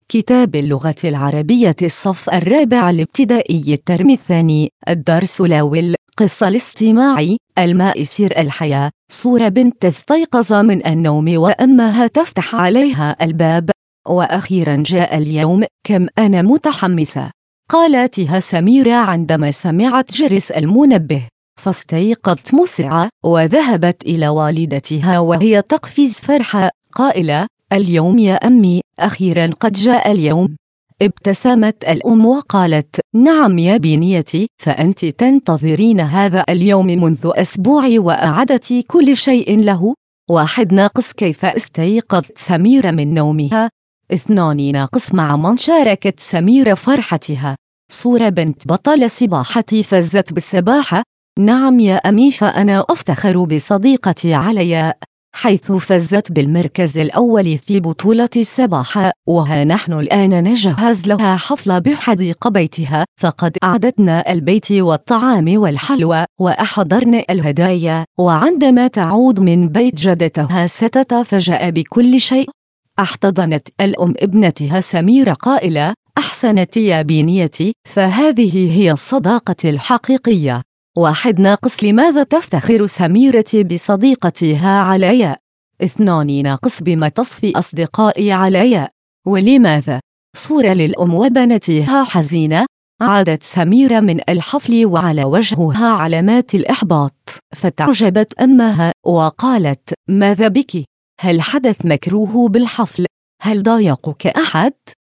كتاب اللغة العربية الصف الرابع الابتدائي الترم الثاني الدرس الأول قصة الاستماع. الماء سر الحياة. صورة بنت استيقظ من النوم وأمها تفتح عليها الباب. وأخيرا جاء اليوم، كم أنا متحمسة، قالتها سميرة عندما سمعت جرس المنبه، فاستيقظت مسرعة وذهبت إلى والدتها وهي تقفز فرحة قائلة: اليوم يا أمي، أخيرا قد جاء اليوم. ابتسمت الأم وقالت: نعم يا بنيتي، فأنت تنتظرين هذا اليوم منذ أسبوع وأعدت كل شيء له. 1 كيف استيقظت سميرة من نومها. 2 مع من شاركت سميرة فرحتها. صورة بنت بطل سباحتي فزت بالسباحة. نعم يا أمي، فأنا أفتخر بصديقتي علياء، حيث فزت بالمركز الأول في بطولة السباحة، وها نحن الآن نجهز لها حفلة بحديقة بيتها، فقد أعددنا البيت والطعام والحلوى وأحضرنا الهدايا، وعندما تعود من بيت جدتها ستتفاجأ بكل شيء. احتضنت الأم ابنتها سميرة قائلة: أحسنت يا بنيتي، فهذه هي الصداقة الحقيقية. 1 لماذا تفتخر سميرة بصديقتها علياء؟ 2 بما تصفي أصدقائي علياء، ولماذا؟ صورة للأم وبنتها حزينة. عادت سميرة من الحفل وعلى وجهها علامات الإحباط، فتعجبت أمها وقالت: ماذا بك؟ هل حدث مكروه بالحفل؟ هل ضايقك أحد؟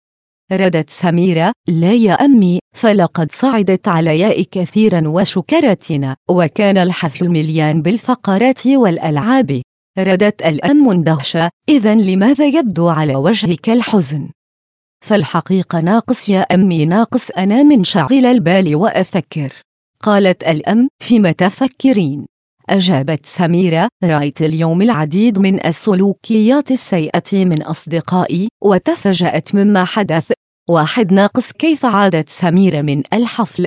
ردت سميرة: لا يا أمي، فلقد صعدت علياء كثيرا وشكرتنا، وكان الحفل مليان بالفقرات والألعاب. ردت الأم مندهشة: إذن لماذا يبدو على وجهك الحزن؟ فالحقيقة ناقص يا أمي، ناقص، أنا منشغل البال وأفكر. قالت الأم: فيما تفكرين؟ أجابت سميرة: رأيت اليوم العديد من السلوكيات السيئة من أصدقائي وتفاجأت مما حدث. 1 كيف عادت سميرة من الحفل؟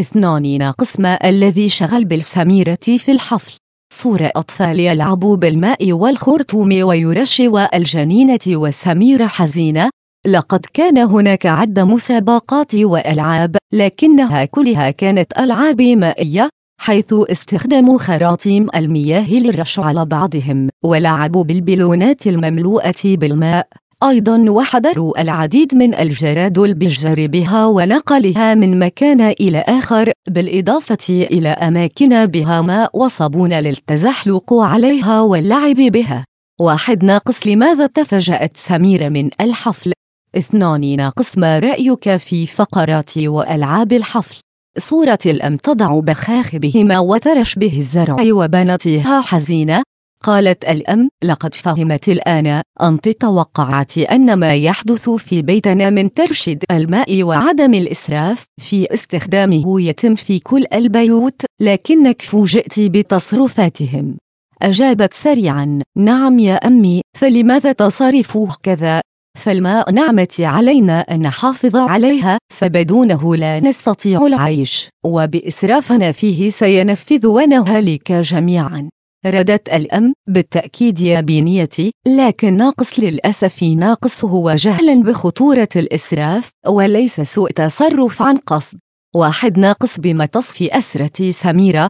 2 ما الذي شغل بالسميرة في الحفل؟ صورة أطفال يلعبوا بالماء والخرطوم ويرشوا الجنينة وسميرة حزينة. لقد كان هناك عدة مسابقات وألعاب، لكنها كلها كانت ألعاب مائية، حيث استخدموا خراطيم المياه للرش على بعضهم ولعبوا بالبالونات المملوءة بالماء أيضا، وحضروا العديد من الجرادل بالجر بها ونقلها من مكان إلى آخر، بالإضافة إلى أماكن بها ماء وصابون للتزحلق عليها واللعب بها. 1 لماذا تفاجأت سميرة من الحفل؟ 2 ما رأيك في فقرات وألعاب الحفل؟ صورة الأم تضع بخاخبهما وترش به الزرع وبنتها حزينة. قالت الأم: لقد فهمت الآن، أنت توقعت أن ما يحدث في بيتنا من ترشيد الماء وعدم الإسراف في استخدامه يتم في كل البيوت، لكنك فوجئت بتصرفاتهم. أجابت سريعا: نعم يا أمي، فلماذا تصرفوه كذا؟ فالماء نعمة علينا أن نحافظ عليها، فبدونه لا نستطيع العيش، وبإسرافنا فيه سينفذ ونهلك جميعا. ردت الأم: بالتأكيد يا بنيتي، لكن ناقص للأسف، ناقص هو جهلا بخطورة الإسراف وليس سوء تصرف عن قصد. 1 بما تصفي أسرة سميرة.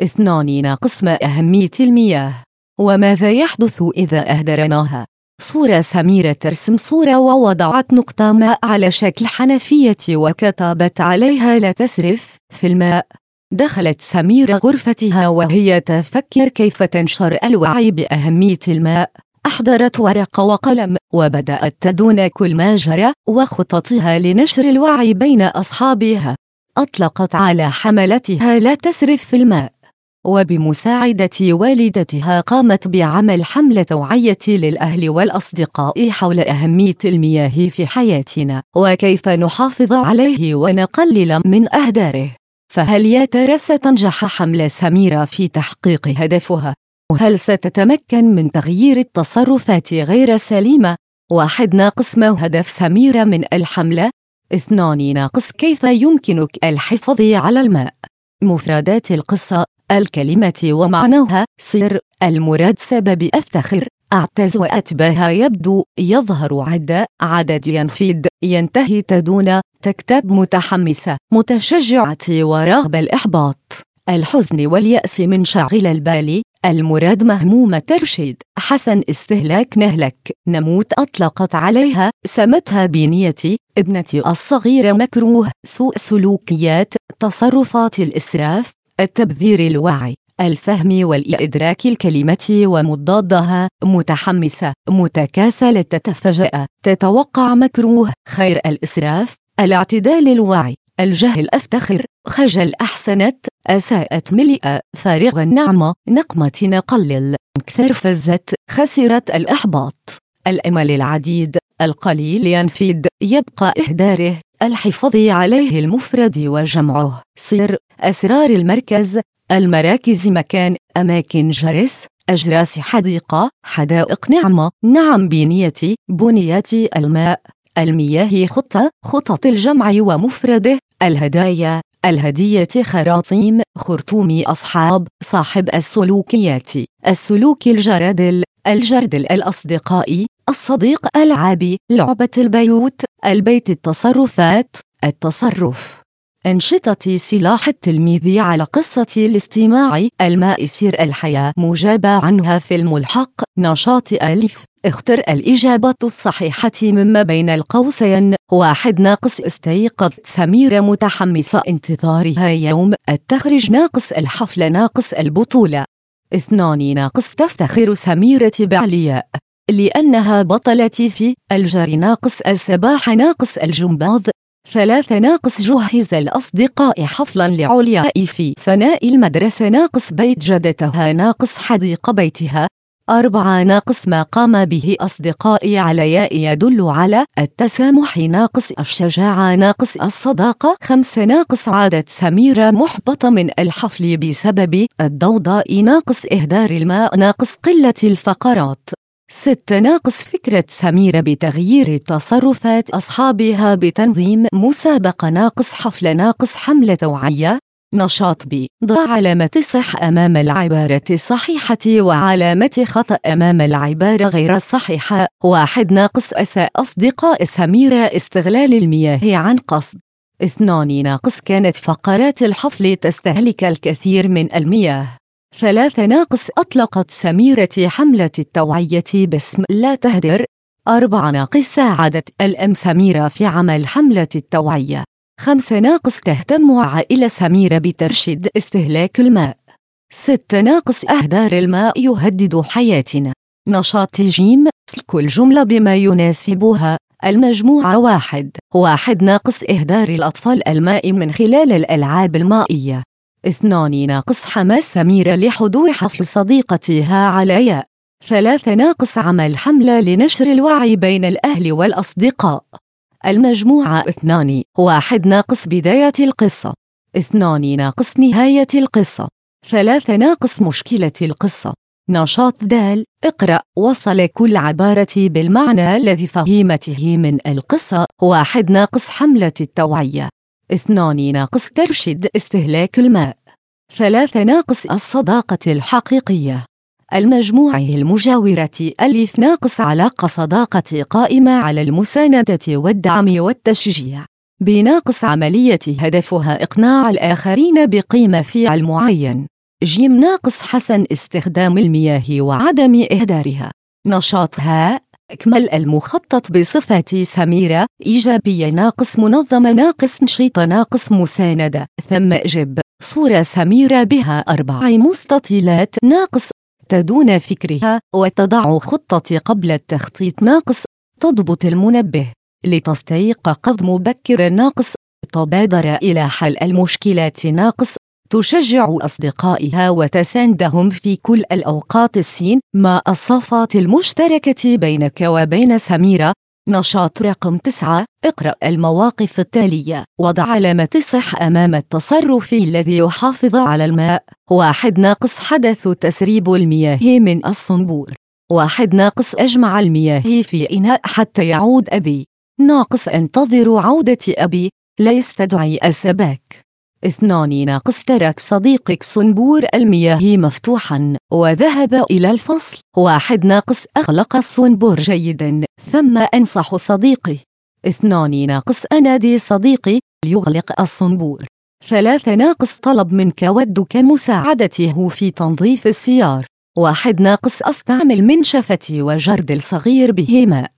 2 ما أهمية المياه، وماذا يحدث إذا أهدرناها؟ صورة سميرة ترسم صورة ووضعت نقطة ماء على شكل حنفية وكتبت عليها: لا تسرف في الماء. دخلت سميرة غرفتها وهي تفكر كيف تنشر الوعي بأهمية الماء. أحضرت ورقة وقلم وبدأت تدون كل ما جرى وخططها لنشر الوعي بين أصحابها. أطلقت على حملتها: لا تسرف في الماء، وبمساعدة والدتها قامت بعمل حملة توعية للأهل والأصدقاء حول أهمية المياه في حياتنا وكيف نحافظ عليه ونقلل من أهداره. فهل يا ترى ستنجح حملة سميرة في تحقيق هدفها؟ وهل ستتمكن من تغيير التصرفات غير سليمة؟ 1 ما هدف سميرة من الحملة؟ 2 كيف يمكنك الحفاظ على الماء؟ مفردات القصة: الكلمة ومعناها: سر، المراد سبب أفتخر، أعتز وأتباها يبدو يظهر عدد ينفيد ينتهي تدون تكتب متحمسة متشجعة ورغب الإحباط الحزن واليأس من شاغل البال المراد مهمومة ترشد حسن استهلاك نهلك نموت أطلقت عليها سمتها بنيتي ابنتي الصغيرة مكروه سوء سلوكيات تصرفات الإسراف التبذير الواعي الفهم والإدراك الكلمة ومضادها متحمسة متكاسلة تتفجأ تتوقع مكروه خير الإسراف الاعتدال الواعي الجهل أفتخر خجل أحسنت أساءت ملئ فارغ النعمة نقمة نقلل كثر فزت خسرت الإحباط الأمل العديد القليل ينفد يبقى إهداره الحفاظ عليه المفرد وجمعه سر أسرار المركز المراكز مكان أماكن جرس أجراس حديقة حدائق نعم بنيتي بنياتي الماء المياه خطط الجمع ومفرده الهدايا الهدية خراطيم خرطوم أصحاب صاحب السلوك الجردل الأصدقاء الصديق ألعاب لعبة البيت التصرف أنشطة سلاح التلميذ على قصة الاستماع الماء سر الحياة مجاب عنها في الملحق نشاط ألف اختر الإجابة الصحيحة مما بين القوسين 1 استيقظت سميرة متحمسة انتظارها يوم التخرج الحفلة البطولة 2 تفتخر سميرة بعلياء لأنها بطلة في الجري السباح الجمباز 3 جهز الأصدقاء حفلا لعلياء في فناء المدرسة بيت جدتها حديقة بيتها 4 ما قام به أصدقاء علياء يدل على التسامح الشجاعة الصداقة 5 عادت سميرة محبطة من الحفل بسبب الضوضاء إهدار الماء قلة الفقرات 6 فكرة سميرة بتغيير تصرفات أصحابها بتنظيم مسابقة حفلة حملة توعية نشاط ضع علامة صح أمام العبارة الصحيحة وعلامة خطأ أمام العبارة غير الصحيحة 1 أساء أصدقاء سميرة استغلال المياه عن قصد 2 كانت فقرات الحفل تستهلك الكثير من المياه 3 أطلقت سميرة حملة التوعية باسم لا تهدر 4 ساعدت سميرة في عمل حملة التوعية 5 تهتم عائلة سميرة بترشيد استهلاك الماء 6 أهدار الماء يهدد حياتنا نشاط جيم كل جملة بما يناسبها المجموعة 1 إهدار الأطفال الماء من خلال الألعاب المائية 2 حماس سميرة لحضور حفل صديقتها علياء 3 عمل حملة لنشر الوعي بين الأهل والأصدقاء المجموعة 2 1 بداية القصة 2 نهاية القصة 3 مشكلة القصة نشاط د اقرأ وصل كل عبارة بالمعنى الذي فهمته من القصة 1 حملة التوعية 2 ترشيد استهلاك الماء 3 الصداقة الحقيقية المجموعة المجاورة ألف علاقة صداقة قائمة على المساندة والدعم والتشجيع عملية هدفها إقناع الآخرين بقيمة فعل معين جيم حسن استخدام المياه وعدم إهدارها نشاط هاء أكمل المخطط بصفات سميرة إيجابية منظمة نشيطة مساندة ثم جب صورة سميرة بها 4 مستطيلات تدون فكرها وتضع خطة قبل التخطيط تضبط المنبه لتستيقظ مبكرا تبادر إلى حل المشكلات تشجع أصدقائها وتساندهم في كل الأوقات ما الصفات المشتركة بينك وبين سميرة نشاط رقم 9 اقرأ المواقف التالية وضع علامة صح أمام التصرف الذي يحافظ على الماء 1 حدث تسريب المياه من الصنبور 1 أجمع المياه في إناء حتى يعود أبي انتظر عودة أبي لا يستدعي السباك 2 ناقص ترك صديقك صنبور المياه مفتوحا وذهب إلى الفصل. 1 ناقص أغلق الصنبور جيدا ثم أنصح صديقي. 2 ناقص أنادي صديقي ليغلق الصنبور. 3 ناقص طلب منك ودك مساعدته في تنظيف السيار. 1 ناقص أستعمل منشفتي وجردل صغير به ماء.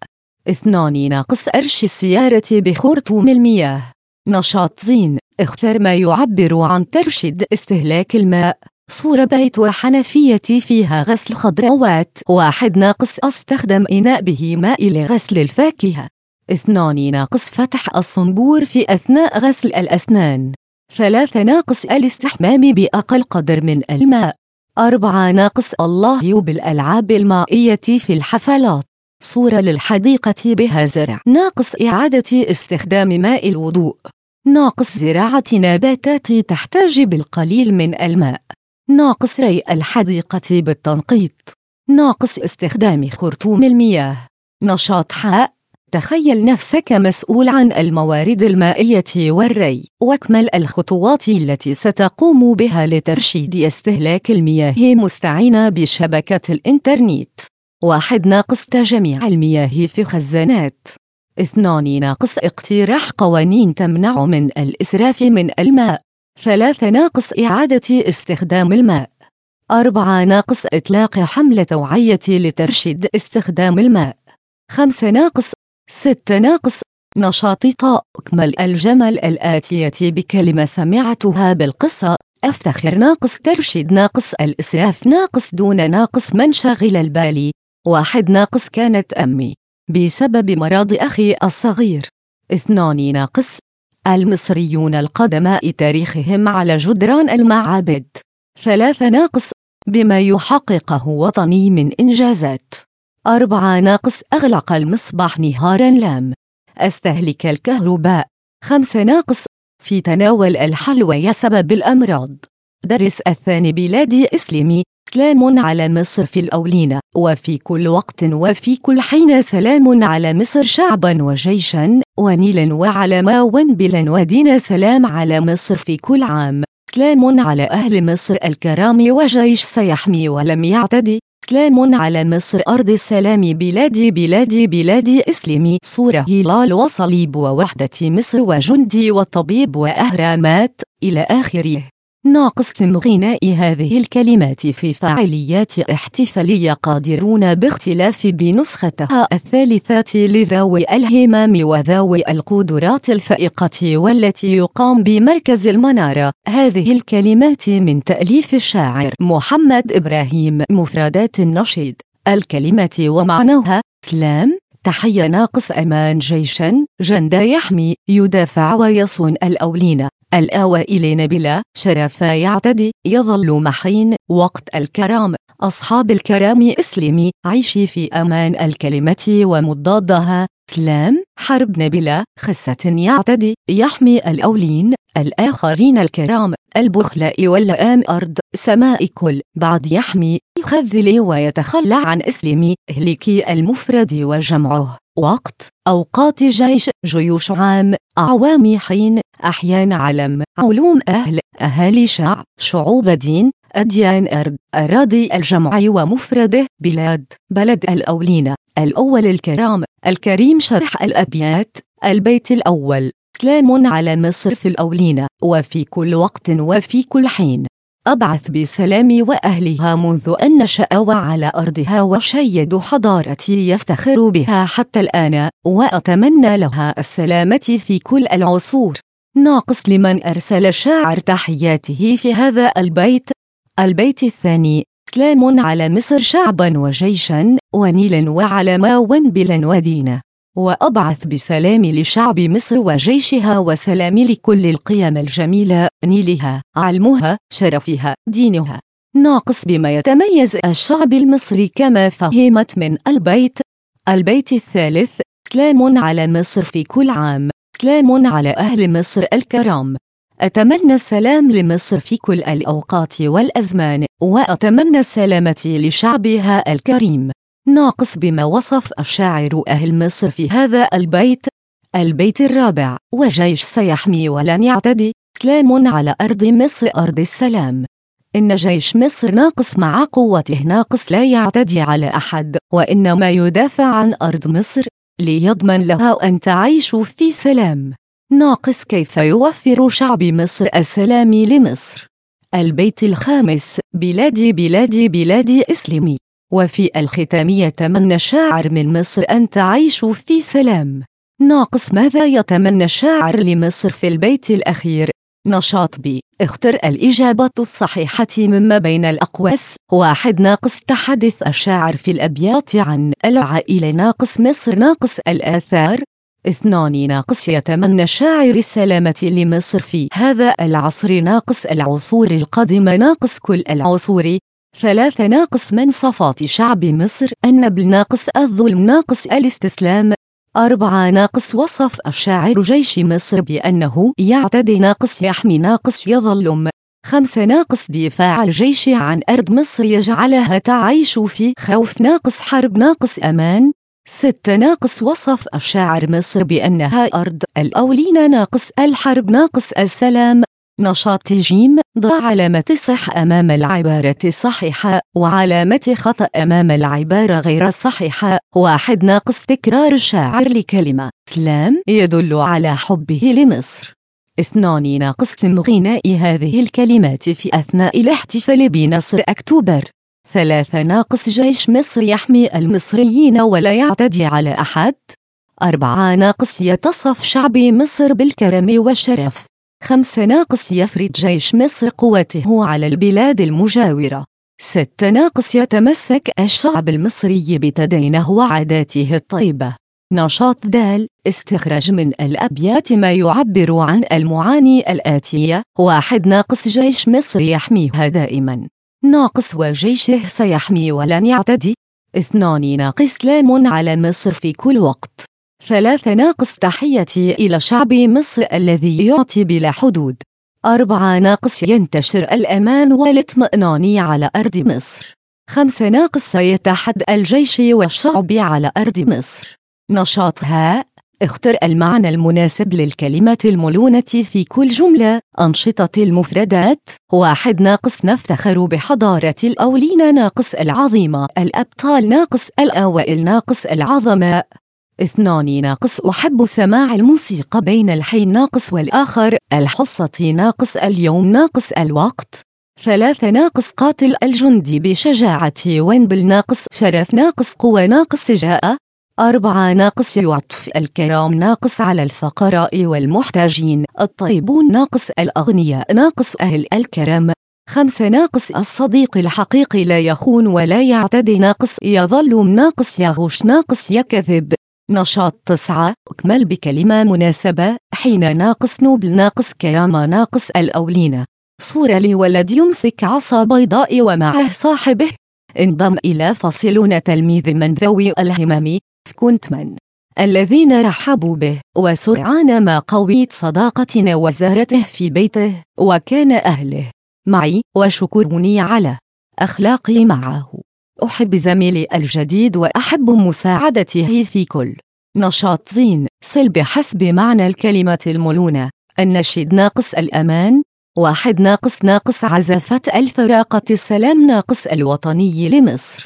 2 ناقص أرشي السيارة بخرطوم المياه. نشاط زين، اختر ما يعبر عن ترشيد استهلاك الماء. صورة بيت وحنفيتي فيها غسل خضروات. 1 ناقص أستخدم إناء به ماء لغسل الفاكهة. 2 ناقص فتح الصنبور في أثناء غسل الأسنان. 3 ناقص الاستحمام بأقل قدر من الماء. 4 ناقص الله بالألعاب المائية في الحفلات. صورة للحديقة بها زرع. ناقص إعادة استخدام ماء الوضوء. ناقص زراعة نباتات تحتاج بالقليل من الماء. ناقص ري الحديقة بالتنقيط. ناقص استخدام خرطوم المياه. نشاط حاء، تخيل نفسك مسؤول عن الموارد المائية والري، واكمل الخطوات التي ستقوم بها لترشيد استهلاك المياه مستعينة بشبكة الإنترنت. 1 ناقص تجميع المياه في خزانات. 2 ناقص اقتراح قوانين تمنع من الإسراف من الماء. 3 ناقص إعادة استخدام الماء. 4 ناقص إطلاق حملة توعية لترشيد استخدام الماء. 5 ناقص 6 ناقص نشاط طاء، اكمل الجمل الآتية بكلمة سمعتها بالقصة. أفتخر. ناقص ترشيد ناقص الإسراف ناقص دون ناقص منشغل البال. 1 ناقص كانت أمي بسبب مرض أخي الصغير. 2 ناقص المصريون القدماء تاريخهم على جدران المعابد. 3 ناقص بما يحققه وطني من إنجازات. 4 ناقص أغلق المصباح نهارا لم أستهلك الكهرباء. 5 ناقص في تناول الحلوى سبب الأمراض. درس الثاني. بلادي إسلامي، سلام على مصر في الأولين وفي كل وقت وفي كل حين. سلام على مصر شعبا وجيشا ونيلا وعلما وانبلا ودين. سلام على مصر في كل عام. سلام على أهل مصر الكرام وجيش سيحمي ولم يعتدي. سلام على مصر أرض السلام. بلادي بلادي بلادي إسلامي. صورة هلال وصليب ووحدة مصر وجندي والطبيب وأهرامات إلى آخره. ناقص ثم غناء هذه الكلمات في فعاليات احتفالية قادرون باختلاف بنسختها الثالثة لذوي الهمام وذوي القدرات الفائقة والتي يقام بمركز المنارة. هذه الكلمات من تأليف الشاعر محمد إبراهيم. مفردات النشيد. الكلمة ومعناها: سلام، تحية. ناقص أمان، جيشا، جند يحمي يدافع ويصون. الأولين، الأوائلين بلا شرف يعتدي يظل محين. وقت الكرام، أصحاب الكرام. إسلامي، عيشي في أمان. الكلمة ومضادها: سلام، حرب بلا خسة يعتدي يحمي. الأولين، الآخرين. الكرام، البخلاء واللئام. أرض، سماء. كل بعد يحمي يخذل ويتخلى عن. إسلامي، اهلكي. المفرد وجمعه: وقت، أوقات. جيش، جيوش. عام، أعوام. حين، أحيان. علم، علوم. أهل، أهالي. شعب، شعوب. دين، أديان. أرض، أراضي. الجمع ومفرده: بلاد، بلد. الأولين، الأول. الكرام، الكريم. شرح الأبيات. البيت الأول: سلام على مصر في الأولين وفي كل وقت وفي كل حين. أبعث بسلام وأهلها منذ أن نشأ وعلى أرضها وشيد حضارتي يفتخر بها حتى الآن، وأتمنى لها السلامة في كل العصور. ناقص لمن أرسل شاعر تحياته في هذا البيت. البيت الثاني: سلام على مصر شعبا وجيشا ونيلا وعلما وانبلا ودينا. وأبعث بسلام لشعب مصر وجيشها وسلام لكل القيم الجميلة: نيلها، علمها، شرفها، دينها. ناقص بما يتميز الشعب المصري كما فهمت من البيت. البيت الثالث: سلام على مصر في كل عام. سلام على أهل مصر الكرام. أتمنى السلام لمصر في كل الأوقات والأزمان، وأتمنى السلامة لشعبها الكريم. ناقص بما وصف الشاعر أهل مصر في هذا البيت. البيت الرابع: وجيش سيحمي ولن يعتدي. سلام على أرض مصر أرض السلام. إن جيش مصر ناقص مع قوته ناقص لا يعتدي على أحد، وإنما يدافع عن أرض مصر ليضمن لها أن تعيش في سلام. ناقص كيف يوفر شعب مصر السلام لمصر. البيت الخامس: بلادي بلادي بلادي اسلمي. وفي الختام يتمنى الشاعر من مصر أن تعيش في سلام. ناقص ماذا يتمنى الشاعر لمصر في البيت الأخير؟ نشاط بي. اختر الإجابة الصحيحة مما بين الأقواس. 1. ناقص تحدث الشاعر في الأبيات عن العائلة ناقص مصر ناقص الآثار. 2. ناقص يتمنى الشاعر السلامة لمصر في هذا العصر ناقص العصور القادمة ناقص كل العصور. 3. ناقص من صفات شعب مصر النبل ناقص الظلم ناقص الاستسلام. 4. ناقص وصف الشاعر جيش مصر بأنه يعتدي ناقص يحمي ناقص يظلم. 5. ناقص دفاع الجيش عن أرض مصر يجعلها تعيش في خوف ناقص حرب ناقص أمان. 6. ناقص وصف الشاعر مصر بأنها أرض الأولين ناقص الحرب ناقص السلام. نشاط جيم. ضع علامة صح أمام العبارة الصحيحة وعلامة خطأ أمام العبارة غير الصحيحة. 1. ناقص تكرار الشاعر لكلمة سلام يدل على حبه لمصر. 2. ناقص تم غناء هذه الكلمات في أثناء الاحتفال بنصر أكتوبر. 3. ناقص جيش مصر يحمي المصريين ولا يعتدي على أحد. 4. ناقص يتصف شعب مصر بالكرم والشرف. 5. ناقص يفرض جيش مصر قوته على البلاد المجاورة. 6. ناقص يتمسك الشعب المصري بتدينه وعاداته الطيبة. نشاط د. استخرج من الأبيات ما يعبر عن المعاني الآتية. 1. ناقص جيش مصر يحميها دائما ناقص وجيشه سيحمي ولن يعتدي. 2. ناقص سلام على مصر في كل وقت. 3. ناقص تحيتي إلى شعب مصر الذي يعطي بلا حدود. 4. ناقص ينتشر الأمان والاطمئنان على أرض مصر. 5. ناقص سيتحد الجيش والشعب على أرض مصر. نشاط هاء. اختر المعنى المناسب للكلمة الملونة في كل جملة. أنشطة المفردات. 1. ناقص نفتخر بحضارة الأولين ناقص العظيمة الأبطال ناقص الأوائل ناقص العظماء. 2. ناقص أحب سماع الموسيقى بين الحين ناقص والآخر الحصة ناقص اليوم ناقص الوقت. 3. ناقص قاتل الجندي بشجاعة وينبل ناقص شرف ناقص قوة ناقص جاء. 4. ناقص يعطف الكرام ناقص على الفقراء والمحتاجين الطيبون ناقص الأغنياء ناقص أهل الكرم. 5. ناقص الصديق الحقيقي لا يخون ولا يعتدي ناقص يظلم ناقص يغش ناقص يكذب. نشاط 9. اكمل بكلمة مناسبة. حين ناقص نوبل ناقص كرامة ناقص الأولين. صورة لولد يمسك عصا بيضاء ومعه صاحبه. انضم إلى فصلنا تلميذ من ذوي الهمم. كنت من الذين رحبوا به وسرعان ما قويت صداقتنا وزارته في بيته وكان أهله معي وشكرني على أخلاقي معه. أحب زميلي الجديد وأحب مساعدته في كل نشاط زين. صل بحسب معنى الكلمة الملونة. النشيد ناقص الأمان. 1. ناقص عزفة الفراقة السلام ناقص الوطني لمصر.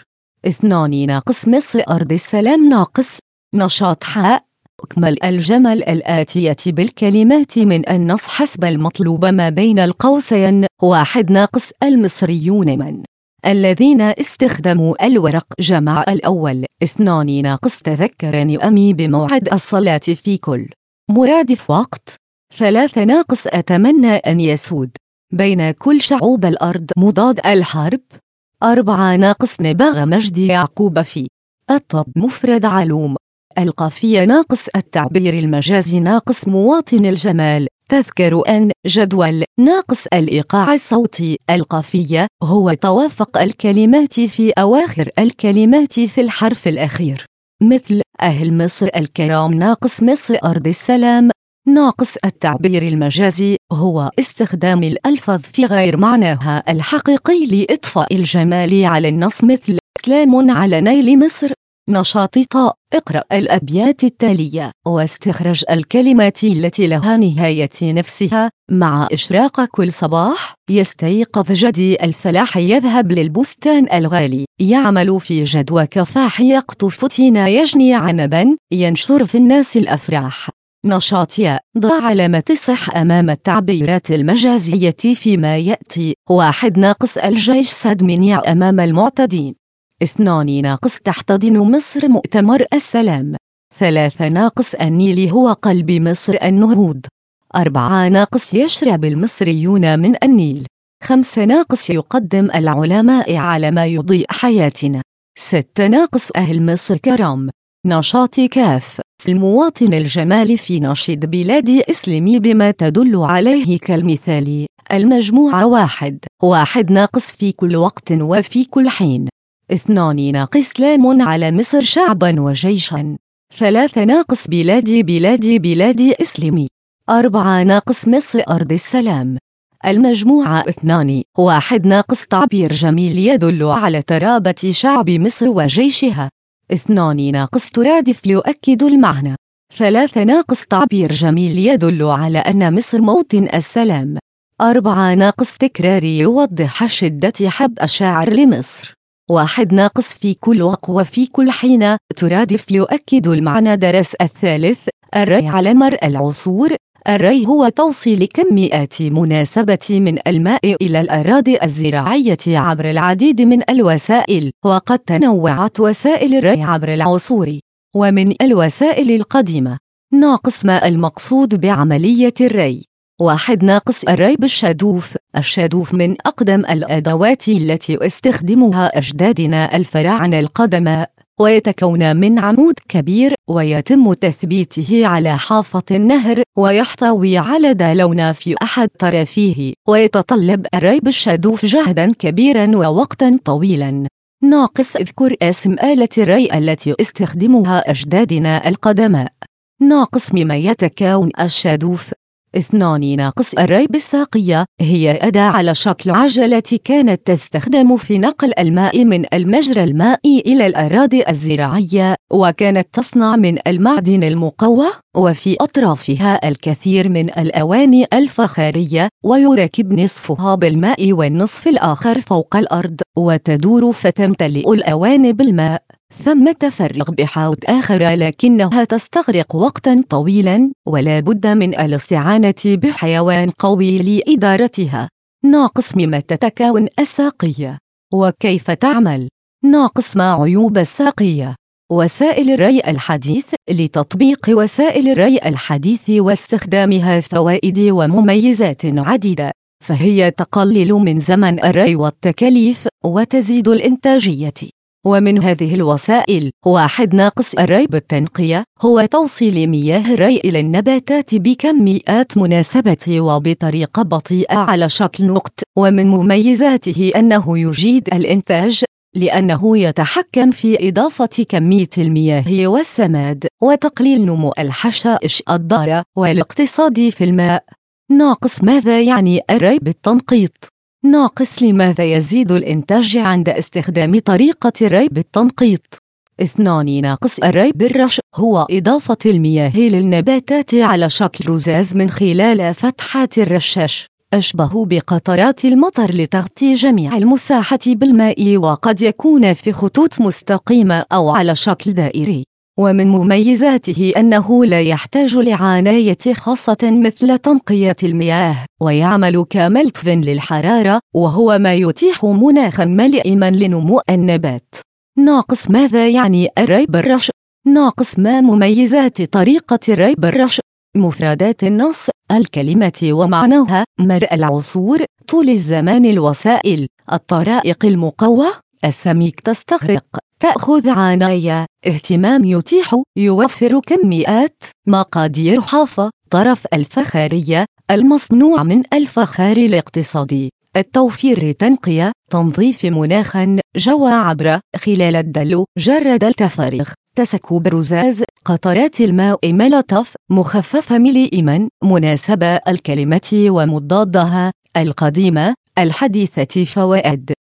2. ناقص مصر أرض السلام ناقص. نشاط حاء. اكمل الجمل الآتية بالكلمات من النص حسب المطلوب ما بين القوسين. 1. ناقص المصريون من الذين استخدموا الورق جمع الأول. 2. ناقص تذكرني أمي بموعد الصلاة في كل مرادف وقت. 3. ناقص أتمنى أن يسود بين كل شعوب الأرض مضاد الحرب. 4. ناقص نبغ مجد يعقوب في الطب مفرد علوم. القافية ناقص التعبير المجازي ناقص مواطن الجمال. تذكر أن جدول ناقص الإيقاع الصوتي. القافية هو توافق الكلمات في أواخر الكلمات في الحرف الأخير. مثل أهل مصر الكرام ناقص مصر أرض السلام. ناقص التعبير المجازي هو استخدام الألفاظ في غير معناها الحقيقي لإضفاء الجمال على النص مثل سلام على نيل مصر. نشاط طاء. اقرأ الأبيات التالية واستخرج الكلمات التي لها نهاية نفسها. مع إشراق كل صباح يستيقظ جدي الفلاح، يذهب للبستان الغالي، يعمل في جدوى كفاح، يقطف تينا، يجني عنبا، ينشر في الناس الأفراح. نشاط ياء. ضع علامة صح أمام التعبيرات المجازية فيما يأتي. 1 ناقص الجيش سد منيع أمام المعتدين. 2 ناقص تحتضن مصر مؤتمر السلام. 3 ناقص النيل هو قلب مصر النهوض. 4 ناقص يشرب المصريون من النيل. 5 ناقص يقدم العلماء على ما يضيء حياتنا. 6 ناقص أهل مصر كرام. نشاط كاف. المواطن الجمال في نشيد بلادي اسلمي بما تدل عليه كالمثال. المجموعة 1 ناقص في كل وقت وفي كل حين. 2 ناقص لام على مصر شعبا وجيشا. 3 ناقص بلادي بلادي بلادي اسلمي. 4 ناقص مصر أرض السلام. المجموعة 2. 1 ناقص تعبير جميل يدل على ترابة شعب مصر وجيشها. 2 ناقص ترادف يؤكد المعنى. 3 ناقص تعبير جميل يدل على أن مصر موطن السلام. 4 ناقص تكرار يوضح شدة حب الشاعر لمصر. 1 ناقص في كل وقت وفي كل حين ترادف يؤكد المعنى. درس 3. الري على مر العصور. الري هو توصيل كميات مناسبة من الماء إلى الأراضي الزراعية عبر العديد من الوسائل، وقد تنوعت وسائل الري عبر العصور. ومن الوسائل القديمة ناقص ما المقصود بعملية الري. 1 ناقص الري بالشادوف. الشادوف من أقدم الأدوات التي استخدمها أجدادنا الفراعنة القدماء، ويتكون من عمود كبير ويتم تثبيته على حافة النهر، ويحتوي على دالون في أحد طرفيه، ويتطلب الري بالشادوف جهدا كبيرا ووقتا طويلا. ناقص اذكر اسم آلة الري التي استخدمها أجدادنا القدماء. ناقص مما يتكون الشادوف. 2 ناقص الري بالساقية. هي أداة على شكل عجلة كانت تستخدم في نقل الماء من المجرى المائي إلى الأراضي الزراعية، وكانت تصنع من المعدن المقوى، وفي أطرافها الكثير من الأواني الفخارية، ويركب نصفها بالماء والنصف الآخر فوق الأرض، وتدور فتمتلئ الأواني بالماء. ثم تفرغ بحوض آخر، لكنها تستغرق وقتا طويلا، ولا بد من الاستعانة بحيوان قوي لإدارتها. ناقص مما تتكون الساقية وكيف تعمل. ناقص ما عيوب الساقية. وسائل الري الحديث. لتطبيق وسائل الري الحديث واستخدامها فوائد ومميزات عديدة، فهي تقلل من زمن الري والتكاليف وتزيد الإنتاجية. ومن هذه الوسائل 1 ناقص الري بالتنقية. هو توصيل مياه الري إلى النباتات بكميات مناسبة وبطريقة بطيئة على شكل نقط. ومن مميزاته أنه يجيد الإنتاج، لأنه يتحكم في إضافة كمية المياه والسماد وتقليل نمو الحشائش الضارة والاقتصاد في الماء. ناقص ماذا يعني الري بالتنقيط. ناقص لماذا يزيد الإنتاج عند استخدام طريقة الري بالتنقيط. 2 ناقص الري بالرش. هو إضافة المياه للنباتات على شكل رذاذ من خلال فتحات الرشاش، أشبه بقطرات المطر، لتغطي جميع المساحة بالماء، وقد يكون في خطوط مستقيمة أو على شكل دائري. ومن مميزاته أنه لا يحتاج لعناية خاصة مثل تنقية المياه، ويعمل كملتف للحرارة، وهو ما يتيح مناخا ملائما لنمو النبات. ناقص ماذا يعني الري بالرش. ناقص ما مميزات طريقة الري بالرش. مفردات النص. الكلمة ومعناها. مر العصور. طول الزمان. الوسائل. الطرائق المقوى. السميك تستغرق. تأخذ عناية. اهتمام يتيح. يوفر كميات. مقادير حافة. طرف. الفخارية. المصنوع من الفخار الاقتصادي. التوفير. تنقية. تنظيف مناخا. جوى عبر. خلال الدلو. جرد التفارغ. تسكب رذاذ. قطرات الماء. ملطف. مخففة. ملائما. مناسبة الكلمة ومضادها. القديمة. الحديثة. فوائد.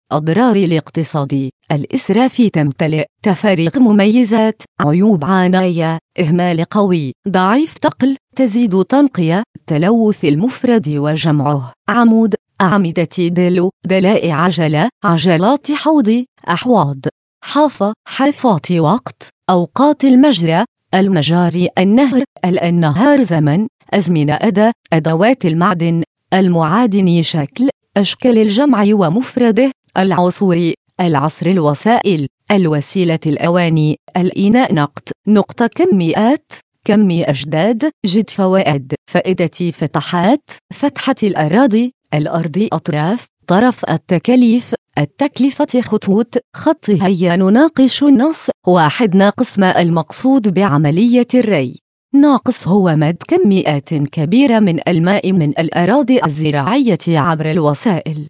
أضرار الاقتصاد. الإسراف تمتلئ تفاريق مميزات، عيوب عناية، إهمال قوي، ضعيف تقل، تزيد تنقية، تلوث المفرد وجمعه، عمود، أعمدة دلو، دلاء عجلة، عجلات حوض، أحواض، حافة، حافات وقت، أوقات المجرى، المجاري، النهر، النهار، زمن، أزمنة، أدوات المعدن، المعادن، شكل، أشكال الجمع ومفرده، العصور، العصر، الوسائل، الوسيلة، الأواني، الإناء، نقطة، كميات، كم أجداد، جد، فوائد، فائدة، فتحات، فتحة، الأراضي، الأرض، أطراف، طرف، التكاليف، التكلفة، خطوط، خط. هيا نناقش النص. 1. ناقص ما المقصود بعملية الري. ناقص هو مد كميات كبيرة من الماء من الأراضي الزراعية عبر الوسائل.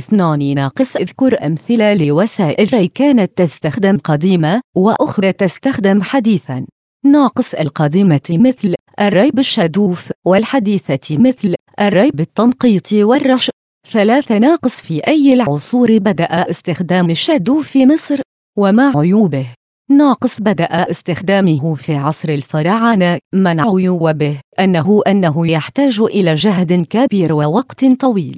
2. ناقص اذكر أمثلة لوسائل ري كانت تستخدم قديمة وأخرى تستخدم حديثا. ناقص القديمة مثل الري بالشدوف، والحديثة مثل الري بالتنقيط والرش. 3. ناقص في أي العصور بدأ استخدام الشدوف في مصر وما عيوبه. ناقص بدأ استخدامه في عصر الفراعنة. من عيوبه أنه يحتاج إلى جهد كبير ووقت طويل.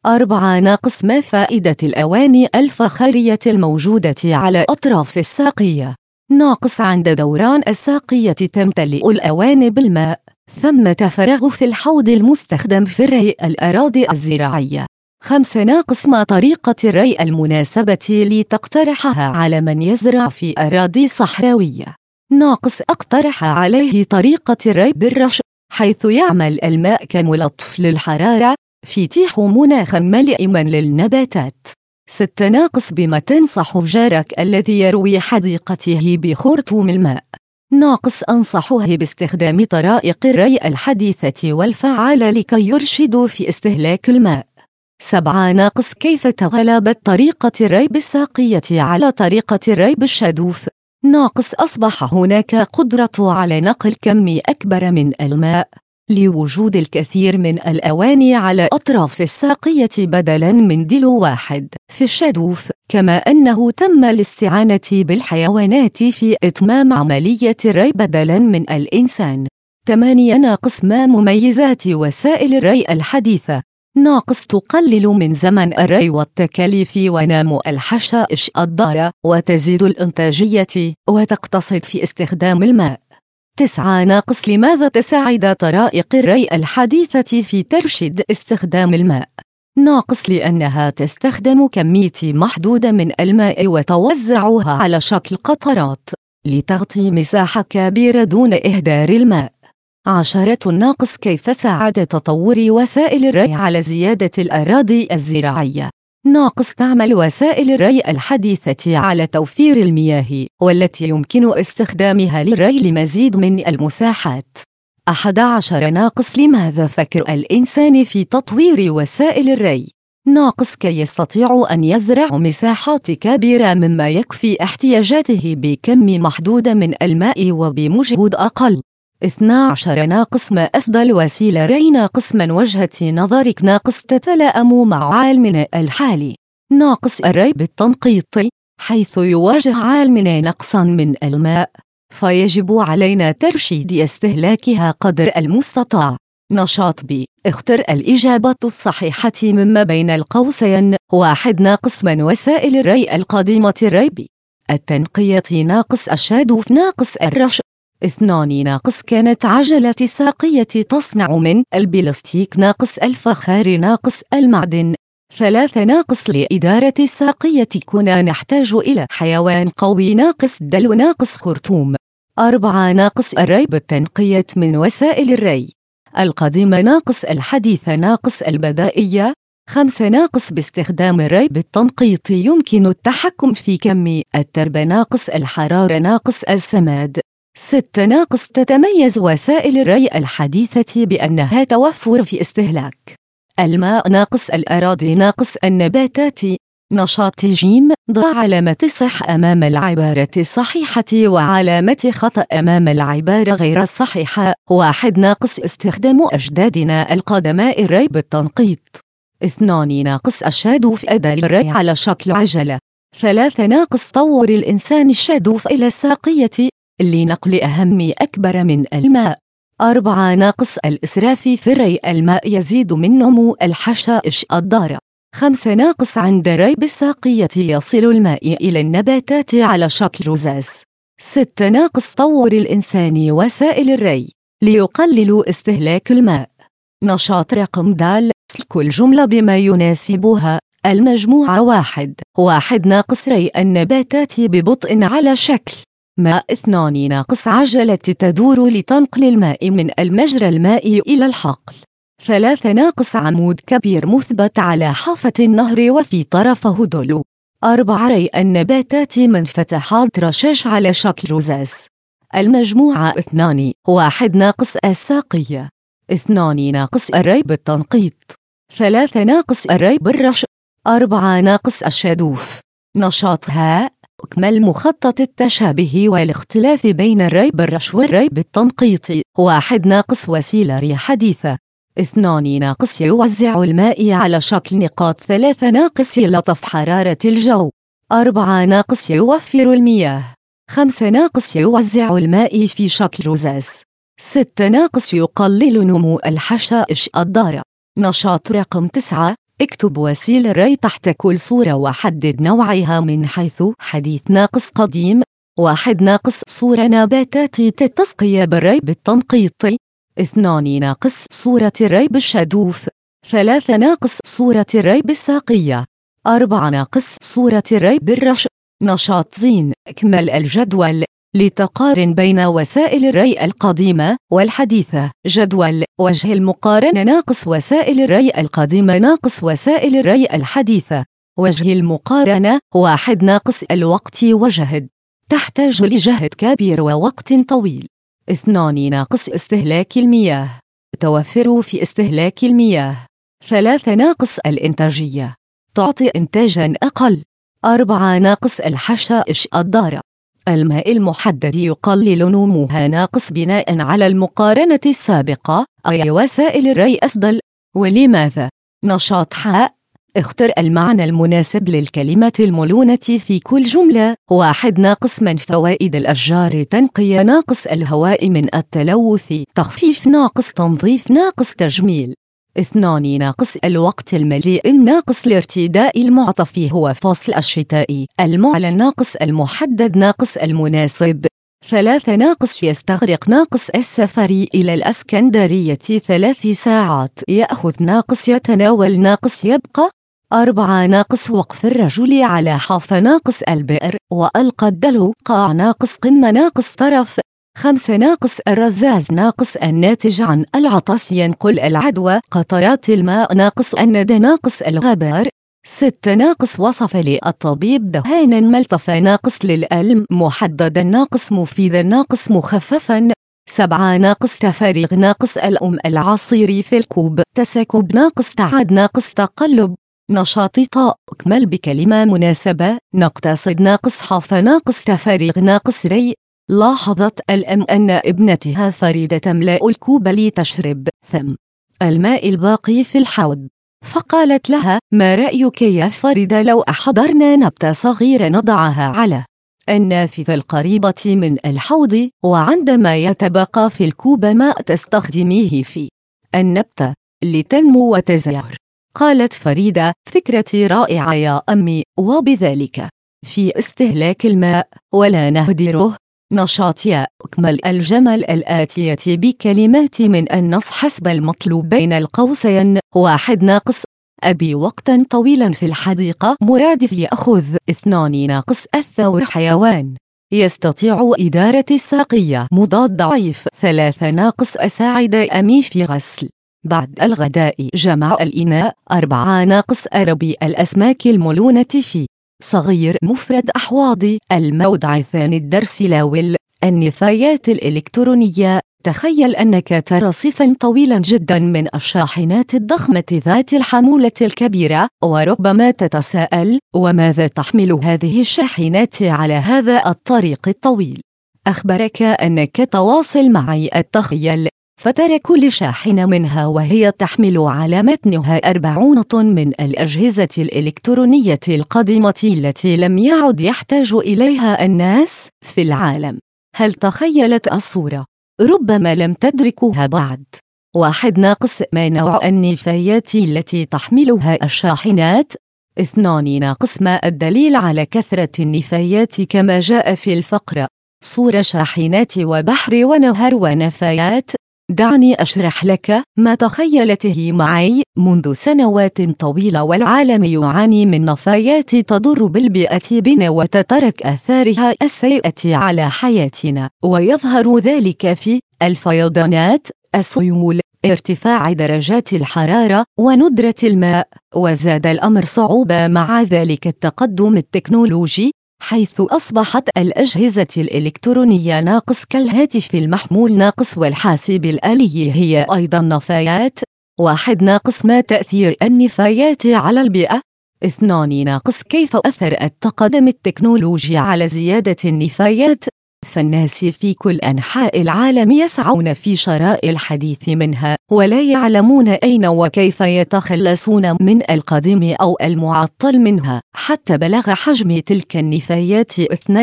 4. ناقص ما فائدة الأواني الفخارية الموجودة على أطراف الساقية. ناقص عند دوران الساقية تمتلئ الأواني بالماء، ثمة فراغ في الحوض المستخدم في ري الأراضي الزراعية. 5. ناقص ما طريقة الري المناسبة لتقترحها على من يزرع في أراضي صحراوية. ناقص اقترح عليه طريقة الري بالرش، حيث يعمل الماء كملطف للحرارة في يتيح مناخا ملائما للنباتات. 6. ناقص بما تنصح جارك الذي يروي حديقته بخرطوم الماء. ناقص أنصحه باستخدام طرائق الري الحديثة والفعالة لكي يرشدوا في استهلاك الماء. 7. ناقص كيف تغلبت طريقة الري بالساقية على طريقة الري بالشدوف. ناقص أصبح هناك قدرة على نقل كم أكبر من الماء لوجود الكثير من الأواني على أطراف الساقية بدلاً من دلو واحد في الشدوف، كما أنه تم الاستعانة بالحيوانات في إتمام عملية الري بدلاً من الإنسان. 8. ناقص ما مميزات وسائل الري الحديثة. ناقص تقلل من زمن الري والتكاليف ونام الحشائش الضارة وتزيد الإنتاجية وتقتصد في استخدام الماء. 9. ناقص لماذا تساعد طرائق الري الحديثة في ترشيد استخدام الماء. ناقص لأنها تستخدم كمية محدودة من الماء وتوزعها على شكل قطرات لتغطي مساحة كبيرة دون إهدار الماء. 10. ناقص كيف ساعد تطور وسائل الري على زيادة الأراضي الزراعية. ناقص تعمل وسائل الري الحديثة على توفير المياه والتي يمكن استخدامها للري لمزيد من المساحات. 11. ناقص لماذا فكر الإنسان في تطوير وسائل الري. ناقص كي يستطيع أن يزرع مساحات كبيرة مما يكفي احتياجاته بكم محدود من الماء وبمجهود أقل. 12. ناقص ما أفضل وسيلة ري. ناقص من وجهة نظرك ناقص تتلائم مع علمنا الحالي. ناقص الري بالتنقيط، حيث يواجه عالمنا نقصا من الماء فيجب علينا ترشيد استهلاكها قدر المستطاع. نشاط ب. اختر الإجابة الصحيحة مما بين القوسين. 1. ناقص من وسائل الري القديمة الري التنقية. ناقص الشادوف. ناقص الرش. 2. ناقص كانت عجلة الساقية تصنع من البلاستيك. ناقص الفخار. ناقص المعدن. 3. ناقص لإدارة الساقية كنا نحتاج إلى حيوان قوي. ناقص دلو. ناقص خرطوم. 4. ناقص الري بالتنقية من وسائل الري القديمة. ناقص الحديثة. ناقص البدائية. 5. ناقص باستخدام الري بالتنقيط يمكن التحكم في كم التربة. ناقص الحرارة. ناقص السماد. 6. ناقص تتميز وسائل الري الحديثة بأنها توفر في استهلاك الماء. ناقص الأراضي. ناقص النباتات. نشاط ج. ضع علامة صح أمام العبارة الصحيحة وعلامة خطأ أمام العبارة غير الصحيحة. 1. ناقص استخدام أجدادنا القدماء الري بالتنقيط. 2 الشادوف أدى الري على شكل عجلة. 3 طور الإنسان الشادوف إلى الساقية لنقل أهم أكبر من الماء. 4 الإسراف في ري الماء يزيد من نمو الحشائش الضارة. 5 عند ري بالساقية يصل الماء إلى النباتات على شكل رذاذ. 6 طور الإنسان وسائل الري ليقللوا استهلاك الماء. نشاط رقم د. كل جملة بما يناسبها. المجموعة 1 ري النباتات ببطء على شكل ماء. 2 عجلة تدور لتنقل الماء من المجرى المائي إلى الحقل. 3 عمود كبير مثبت على حافة النهر وفي طرفه دلو. 4 ري النباتات منفتحات رشاش على شكل رذاذ. المجموعة 2 1 الساقية. 2 الري بالتنقيط. 3 الري بالرش. 4 الشادوف. نشاط ها. اكمل مخطط التشابه والاختلاف بين الري بالرش والري بالتنقيط. 1 وسيلة حديثة. 2 يوزع الماء على شكل نقاط. 3 يلطف حرارة الجو. 4 يوفر المياه. 5 يوزع الماء في شكل رذاذ. 6 يقلل نمو الحشائش الضارة. نشاط رقم 9 اكتب وسيلة الري تحت كل صورة وحدد نوعها من حيث حديث قديم. 1 صورة نباتات التسقية بالري بالتنقيط. 2 صورة الري بالشادوف. 3 صورة الري بالساقية. 4 صورة الري بالرش. نشاط زين اكمل الجدول لتقارن بين وسائل الري القديمة والحديثة. جدول وجه المقارنة وسائل الري القديمة وسائل الري الحديثة. وجه المقارنة 1 الوقت وجهد تحتاج لجهد كبير ووقت طويل. 2 استهلاك المياه توفر في استهلاك المياه. 3 الإنتاجية تعطي إنتاجا أقل. 4 الحشائش الضارة الماء المحدد يقلل نموها. بناء على المقارنة السابقة أي وسائل الري أفضل ولماذا؟ نشاط حاء اختر المعنى المناسب للكلمة الملونة في كل جملة. 1 من فوائد الأشجار تنقية الهواء من التلوث تخفيف تنظيف تجميل. 2 الوقت المليء الارتداء المعطف هو فصل الشتاء المعلن المحدد المناسب. 3 يستغرق السفر إلى الإسكندرية 3 ساعات يأخذ يتناول يبقى. 4 وقف الرجل على حافة البئر وألقى الدلو قاع قمة طرف. 5 الرذاذ الناتج عن العطس ينقل العدوى قطرات الماء الندى الغبار. 6 وصف لي الطبيب دهانا ملطفا للألم محددا مفيدا مخففا. 7 تفريغ الأم العصير في الكوب تسكب تعاد تقلب. نشاط طاء اكمل بكلمة مناسبة نقتصد حافة تفريغ ري. لاحظت الأم أن ابنتها فريدة تملأ الكوب لتشرب الماء الباقي في الحوض فقالت لها ما رأيك يا فريدة لو أحضرنا نبتة صغيرة نضعها على النافذة القريبة من الحوض وعندما يتبقى في الكوب ماء تستخدميه في النبتة لتنمو وتزهر. قالت فريدة فكرتي رائعة يا أمي وبذلك في استهلاك الماء ولا نهدره. نشاط يا اكمل الجمل الآتية بكلمات من النص حسب المطلوب بين القوسين. 1 أبي وقتا طويلا في الحديقة مرادف يأخذ. 2 الثور حيوان يستطيع إدارة الساقية مضاد ضعيف. 3 أساعد أمي في غسل بعد الغداء جمع الإناء. 4 أربي الأسماك الملونة في صغير مفرد أحواضي. الموضع الثاني الدرس لاول النفايات الإلكترونية. تخيل أنك ترى صفا طويلا جدا من الشاحنات الضخمة ذات الحمولة الكبيرة وربما تتساءل وماذا تحمل هذه الشاحنات على هذا الطريق الطويل؟ أخبرك أنك تواصل معي التخيل فترى كل شاحنة منها وهي تحمل على متنها 40 طن من الأجهزة الإلكترونية القديمة التي لم يعد يحتاج إليها الناس في العالم. هل تخيلت الصورة؟ ربما لم تدركوها بعد. 1. ما نوع النفايات التي تحملها الشاحنات؟ 2. ما الدليل على كثرة النفايات كما جاء في الفقرة؟ صورة شاحنات وبحر ونهر ونفايات. دعني أشرح لك ما تخيلته معي. منذ سنوات طويلة والعالم يعاني من نفايات تضر بالبيئة بنا وتترك آثارها السيئة على حياتنا، ويظهر ذلك في الفيضانات، السيول، ارتفاع درجات الحرارة وندرة الماء. وزاد الأمر صعوبة مع ذلك التقدم التكنولوجي، حيث أصبحت الأجهزة الإلكترونية ناقص كالهاتف المحمول ناقص والحاسب الآلي هي أيضا نفايات. 1. ما تأثير النفايات على البيئة؟ 2. كيف أثر التقدم التكنولوجي على زيادة النفايات؟ فالناس في كل أنحاء العالم يسعون في شراء الحديث منها، ولا يعلمون أين وكيف يتخلصون من القديم أو المعطل منها، حتى بلغ حجم تلك النفايات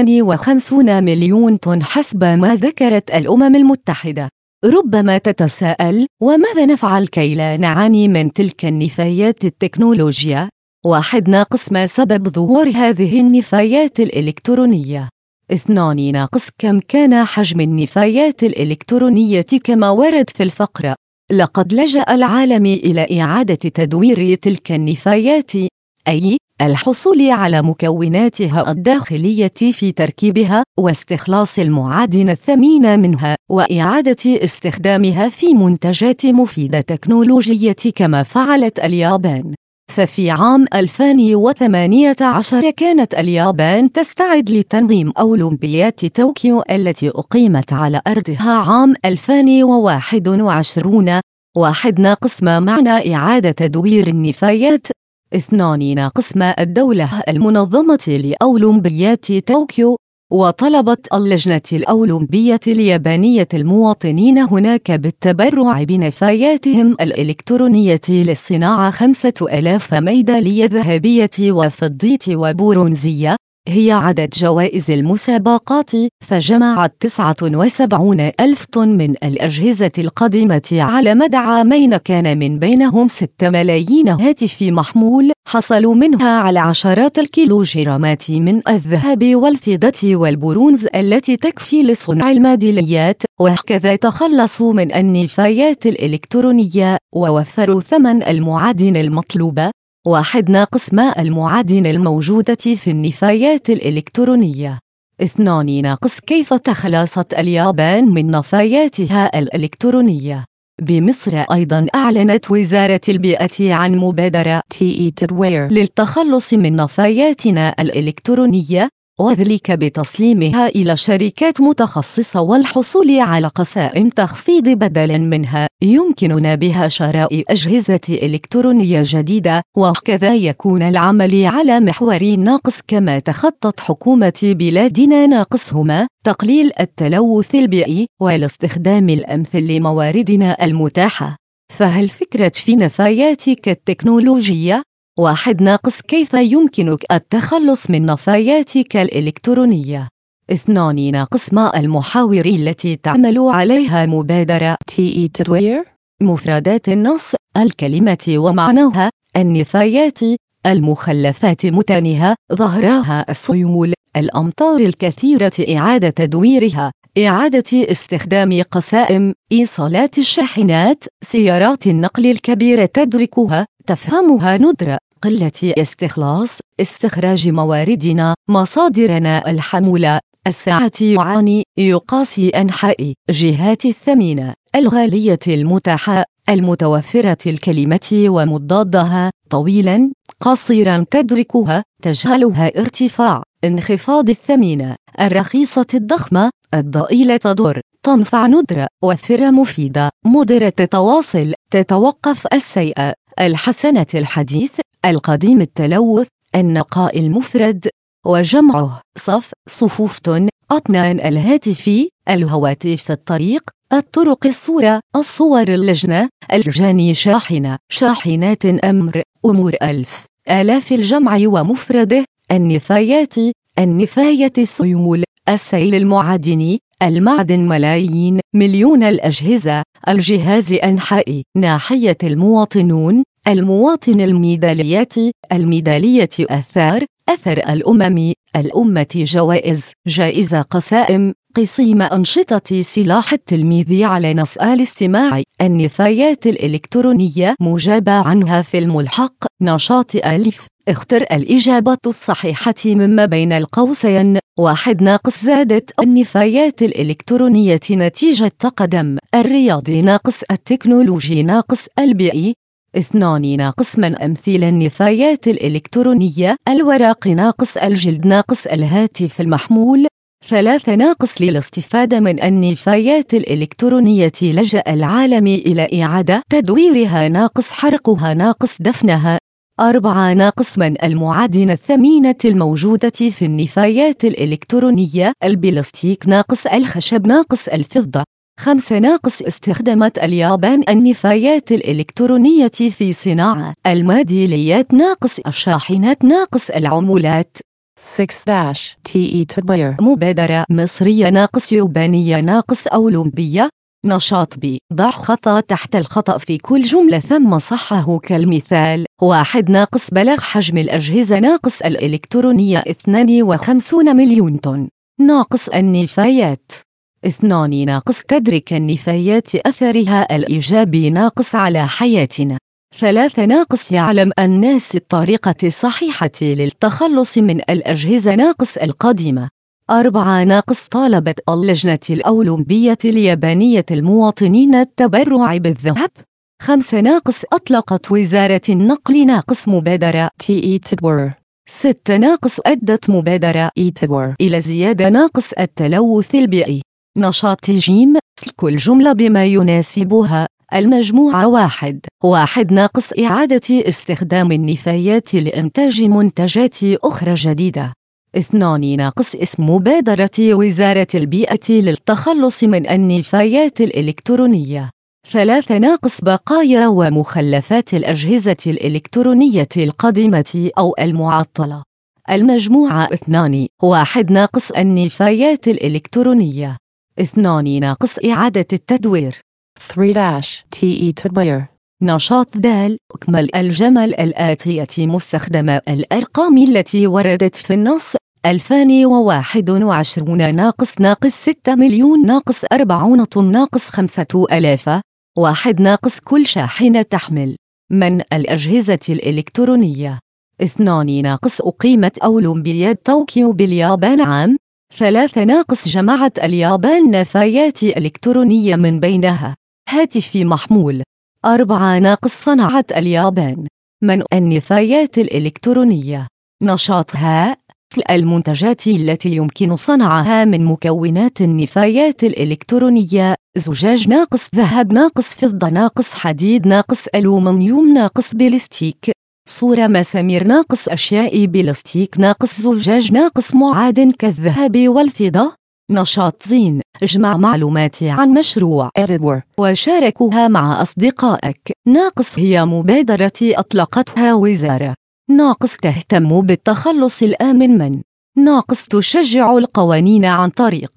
52 مليون طن حسب ما ذكرت الأمم المتحدة. ربما تتساءل: وماذا نفعل كي لا نعاني من تلك النفايات التكنولوجية؟ 1. ما سبب ظهور هذه النفايات الإلكترونية؟ 2. كم كان حجم النفايات الإلكترونية كما ورد في الفقرة؟ لقد لجأ العالم إلى إعادة تدوير تلك النفايات، أي الحصول على مكوناتها الداخلية في تركيبها واستخلاص المعادن الثمين منها وإعادة استخدامها في منتجات مفيدة تكنولوجية كما فعلت اليابان. ففي عام 2018 كانت اليابان تستعد لتنظيم أولمبياد طوكيو التي أقيمت على أرضها عام 2021. 1. ما معنى إعادة تدوير النفايات؟ 2. الدولة المنظمة لأولمبياد طوكيو وطلبت اللجنة الأولمبية اليابانية المواطنين هناك بالتبرع بنفاياتهم الإلكترونية للصناعة 5000 ميدالية ذهبية وفضية وبرونزية، هي عدد جوائز المسابقات، فجمعت 79,000 طن من الأجهزة القديمة على مدى عامين، كان من بينهم 6 ملايين هاتف محمول حصلوا منها على عشرات الكيلوغرامات من الذهب والفضة والبرونز التي تكفي لصنع الميداليات، وهكذا تخلصوا من النفايات الإلكترونية ووفروا ثمن المعادن المطلوبة. 1. ما المعادن الموجودة في النفايات الإلكترونية؟ 2. كيف تخلصت اليابان من نفاياتها الإلكترونية؟ بمصر أيضا أعلنت وزارة البيئة عن مبادرة للتخلص من نفاياتنا الإلكترونية، وذلك بتسليمها إلى شركات متخصصة والحصول على قسائم تخفيض بدلاً منها يمكننا بها شراء أجهزة إلكترونية جديدة، وكذا يكون العمل على محور ناقص كما تخطط حكومة بلادنا ناقصهما: تقليل التلوث البيئي والاستخدام الأمثل لمواردنا المتاحة. فهل فكرت في نفاياتك التكنولوجية؟ 1. كيف يمكنك التخلص من نفاياتك الإلكترونية؟ 2. ما المحاور التي تعمل عليها مبادرة مفردات النص الكلمة ومعناها: النفايات، المخلفات متانهة، ظهرها السيول، الأمطار الكثيرة، إعادة تدويرها، إعادة استخدام قسائم، إيصالات الشاحنات، سيارات النقل الكبيرة تدركها، تفهمها ندرة، قلة استخلاص، استخراج مواردنا، مصادرنا الحمولة، الساعة يعاني، يقاسي أنحاء، جهات الثمينة، الغالية المتاحة، المتوفرة الكلمة ومضادها، طويلا، قصيرا تدركها، تجهلها، ارتفاع، انخفاض الثمينة، الرخيصة الضخمة، الضئيلة تضر، تنفع ندرة، وفر مفيدة، مضرة تتواصل، تتوقف السيئة، الحسنة الحديث، القديم التلوث، النقاء المفرد وجمعه، صف، صفوف، طن، أطنان الهاتف، الهواتف الطريق، الطرق الصورة الصور اللجنة الجاني شاحنة شاحنات أمر أمور ألف آلاف الجمع ومفرده النفايات النفاية السيول السيل المعدني المعدن ملايين مليون الأجهزة الجهاز أنحاء ناحية المواطنون المواطن الميداليات الميدالية أثار أثر الأمة جوائز جائزة قسائم قسيم أنشطة سلاح التلميذ على نص الاستماع النفايات الإلكترونية مجاب عنها في الملحق نشاط ألف اختر الإجابة الصحيحة مما بين القوسين 1 زادت النفايات الإلكترونية نتيجة تقدم الرياضي التكنولوجي البيئي 2 من أمثلة النفايات الإلكترونية الورق الجلد الهاتف المحمول 3 للاستفادة من النفايات الإلكترونية لجأ العالم إلى إعادة تدويرها حرقها دفنها 4 من المعادن الثمينة الموجودة في النفايات الإلكترونية البلاستيك الخشب الفضة 5 استخدمت اليابان النفايات الإلكترونية في صناعة الميداليات الشاحنات العملات 6-TE تدوير مبادرة مصرية يابانية أولمبية نشاط ب ضع خطأ تحت الخطأ في كل جملة ثم صحه كالمثال 1 بلغ حجم الأجهزة الإلكترونية 52 مليون طن النفايات 2 تدرك النفايات أثرها الإيجابي على حياتنا 3 يعلم الناس الطريقة الصحيحة للتخلص من الأجهزة القديمة 4 طالبت اللجنة الأولمبية اليابانية المواطنين التبرع بالذهب 5 أطلقت وزارة النقل مبادرة TE تدوير 6 أدت مبادرة E تدوير إلى زيادة التلوث البيئي نشاط جيم كل جملة بما يناسبها المجموعة 1 إعادة استخدام النفايات لإنتاج منتجات أخرى جديدة 2 اسم مبادرة وزارة البيئة للتخلص من النفايات الإلكترونية 3 بقايا ومخلفات الأجهزة الإلكترونية القديمة أو المعطلة المجموعة 2 1 النفايات الإلكترونية 2 إعادة التدوير 3-TE تدوير نشاط د اكمل الجمل الآتية مستخدمة الأرقام التي وردت في النص 2021 6 مليون 40 طن 5000 1 كل شاحنة تحمل من الأجهزة الإلكترونية 2 أقيمت أولمبياد طوكيو باليابان عام 3 جمعت اليابان نفايات إلكترونية من بينها هاتف محمول 4 صنعت اليابان من النفايات الإلكترونية نشاط هاء المنتجات التي يمكن صنعها من مكونات النفايات الإلكترونية زجاج ذهب فضة حديد ألومنيوم بلاستيك صورة مسامير أشياء بلاستيك زجاج معادن كالذهب والفضة نشاط زين اجمع معلومات عن مشروع Edward وشاركها مع أصدقائك هي مبادرة أطلقتها وزارة تهتم بالتخلص الآمن من تشجع القوانين عن طريق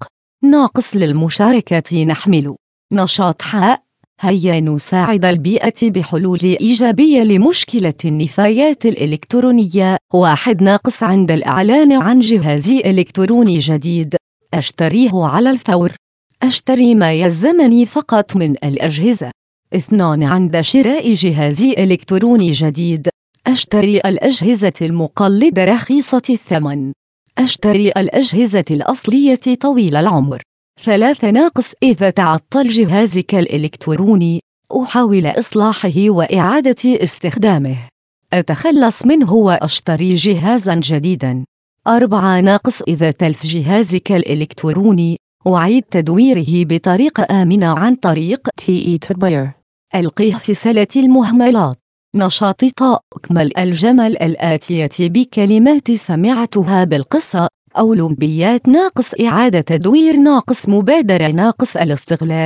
للمشاركة نحمل نشاط حاء هيا نساعد البيئة بحلول إيجابية لمشكلة النفايات الإلكترونية 1 عند الإعلان عن جهاز إلكتروني جديد أشتريه على الفور أشتري ما يلزمني فقط من الأجهزة 2 عند شراء جهاز إلكتروني جديد أشتري الأجهزة المقلدة رخيصة الثمن أشتري الأجهزة الأصلية طويل العمر 3 إذا تعطل جهازك الإلكتروني أحاول إصلاحه وإعادة استخدامه أتخلص منه وأشتري جهازا جديدا 4 إذا تلف جهازك الإلكتروني أعيد تدويره بطريقة آمنة عن طريق TE تدوير ألقيه في سلة المهملات نشاط طاء اكمل الجمل الآتية بكلمات سمعتها بالقصة أولمبيات إعادة تدوير مبادرة الاستغلال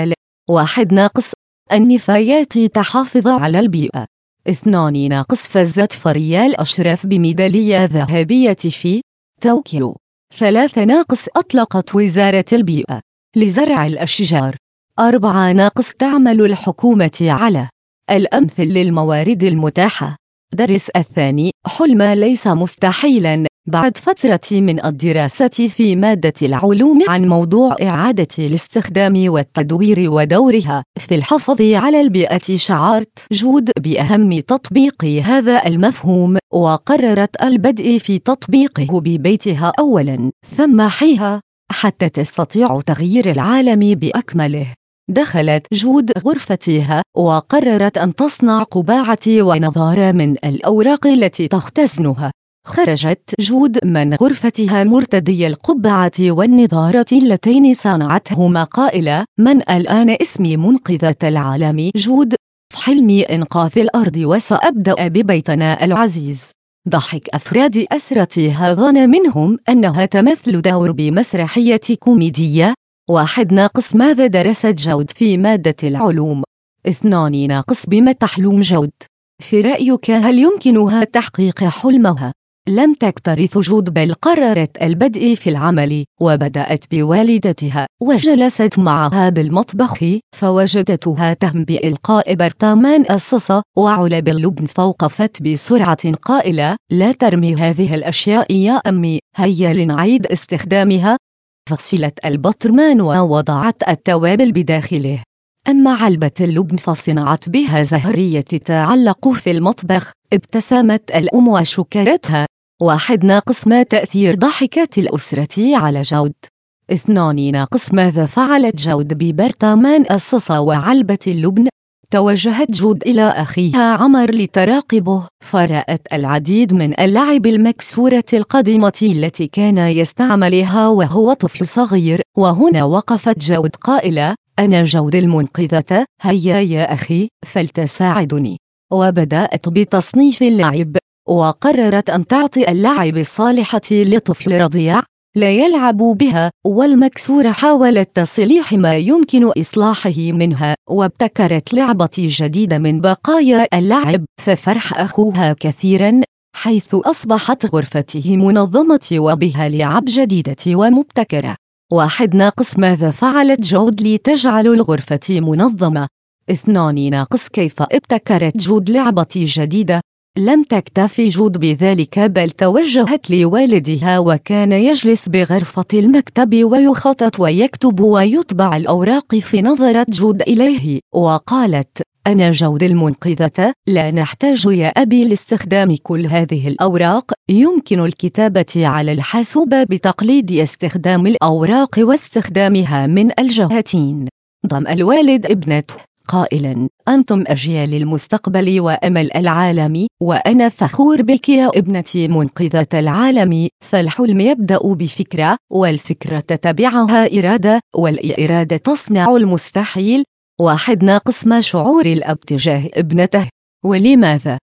1 ناقص النفايات تحافظ على البيئة. 2 ناقص فازت فريال أشرف بميدالية ذهبية في طوكيو. 3 ناقص أطلقت وزارة البيئة لزرع الأشجار. 4 ناقص تعمل الحكومة على الأمثل للموارد المتاحة. درس الثاني حلم ليس مستحيلاً بعد فترة من الدراسة في مادة العلوم عن موضوع إعادة الاستخدام والتدوير ودورها في الحفاظ على البيئة، شعرت جود بأهم تطبيق هذا المفهوم، وقررت البدء في تطبيقه ببيتها أولاً ثم حيها حتى تستطيع تغيير العالم بأكمله. دخلت جود غرفتها وقررت أن تصنع قبعة ونظارة من الأوراق التي تختزنها. خرجت جود من غرفتها مرتدية القبعة والنظارة اللتين صنعتهما قائلة: من الآن اسمي منقذة العالم جود، في حلمي إنقاذ الأرض وسأبدأ ببيتنا العزيز. ضحك أفراد أسرتها ظن منهم أنها تمثل دور بمسرحية كوميدية. 1 ناقص ماذا درست جود في مادة العلوم؟ 2 ناقص بما تحلم جود؟ في رأيك هل يمكنها تحقيق حلمها؟ لم تكترث جود بل قررت البدء في العمل، وبدأت بوالدتها وجلست معها بالمطبخ فوجدتها تهم بإلقاء برطمان الصلصة وعلب اللبن فوقفت بسرعة قائلة: لا ترمي هذه الأشياء يا أمي، هيا لنعيد استخدامها. فغسلت البطرمان ووضعت التوابل بداخله. أما علبة اللبن فصنعت بها زهرية تتعلق في المطبخ. ابتسمت الأم وشكرتها. 1 ناقص ما تأثير ضحكات الأسرة على جود؟ 2 ناقص ماذا فعلت جود ببرطمان الصلصة وعلبة اللبن؟ توجهت جود إلى أخيها عمر لتراقبه، فرأت العديد من اللعب المكسورة القديمة التي كان يستعملها وهو طفل صغير. وهنا وقفت جود قائلة: أنا جود المنقذة، هيا يا أخي فلتساعدني. وبدأت بتصنيف اللعب، وقررت أن تعطي اللعب الصالحة لطفل رضيع لا يلعب بها، والمكسورة حاولت تصليح ما يمكن إصلاحه منها، وابتكرت لعبة جديدة من بقايا اللعب، ففرح أخوها كثيرا حيث أصبحت غرفته منظمة وبها لعب جديدة ومبتكرة. 1 ناقص ماذا فعلت جود لتجعل الغرفة منظمة؟ 2 ناقص كيف ابتكرت جود لعبة جديدة؟ لم تكتفي جود بذلك بل توجهت لوالدها وكان يجلس بغرفة المكتب ويخطط ويكتب ويطبع الأوراق، في نظرت جود إليه وقالت: أنا جود المنقذة، لا نحتاج يا أبي لاستخدام كل هذه الأوراق، يمكن الكتابة على الحاسوب بتقليد استخدام الأوراق واستخدامها من الجهتين. ضم الوالد ابنته قائلاً: أنتم أجيال المستقبل وأمل العالم، وأنا فخور بك يا ابنتي منقذة العالم. فالحلم يبدأ بفكرة، والفكرة تتبعها إرادة، والإرادة تصنع المستحيل. 1 ناقص ما شعور الأب تجاه ابنته؟ ولماذا؟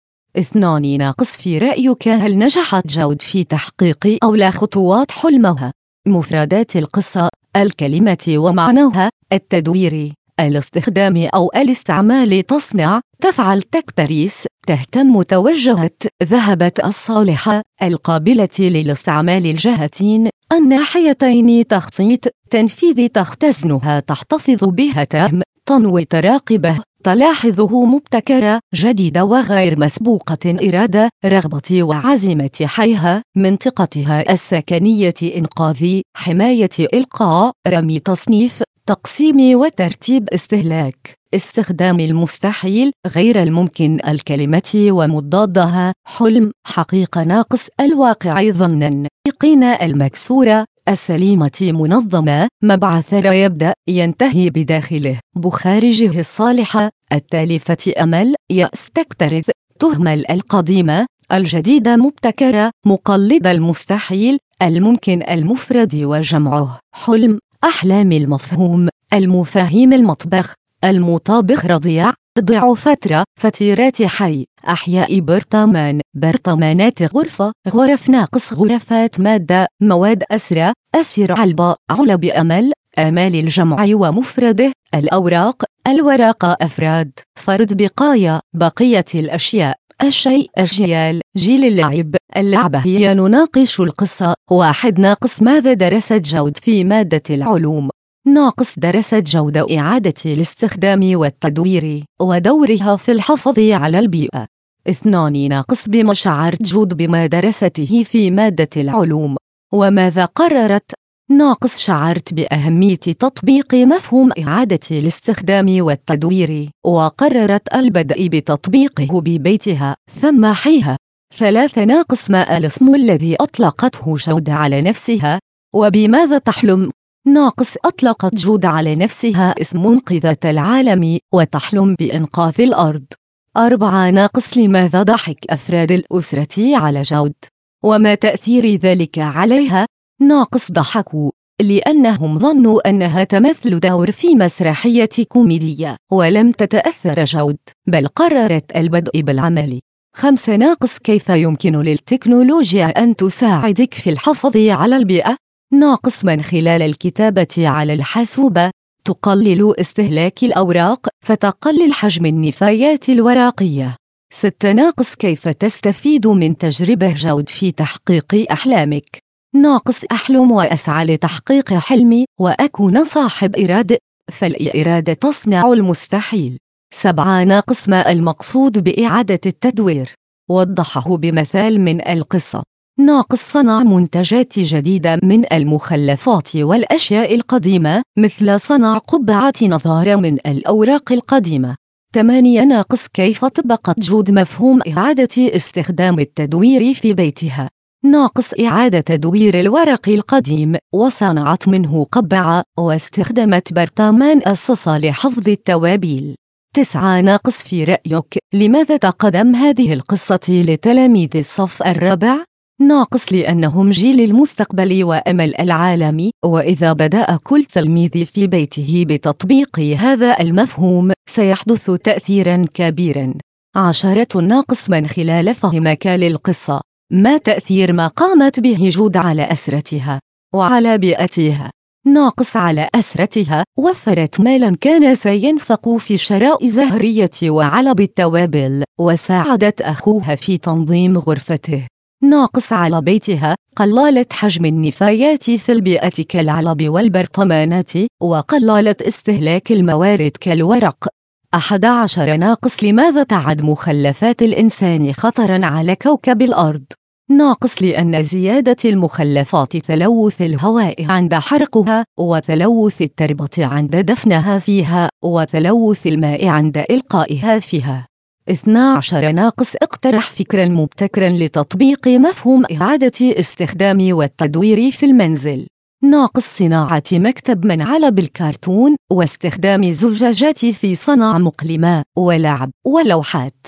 2 ناقص في رأيك هل نجحت جود في تحقيق أولى خطوات حلمها؟ مفردات القصة: الكلمة ومعناها، التدوير، الاستخدام أو الاستعمال، تصنع، تفعل، تكترث، تهتم، توجهت، ذهبت، الصالحة، القابلة للاستعمال، الجهتين، الناحيتين، تخطيط، تنفيذ، تختزنها، تحتفظ بها، تهم، تنوي، تراقبه، تلاحظه، مبتكرة، جديدة وغير مسبوقة، إرادة، رغبة وعزيمة، حيها، منطقتها السكنية، إنقاذ، حماية، إلقاء، رمي، تصنيف، تقسيم وترتيب، استهلاك، استخدام المستحيل، غير الممكن، الكلمة ومضادها، حلم، حقيقة ناقص الواقع، ظنا، يقين، المكسورة، السليمة، منظمة، مبعث لا يبدأ ينتهي بداخله، بخارجه، الصالحة، التالفة، أمل، يأس، تكترث، تهمل، القديمة، الجديدة، مبتكرة، مقلد، المستحيل، الممكن، المفرد وجمعه، حلم، أحلام، المفهوم، المفاهيم، المطبخ، المطابخ، رضيع، رضع، فترة، فتيرات، حي، أحياء، برطمان، برطمانات، غرفة، غرف ناقص غرفات، مادة، مواد، أسرة، أسر، علبة، علب، أمل، آمال الجمع ومفرده. الأوراق، الورقة أفراد، فرد بقايا، بقية الأشياء، الشيء أجيال، جيل اللعب، اللعبة. هي نناقش القصة. 1. ماذا درست جود في مادة العلوم؟ درست جود إعادة الاستخدام والتدوير ودورها في الحفاظ على البيئة. 2. بما شعرت جود بما درسته في مادة العلوم وماذا قررت؟ شعرت بأهمية تطبيق مفهوم إعادة الاستخدام والتدوير وقررت البدء بتطبيقه ببيتها ثم حيها. 3. ما الاسم الذي أطلقته جود على نفسها وبماذا تحلم؟ أطلقت جود على نفسها اسم منقذة العالم وتحلم بإنقاذ الأرض. 4. لماذا ضحك أفراد الأسرة على جود وما تأثير ذلك عليها؟ ضحكوا لأنهم ظنوا أنها تمثل دور في مسرحية كوميدية ولم تتأثر جود بل قررت البدء بالعمل. 5. كيف يمكن للتكنولوجيا أن تساعدك في الحفاظ على البيئة؟ من خلال الكتابة على الحاسوب تقلل استهلاك الأوراق فتقلل حجم النفايات الورقية. 6. كيف تستفيد من تجربة جود في تحقيق أحلامك؟ أحلم وأسعى لتحقيق حلمي وأكون صاحب إرادة، فالإرادة تصنع المستحيل. 7. ما المقصود بإعادة التدوير؟ وضحه بمثال من القصة. صنع منتجات جديدة من المخلفات والأشياء القديمة مثل صنع قبعة نظارة من الأوراق القديمة. 8. كيف طبقت جود مفهوم إعادة استخدام التدوير في بيتها؟ إعادة تدوير الورق القديم وصنعت منه قبعة واستخدمت برطمان الصلصة لحفظ التوابل. 9. في رأيك لماذا تقدم هذه القصة لتلاميذ الصف الرابع؟ لأنهم جيل المستقبل وأمل العالم، وإذا بدأ كل تلميذ في بيته بتطبيق هذا المفهوم سيحدث تأثيرا كبيرا. 10. من خلال فهمك للقصة ما تأثير ما قامت به جود على أسرتها وعلى بيئتها؟ على أسرتها وفرت مالا كان سينفق في شراء زهرية وعلب التوابل وساعدت أخوها في تنظيم غرفته. على بيتها قللت حجم النفايات في البيئة كالعلب والبرطمانات وقللت استهلاك الموارد كالورق. 11. لماذا تعد مخلفات الإنسان خطرا على كوكب الأرض؟ لأن زيادة المخلفات تلوث الهواء عند حرقها وتلوث التربة عند دفنها فيها وتلوث الماء عند إلقائها فيها. 12. اقترح فكرا مبتكرا لتطبيق مفهوم إعادة استخدام والتدوير في المنزل. صناعة مكتب من علب الكرتون واستخدام الزجاجات في صنع مقلمة ولعب ولوحات.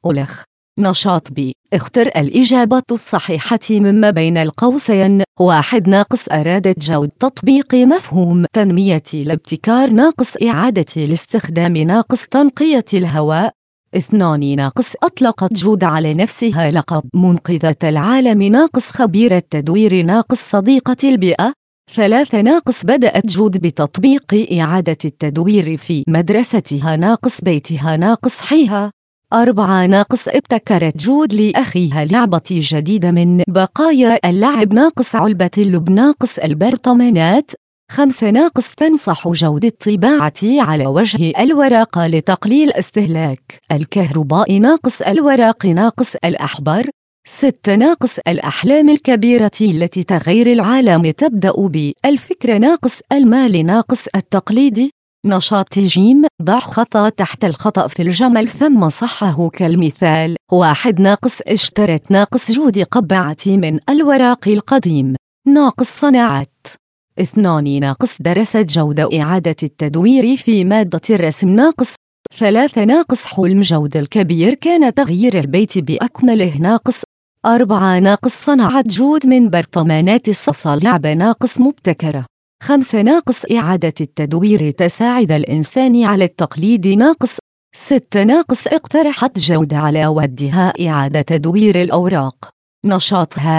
نشاط B. اختر الإجابة الصحيحة مما بين القوسين. 1. أرادت جود تطبيق مفهوم تنمية الابتكار. إعادة الاستخدام. تنقية الهواء. 2. أطلقت جود على نفسها لقب منقذة العالم. خبير التدوير. صديقة البيئة. 3. بدأت جود بتطبيق إعادة التدوير في مدرستها. بيتها. حيها. 4. ابتكرت جود لأخيها لعبة جديدة من بقايا اللعب. علبة اللب. البرطمانات. 5. تنصح جود الطباعة على وجه الورق لتقليل استهلاك الكهرباء. الورق. الأحبار. 6. الأحلام الكبيرة التي تغير العالم تبدأ بالفكرة. المال. التقليد. نشاط ج. ضع خطأ تحت الخطأ في الجمل ثم صحه كالمثال. 1. اشترت جود قبعة من الورق القديم. صنعت. 2. درست جود إعادة التدوير في مادة الرسم. 3. حلم جود الكبير كان تغيير البيت بأكمله. 4. صنعت جود من برطمانات الصلصة لعبة. مبتكرة. 5. إعادة التدوير تساعد الإنسان على التقليد. 6. اقترحت جود على ودها إعادة تدوير الأوراق. نشاط ها.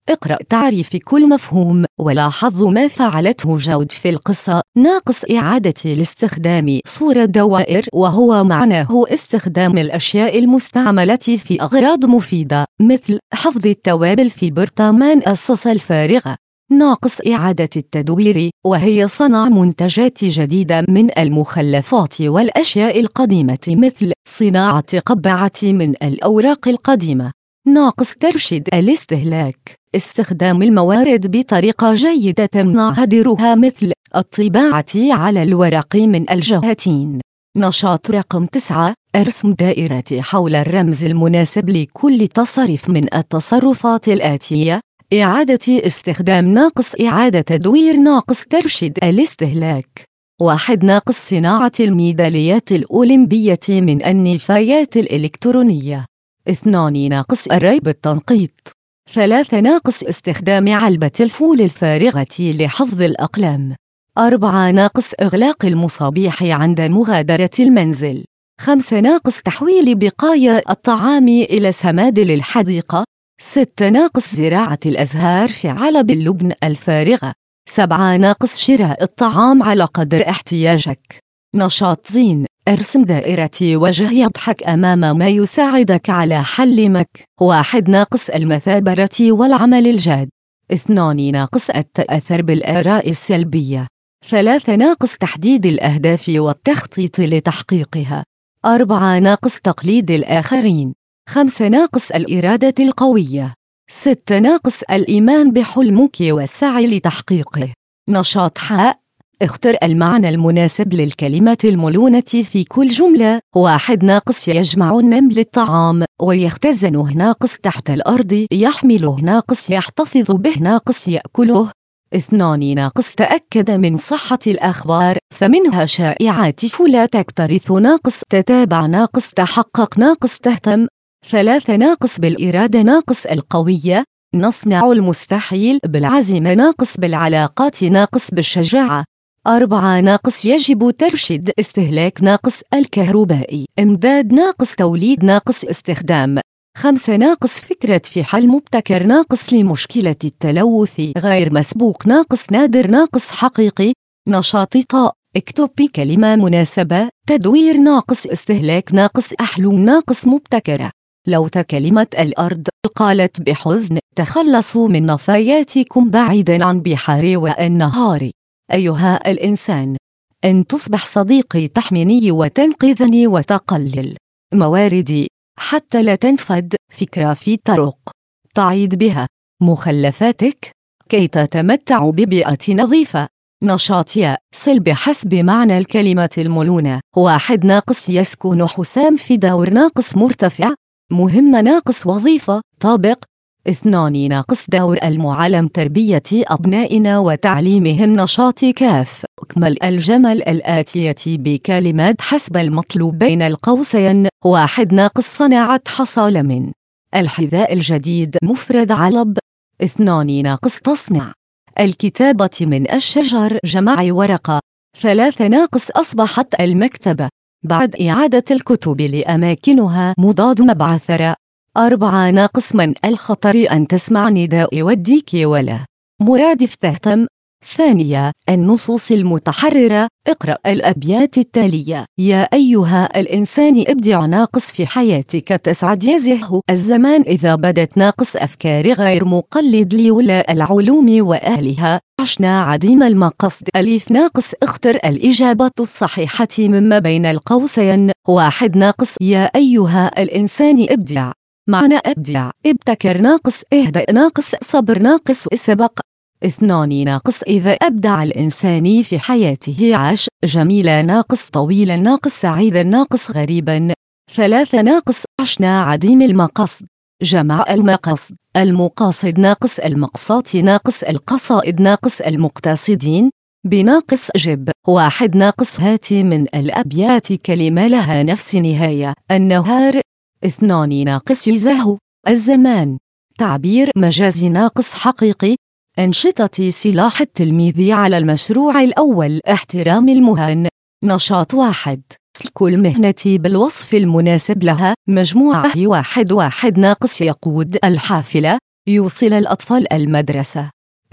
اقرأ تعريف كل مفهوم ولاحظ ما فعلته جود في القصة. ناقص إعادة الاستخدام صورة دوائر، وهو معناه استخدام الأشياء المستعملة في أغراض مفيدة مثل حفظ التوابل في برطمان الصلصة الفارغة. ناقص إعادة التدوير، وهي صنع منتجات جديدة من المخلفات والأشياء القديمة مثل صناعة قبعة من الأوراق القديمة. ناقص ترشيد الاستهلاك، استخدام الموارد بطريقة جيدة تمنع هدرها مثل الطباعة على الورق من الجهتين. نشاط رقم 9، ارسم دائرة حول الرمز المناسب لكل تصرف من التصرفات الآتية. إعادة استخدام، ناقص إعادة تدوير، ناقص ترشيد الاستهلاك. 1. ناقص صناعة الميداليات الأولمبية من النفايات الإلكترونية. 2. ناقص الري بالتنقيط. 3. ناقص استخدام علبة الفول الفارغة لحفظ الأقلام. 4. ناقص إغلاق المصابيح عند مغادرة المنزل. 5. ناقص تحويل بقايا الطعام إلى سماد الحديقة. 6. ناقص زراعة الأزهار في علب اللبن الفارغة. 7. ناقص شراء الطعام على قدر احتياجك. نشاط زين، ارسم دائرة وجه يضحك أمام ما يساعدك على حل 1. ناقص المثابرة والعمل الجاد. 2. ناقص التأثر بالآراء السلبية. 3. ناقص تحديد الأهداف والتخطيط لتحقيقها. 4. ناقص تقليد الآخرين. 5. ناقص الإرادة القوية. 6. ناقص الإيمان بحلمك والسعي لتحقيقه. نشاط حاء، اختر المعنى المناسب للكلمة الملونة في كل جملة. 1. ناقص يجمع النمل الطعام ويختزنه. ناقص تحت الأرض يحمله. ناقص يحتفظ به. ناقص يأكله. 2. ناقص تأكد من صحة الأخبار فمنها شائعات فلا تكترث. ناقص تتابع. ناقص تحقق. ناقص تهتم. 3. ناقص بالإرادة، ناقص القوية نصنع المستحيل بالعزم. ناقص بالعلاقات. ناقص بالشجاعة. 4. ناقص يجب ترشيد استهلاك. ناقص الكهربائي إمداد. ناقص توليد. ناقص استخدام. 5. ناقص فكرة في حل مبتكر. ناقص لمشكلة التلوث غير مسبوق. ناقص نادر. ناقص حقيقي. نشاط طاء، اكتب بكلمة مناسبة. تدوير، ناقص استهلاك. ناقص أحلام. ناقص مبتكرة. لو كلمة الأرض قالت بحزن: تخلصوا من نفاياتكم بعيدا عن بحار والنهار. أيها الإنسان، أن تصبح صديقي تحميني وتنقذني وتقلل مواردي حتى لا تنفد. فكرة في طرق تعيد بها مخلفاتك كي تتمتع ببيئة نظيفة. نشاط ياء، صل بحسب معنى الكلمة الملونة. 1. ناقص يسكن حسام في دور. ناقص مرتفع مهمة. ناقص وظيفة طابق. 2. ناقص دور المعلم تربية أبنائنا وتعليمهم. نشاط كاف، اكمل الجمل الآتية بكلمات حسب المطلوب بين القوسين. 1. ناقص صناعة حصال من الحذاء الجديد مفرد علب. 2. ناقص تصنع الكتابة من الشجر جمع ورقة. 3. ناقص أصبحت المكتبة بعد إعادة الكتب لأماكنها مضاد مبعثرة. 4. ناقص من الخطر أن تسمع نداء وديك ولا مرادف تهتم. 2. النصوص المتحررة، اقرأ الأبيات التالية: يا أيها الإنسان ابدع. ناقص في حياتك تسعد يزهو الزمان إذا بدت. ناقص أفكار غير مقلد لولاء العلوم وأهلها عشنا عديم المقصد. ألف. ناقص اختر الإجابة الصحيحة مما بين القوسين. 1. ناقص يا أيها الإنسان ابدع. معنى ابدع ابتكر. ناقص اهدأ. ناقص صبر. ناقص سبق. 2. ناقص إذا أبدع الإنسان في حياته عاش جميلا. ناقص طويلا. ناقص سعيدا. ناقص غريبا. 3. ناقص عشنا عديم المقصد جمع المقصد المقاصد. ناقص المقصات. ناقص القصائد. ناقص المقتصدين. بناقص جب. 1. ناقص هات من الأبيات كلمة لها نفس نهاية النهار. 2. ناقص يزهو الزمان تعبير مجازي. ناقص حقيقي أنشطة سلاح التلميذ على المشروع الأول احترام المهن. نشاط 1. كل مهنة بالوصف المناسب لها مجموعة. 1. ناقص يقود الحافلة يوصل الأطفال المدرسة.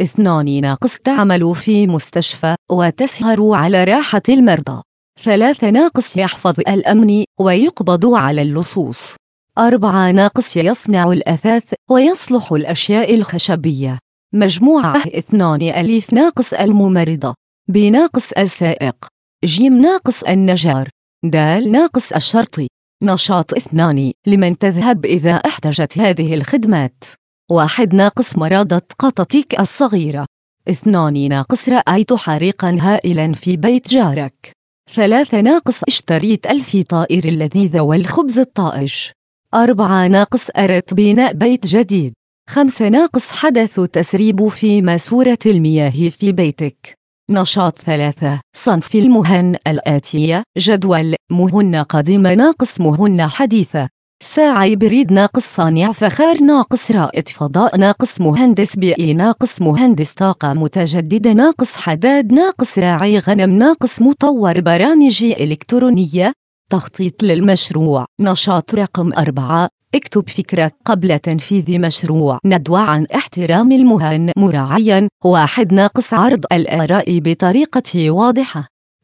2 ناقص تعمل في مستشفى وتسهر على راحة المرضى. 3 ناقص يحفظ الأمن ويقبض على اللصوص. 4 ناقص يصنع الأثاث ويصلح الأشياء الخشبية. مجموعة 2 ألف ناقص الممرضة. ب ناقص السائق. ج ناقص النجار. د ناقص الشرطي. نشاط 2 لمن تذهب إذا احتجت هذه الخدمات. 1 ناقص مرضة قطتك الصغيرة. 2 ناقص رأيت حريقا هائلا في بيت جارك. 3 ناقص اشتريت الفطائر اللذيذ والخبز الطائج. 4 ناقص أردت بناء بيت جديد. 5 ناقص حدث تسريب في ماسورة المياه في بيتك. نشاط 3 صنف المهن الآتية. جدول مهن قديمة ناقص مهن حديثة. ساعي بريد ناقص صانع فخار ناقص رائد فضاء ناقص مهندس بيئي ناقص مهندس طاقة متجددة ناقص حداد ناقص راعي غنم ناقص مطور برامج إلكترونية. تخطيط للمشروع. نشاط رقم 4 اكتب فكرة قبل تنفيذ مشروع. ندوة عن احترام المهن مراعيا. 1 ناقص عرض الآراء بطريقة واضحة.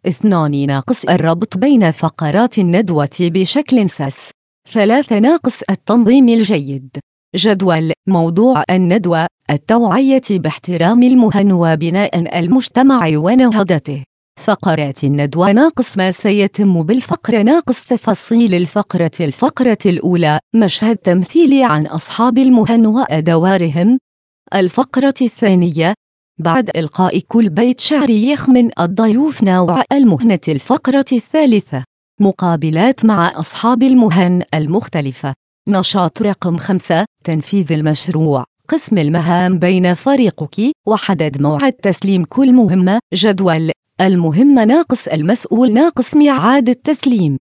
2 ناقص الربط بين فقرات الندوة بشكل سلس. 3 ناقص التنظيم الجيد. جدول موضوع الندوة التوعية باحترام المهن وبناء المجتمع ونهضته. فقرات الندوة ناقص ما سيتم بالفقرة ناقص تفاصيل الفقرة. الفقرة الأولى مشهد تمثيلي عن أصحاب المهن وأدوارهم. الفقرة الثانية بعد إلقاء كل بيت شعري يخمن الضيوف نوع المهنة. الفقرة الثالثة مقابلات مع أصحاب المهن المختلفة. نشاط رقم 5 تنفيذ المشروع. قسم المهام بين فريقك وحدد موعد تسليم كل مهمة. جدول المهمة ناقص المسؤول ناقص ميعاد التسليم.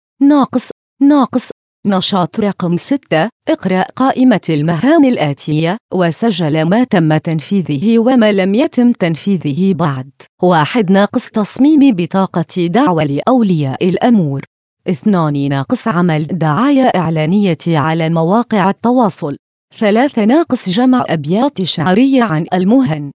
ناقص نشاط رقم 6 اقرأ قائمة المهام الآتية وسجل ما تم تنفيذه وما لم يتم تنفيذه بعد. 1 ناقص تصميم بطاقة دعوة لأولياء الأمور. 2 ناقص عمل دعاية إعلانية على مواقع التواصل. 3 ناقص جمع أبيات شعرية عن المهن.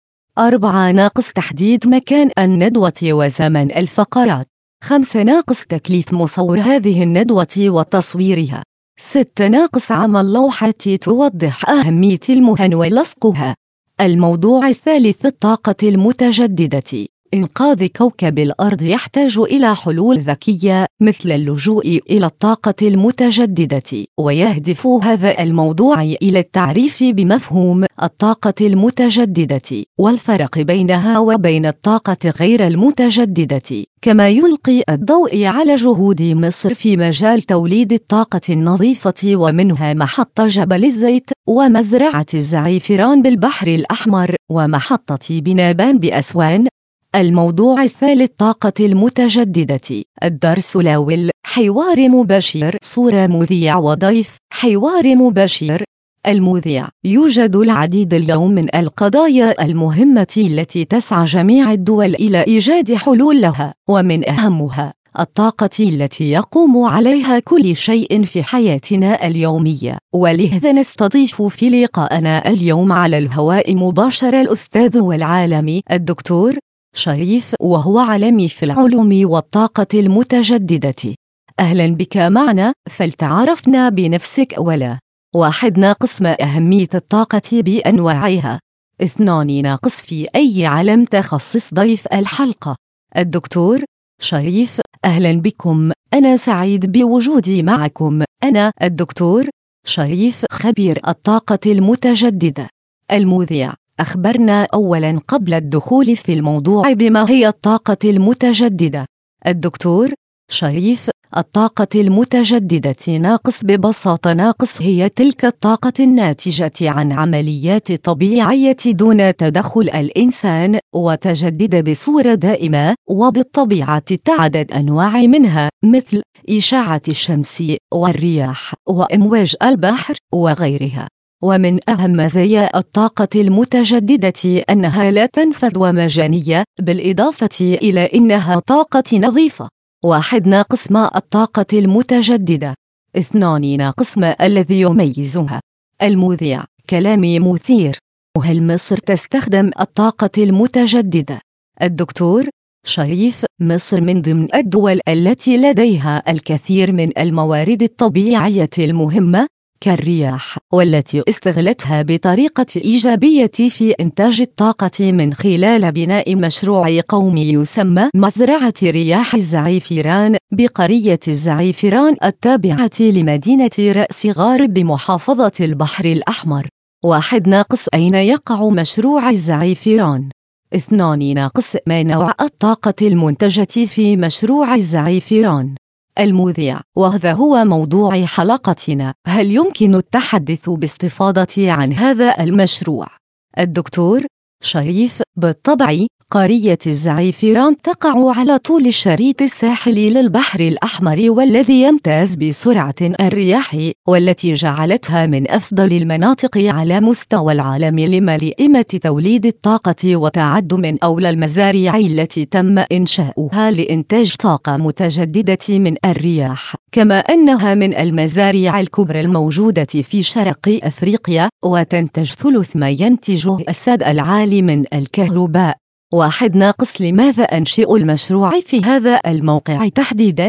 4 ناقص تحديد مكان الندوة وزمن الفقرات. 5 ناقص تكليف مصور هذه الندوة وتصويرها. 6 ناقص عمل لوحة توضح أهمية المهن ولصقها. الموضوع الثالث الطاقة المتجددة. إنقاذ كوكب الأرض يحتاج إلى حلول ذكية مثل اللجوء إلى الطاقة المتجددة. ويهدف هذا الموضوع إلى التعريف بمفهوم الطاقة المتجددة والفرق بينها وبين الطاقة غير المتجددة، كما يلقي الضوء على جهود مصر في مجال توليد الطاقة النظيفة ومنها محطة جبل الزيت ومزرعة الزعفران بالبحر الأحمر ومحطة بنابان بأسوان. الموضوع الثالث طاقة المتجددة. الدرس الأول حوار مباشر. صورة مذيع وضيف. حوار مباشر. المذيع: يوجد العديد اليوم من القضايا المهمة التي تسعى جميع الدول إلى إيجاد حلول لها، ومن أهمها الطاقة التي يقوم عليها كل شيء في حياتنا اليومية. ولهذا نستضيف في لقائنا اليوم على الهواء مباشرة الأستاذ والعالمي الدكتور شريف، وهو عالمي في العلوم والطاقة المتجددة. أهلا بك معنا، فلتعرفنا بنفسك أولا. 1 ناقص ما أهمية الطاقة بأنواعها. 2 ناقص في أي علم تخصص ضيف الحلقة. الدكتور شريف: أهلا بكم، أنا سعيد بوجودي معكم. أنا الدكتور شريف، خبير الطاقة المتجددة. المذيع: أخبرنا أولا قبل الدخول في الموضوع بما هي الطاقة المتجددة. الدكتور شريف: الطاقة المتجددة ناقص ببساطة ناقص هي تلك الطاقة الناتجة عن عمليات طبيعية دون تدخل الإنسان وتجدد بصورة دائمة، وبالطبيعة تعدد أنواع منها مثل إشعاع الشمس والرياح وأمواج البحر وغيرها. ومن أهم مزايا الطاقة المتجددة أنها لا تنفذ ومجانية، بالإضافة إلى أنها طاقة نظيفة. 1 ناقص ما الطاقة المتجددة. 2 ناقص ما الذي يميزها. المذيع: كلامي مثير. هل مصر تستخدم الطاقة المتجددة؟ الدكتور شريف: مصر من ضمن الدول التي لديها الكثير من الموارد الطبيعية المهمة كالرياح، والتي استغلتها بطريقة إيجابية في إنتاج الطاقة من خلال بناء مشروع قومي يسمى مزرعة رياح الزعيفران بقرية الزعيفران التابعة لمدينة رأس غارب بمحافظة البحر الأحمر. 1 أين يقع مشروع الزعيفران؟ 2 ما نوع الطاقة المنتجة في مشروع الزعيفران؟ المذيع: وهذا هو موضوع حلقتنا، هل يمكن التحدث باستفاضة عن هذا المشروع؟ الدكتور شريف: بالطبع، قرية الزعيفران تقع على طول الشريط الساحلي للبحر الأحمر، والذي يمتاز بسرعة الرياح، والتي جعلتها من أفضل المناطق على مستوى العالم لملائمة توليد الطاقة، وتعد من أولى المزارع التي تم إنشاؤها لإنتاج طاقة متجددة من الرياح، كما أنها من المزارع الكبرى الموجودة في شرق أفريقيا، وتنتج ثلث ما ينتجه السد العالي من الكهرباء. 1 لماذا أنشئ المشروع في هذا الموقع تحديداً؟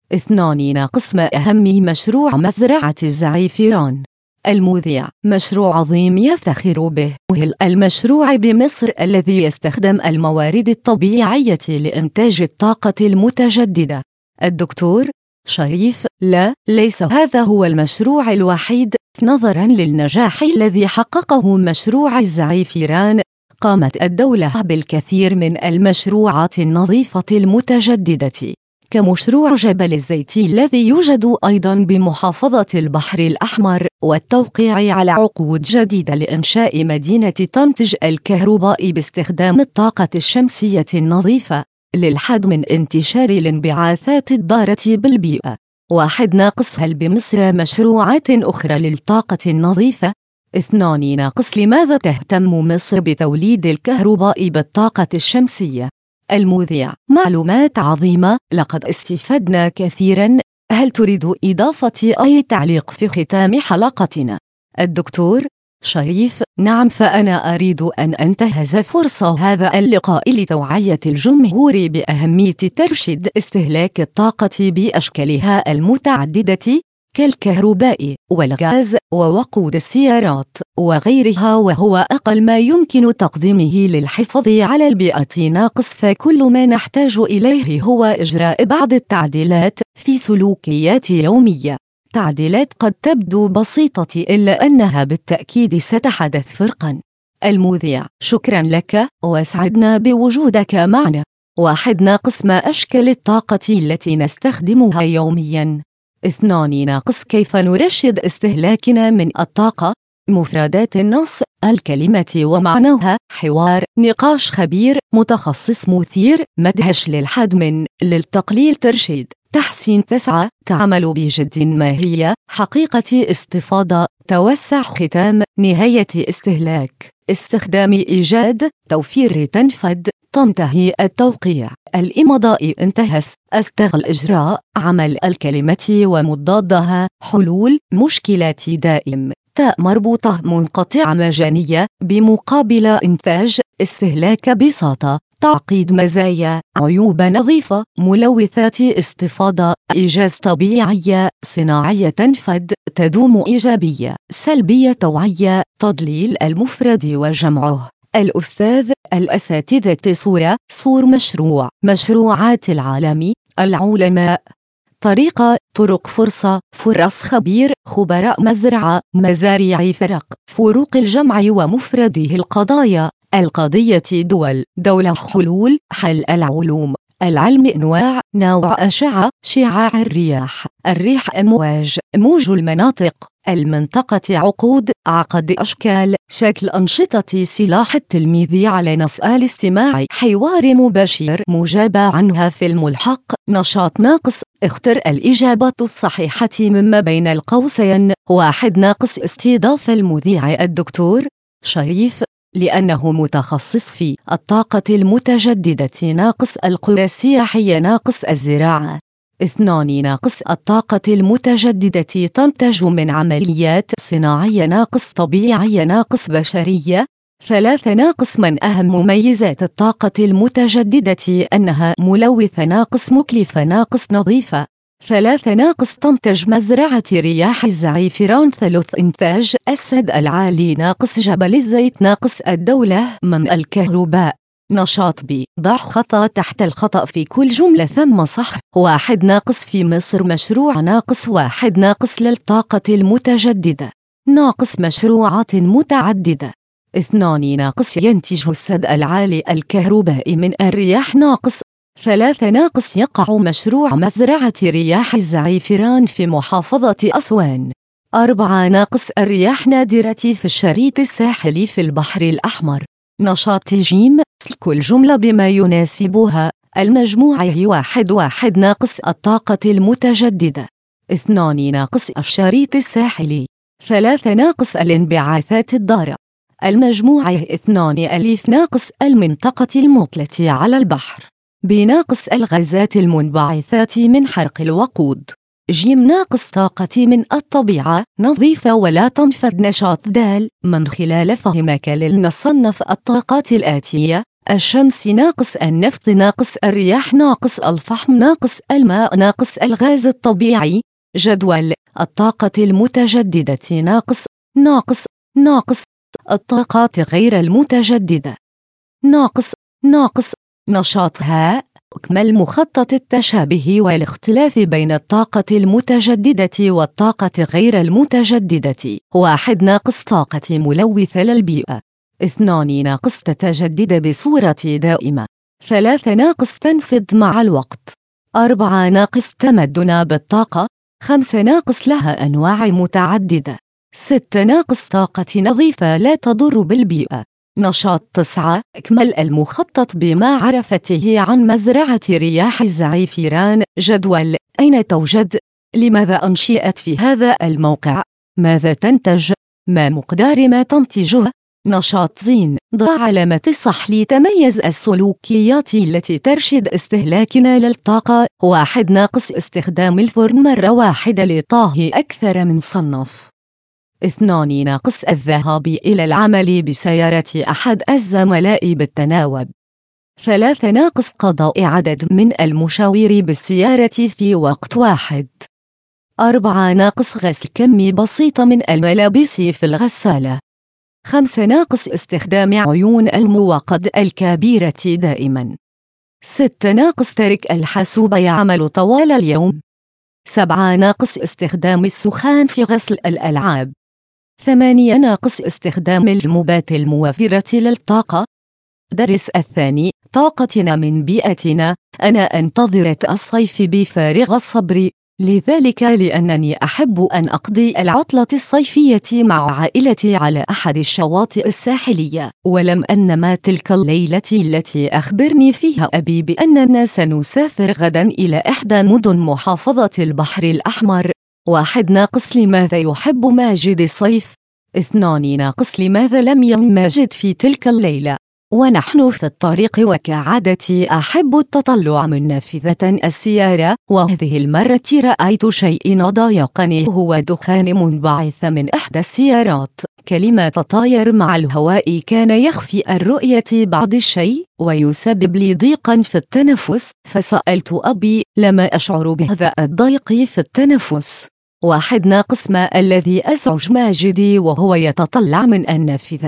2 ما أهم مشروع مزرعة الزعيفران؟ المذيع: مشروع عظيم يفتخر به المشروع بمصر الذي يستخدم الموارد الطبيعية لإنتاج الطاقة المتجددة. الدكتور شريف: لا، ليس هذا هو المشروع الوحيد. نظراً للنجاح الذي حققه مشروع الزعيفران، قامت الدولة بالكثير من المشروعات النظيفة المتجددة، كمشروع جبل الزيت الذي يوجد أيضاً بمحافظة البحر الأحمر، والتوقيع على عقود جديدة لإنشاء مدينة تنتج الكهرباء باستخدام الطاقة الشمسية النظيفة للحد من انتشار الانبعاثات الضارة بالبيئة. 1 هل بمصر مشروعات أخرى للطاقة النظيفة؟ 2 لماذا تهتم مصر بتوليد الكهرباء بالطاقة الشمسية؟ المذيع: معلومات عظيمة، لقد استفدنا كثيراً. هل تريد إضافة أي تعليق في ختام حلقتنا؟ الدكتور شريف: نعم، فأنا أريد أن أنتهز فرصة هذا اللقاء لتوعية الجمهور بأهمية ترشيد استهلاك الطاقة بأشكالها المتعددة كالكهرباء والغاز ووقود السيارات وغيرها، وهو أقل ما يمكن تقديمه للحفاظ على البيئة. فكل ما نحتاج إليه هو إجراء بعض التعديلات في سلوكيات يومية، تعديلات قد تبدو بسيطة إلا أنها بالتأكيد ستحدث فرقاً. المذيع: شكراً لك، وسعدنا بوجودك معنا. 1 ما أشكال الطاقة التي نستخدمها يومياً؟ 2 كيف نرشد استهلاكنا من الطاقة؟ مفردات النص: الكلمة ومعناها، حوار، نقاش خبير، متخصص مثير، مدهش للحد من، للتقليل ترشيد، تحسين تسعى، تعمل بجد، ما هي، حقيقة استفاضة، توسع، ختام، نهاية استهلاك، استخدام، إيجاد، توفير، تنفذ، تنتهي، التوقيع، الإمضاء، انتهس، استغل، إجراء، عمل، الكلمة ومضادها، حلول، مشكلات، دائم، تاء مربوطة منقطع، مجانية، بمقابل، إنتاج، استهلاك، بساطة، تعقيد، مزايا، عيوب، نظيفة، ملوثات، استفاضة، إيجاز، طبيعية، صناعية، تنفذ، تدوم، إيجابية، سلبية، توعية، تضليل، المفرد وجمعه. الأستاذ، الأساتذة، صور مشروع، مشروعات العالم، العلماء، طريقة، طرق، فرصة، فرص، خبير، خبراء، مزرعة، مزارع، فرق، فروق الجمع ومفرده، القضايا، القضية، دول، دولة، حلول، حل، العلوم، العلم، أنواع، نوع، أشعة، شعاع الرياح، الريح، أمواج، موج المناطق، المنطقة، عقود، عقد، أشكال، شكل، أنشطة، سلاح التلميذ على نص الاستماع، حوار مباشر، مجاب عنها في الملحق، نشاط، اختر الإجابة الصحيحة مما بين القوسين. 1 استضافة المذيع الدكتور شريف: لأنه متخصص في الطاقة المتجددة، القرى السياحية، الزراعة. 2 ناقص الطاقة المتجددة تنتج من عمليات صناعية ناقص طبيعية ناقص بشرية. 3 ناقص من أهم مميزات الطاقة المتجددة أنها ملوثة ناقص مكلفة ناقص نظيفة. 3 ناقص تنتج مزرعة رياح الزعفران ثلث إنتاج السد العالي ناقص جبل الزيت ناقص الدولة من الكهرباء. نشاط ب. ضع خطأ تحت الخطأ في كل جملة ثم صح. 1 ناقص في مصر مشروع ناقص 1 ناقص للطاقة المتجددة ناقص مشروعات متعددة. 2 ناقص ينتج السد العالي الكهربائي من الرياح ناقص 3 ناقص يقع مشروع مزرعة رياح الزعفران في محافظة أسوان. 4 ناقص الرياح نادرة في الشريط الساحلي في البحر الأحمر. نشاط ج. كل جملة بما يناسبها. المجموع هي 1 ناقص الطاقة المتجددة 2 ناقص الشريط الساحلي 3 ناقص الانبعاثات الضارة. المجموع 2 ألف ناقص المنطقة المطلة على البحر بناقص الغازات المنبعثات من حرق الوقود. ج ناقص طاقة من الطبيعة نظيفة ولا تنفد. نشاط د. من خلال فهمك لنصنف الطاقات الآتية: الشمس ناقص النفط ناقص الرياح ناقص الفحم ناقص الماء ناقص الغاز الطبيعي. جدول الطاقة المتجددة ناقص الطاقات غير المتجددة ناقص. نشاط ه. اكمل مخطط التشابه والاختلاف بين الطاقة المتجددة والطاقة غير المتجددة. 1 ناقص طاقة ملوثة للبيئة 2 ناقص تتجدد بصورة دائمة 3 ناقص تنفد مع الوقت 4 ناقص تمدن بالطاقة 5 ناقص لها أنواع متعددة 6 ناقص طاقة نظيفة لا تضر بالبيئة. نشاط 9. اكمل المخطط بما عرفته عن مزرعة رياح الزعفران. جدول: أين توجد؟ لماذا أنشئت في هذا الموقع؟ ماذا تنتج؟ ما مقدار ما تنتجه؟ نشاط ز. ضع علامة الصح لتميز السلوكيات التي ترشد استهلاكنا للطاقة. 1 ناقص استخدام الفرن مرة واحدة لطهي أكثر من صنف 2 ناقص الذهاب إلى العمل بسيارة أحد الزملاء بالتناوب 3 ناقص قضاء عدد من المشاوير بالسيارة في وقت واحد 4 ناقص غسل كم بسيط من الملابس في الغسالة 5 ناقص استخدام عيون الموقد الكبيرة دائما 6 ناقص ترك الحاسوب يعمل طوال اليوم 7 ناقص استخدام السخان في غسل الألعاب 8 ناقص استخدام الموبات الموفرة للطاقة. درس الثاني: طاقتنا من بيئتنا. أنا أنتظر الصيف بفارغ الصبر، لذلك لأنني أحب أن أقضي العطلة الصيفية مع عائلتي على أحد الشواطئ الساحلية. ولم أنم تلك الليلة التي أخبرني فيها أبي بأننا سنسافر غدا إلى إحدى مدن محافظة البحر الأحمر. 1 ناقص لماذا يحب ماجد الصيف؟ 2 ناقص لماذا لم ينم ماجد في تلك الليلة؟ ونحن في الطريق وكعادتي أحب التطلع من نافذة السيارة، وهذه المرة رأيت شيء ضايقني، هو دخان منبعث من إحدى السيارات. كلمة تطاير مع الهواء كان يخفي الرؤية بعض الشيء ويسبب لي ضيقا في التنفس، فسألت أبي: لما أشعر بهذا الضيق في التنفس؟ 1 ناقص ما الذي أزعج ماجدي وهو يتطلع من النافذة؟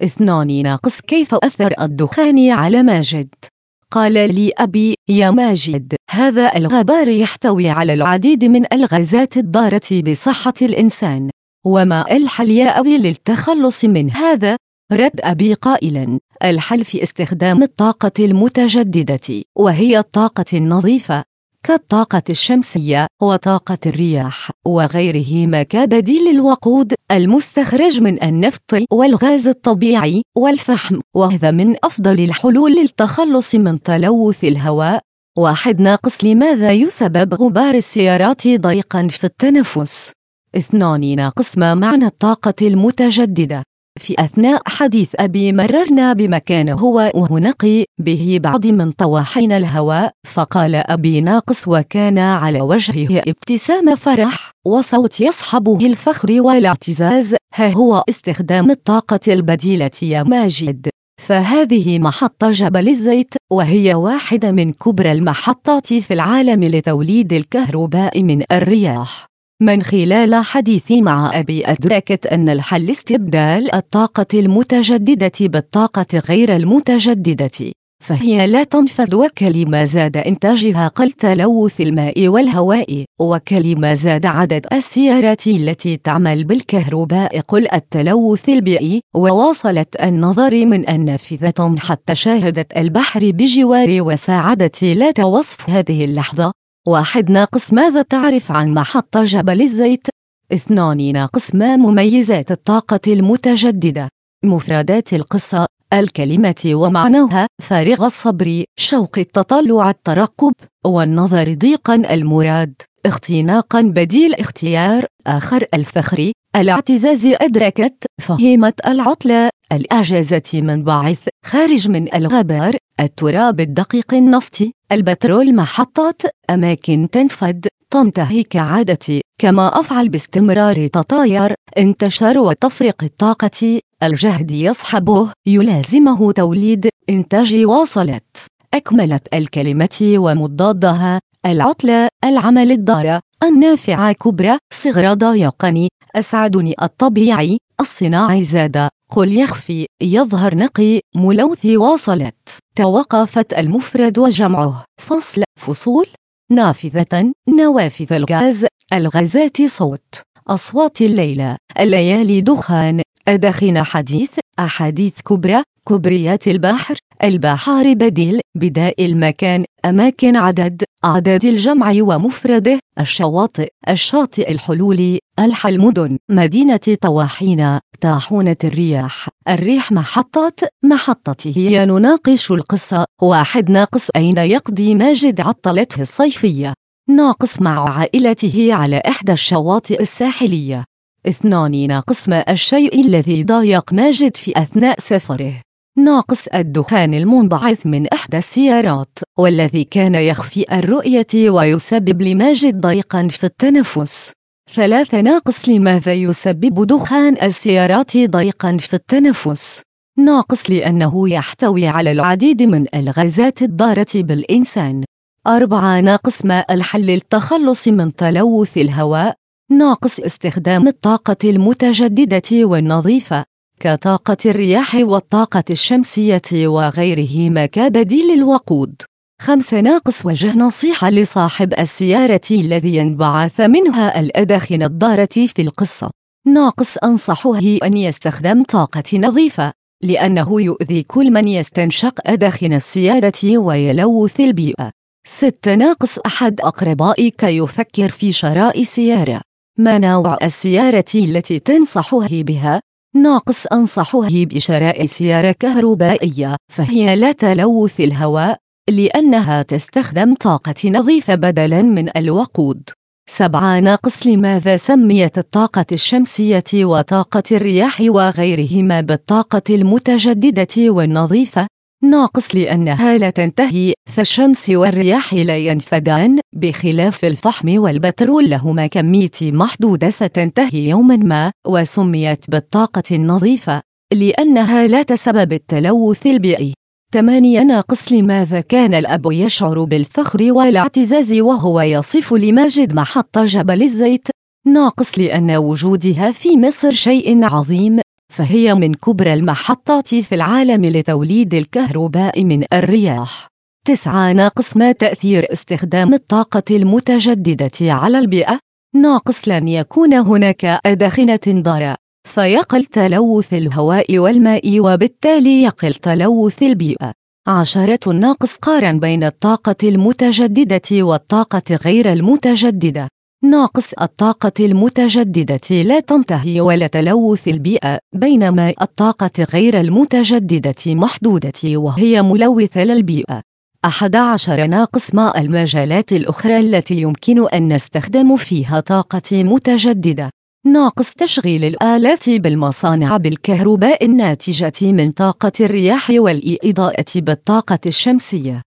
2 ناقص كيف أثر الدخان على ماجد؟ قال لي أبي: يا ماجد، هذا الغبار يحتوي على العديد من الغازات الضارة بصحة الإنسان. وما الحل يا أبي للتخلص من هذا؟ رد أبي قائلا: الحل في استخدام الطاقة المتجددة، وهي الطاقة النظيفة كالطاقة الشمسية وطاقة الرياح وغيرهما كبديل للوقود المستخرج من النفط والغاز الطبيعي والفحم، وهذا من أفضل الحلول للتخلص من تلوث الهواء. 1 ناقص لماذا يسبب غبار السيارات ضيقا في التنفس؟ 2 ناقص ما معنى الطاقة المتجددة؟ في أثناء حديث أبي مررنا بمكان هو نقي به بعض من طواحين الهواء، فقال أبي ناقص وكان على وجهه ابتسام فرح وصوت يصحبه الفخر والاعتزاز: ها هو استخدام الطاقة البديلة يا ماجد. فهذه محطة جبل الزيت، وهي واحدة من كبرى المحطات في العالم لتوليد الكهرباء من الرياح. من خلال حديثي مع أبي أدركت أن الحل استبدال الطاقة المتجددة بالطاقة غير المتجددة، فهي لا تنفذ، وكلما زاد إنتاجها قل تلوث الماء والهواء، وكلما زاد عدد السيارات التي تعمل بالكهرباء قل التلوث البيئي. وواصلت النظر من النافذة حتى شاهدت البحر بجوار وساعدت لا توصف هذه اللحظة. 1 ناقص ماذا تعرف عن محطة جبل الزيت؟ 2 ناقص ما مميزات الطاقة المتجددة؟ مفردات القصة: الكلمة ومعناها: فارغ الصبر، شوق التطلع، الترقب، والنظر، ضيقا المراد، اختناقا، بديل اختيار، آخر، الفخر، الاعتزاز، أدركت، فهمت، العطلة، الإعجازة، منبعث، خارج من الغبار، التراب الدقيق، النفط، البترول، محطات، أماكن تنفد، تنتهي كعادتي، كما أفعل باستمرار، تطاير، انتشار وتفريق الطاقة، الجهد يصحبه يلازمه توليد إنتاج. واصلت أكملت الكلمة ومضادها: العطلة، العمل، الضارة، النافعة، كبرى، صغرى، ضايقني، أسعدني، الطبيعي، الصناعي، زاد، قل، يخفي، يظهر، نقي، ملوث. واصلت توقفت المفرد وجمعه: فصل، فصول، نافذة، نوافذ، الغاز، الغازات، صوت، أصوات الليلة، الليالي، دخان، أدخن، حديث، أحاديث، كبرى، كبريات البحر، البحار، بديل، بداء المكان، أماكن، عدد، أعداد الجمع ومفرده، الشواطئ، الشاطئ، الحلول، الحل، مدن، مدينة، طواحين، طاحونة الرياح، الريح، محطات، محطته. نناقش القصة. 1 ناقص أين يقضي ماجد عطلته الصيفية؟ ناقص مع عائلته على إحدى الشواطئ الساحلية. 2 ناقص ما الشيء الذي ضايق ماجد في أثناء سفره؟ ناقص الدخان المنبعث من إحدى السيارات، والذي كان يخفي الرؤية ويسبب لماجد ضيقا في التنفس. 3 ناقص لماذا يسبب دخان السيارات ضيقا في التنفس؟ ناقص لأنه يحتوي على العديد من الغازات الضارة بالإنسان. 4 ناقص ما الحل للتخلص من تلوث الهواء؟ ناقص استخدام الطاقة المتجددة والنظيفة كطاقة الرياح والطاقة الشمسية وغيرهما كبديل الوقود. 5 ناقص وجه نصيحة لصاحب السيارة الذي ينبعث منها الأدخنة الضارة في القصة. ناقص أنصحه أن يستخدم طاقة نظيفة، لأنه يؤذي كل من يستنشق أدخن السيارة ويلوث البيئة. 6 ناقص أحد أقربائك يفكر في شراء سيارة. ما نوع السيارة التي تنصحه بها؟ ناقص أنصحه بشراء سيارة كهربائية، فهي لا تلوث الهواء لأنها تستخدم طاقة نظيفة بدلاً من الوقود. 7 ناقص لماذا سميت الطاقة الشمسية وطاقة الرياح وغيرهما بالطاقة المتجددة والنظيفة؟ ناقص لأنها لا تنتهي، فالشمس والرياح لا ينفدان، بخلاف الفحم والبترول لهما كمية محدودة ستنتهي يوما ما. وسميت بالطاقة النظيفة لأنها لا تسبب التلوث البيئي. 8 ناقص لماذا كان الأب يشعر بالفخر والاعتزاز وهو يصف لماجد محطة جبل الزيت؟ ناقص لأن وجودها في مصر شيء عظيم، فهي من كبرى المحطات في العالم لتوليد الكهرباء من الرياح. 9 ناقص ما تأثير استخدام الطاقة المتجددة على البيئة؟ ناقص لن يكون هناك أدخنة ضارة، فيقل تلوث الهواء والماء وبالتالي يقل تلوث البيئة. 10 ناقص قارن بين الطاقة المتجددة والطاقة غير المتجددة. ناقص الطاقة المتجددة لا تنتهي ولا تلوث البيئة، بينما الطاقة غير المتجددة محدودة وهي ملوثة للبيئة. 11 ناقص ما المجالات الأخرى التي يمكن أن نستخدم فيها طاقة متجددة؟ ناقص تشغيل الآلات بالمصانع بالكهرباء الناتجة من طاقة الرياح والإضاءة بالطاقة الشمسية.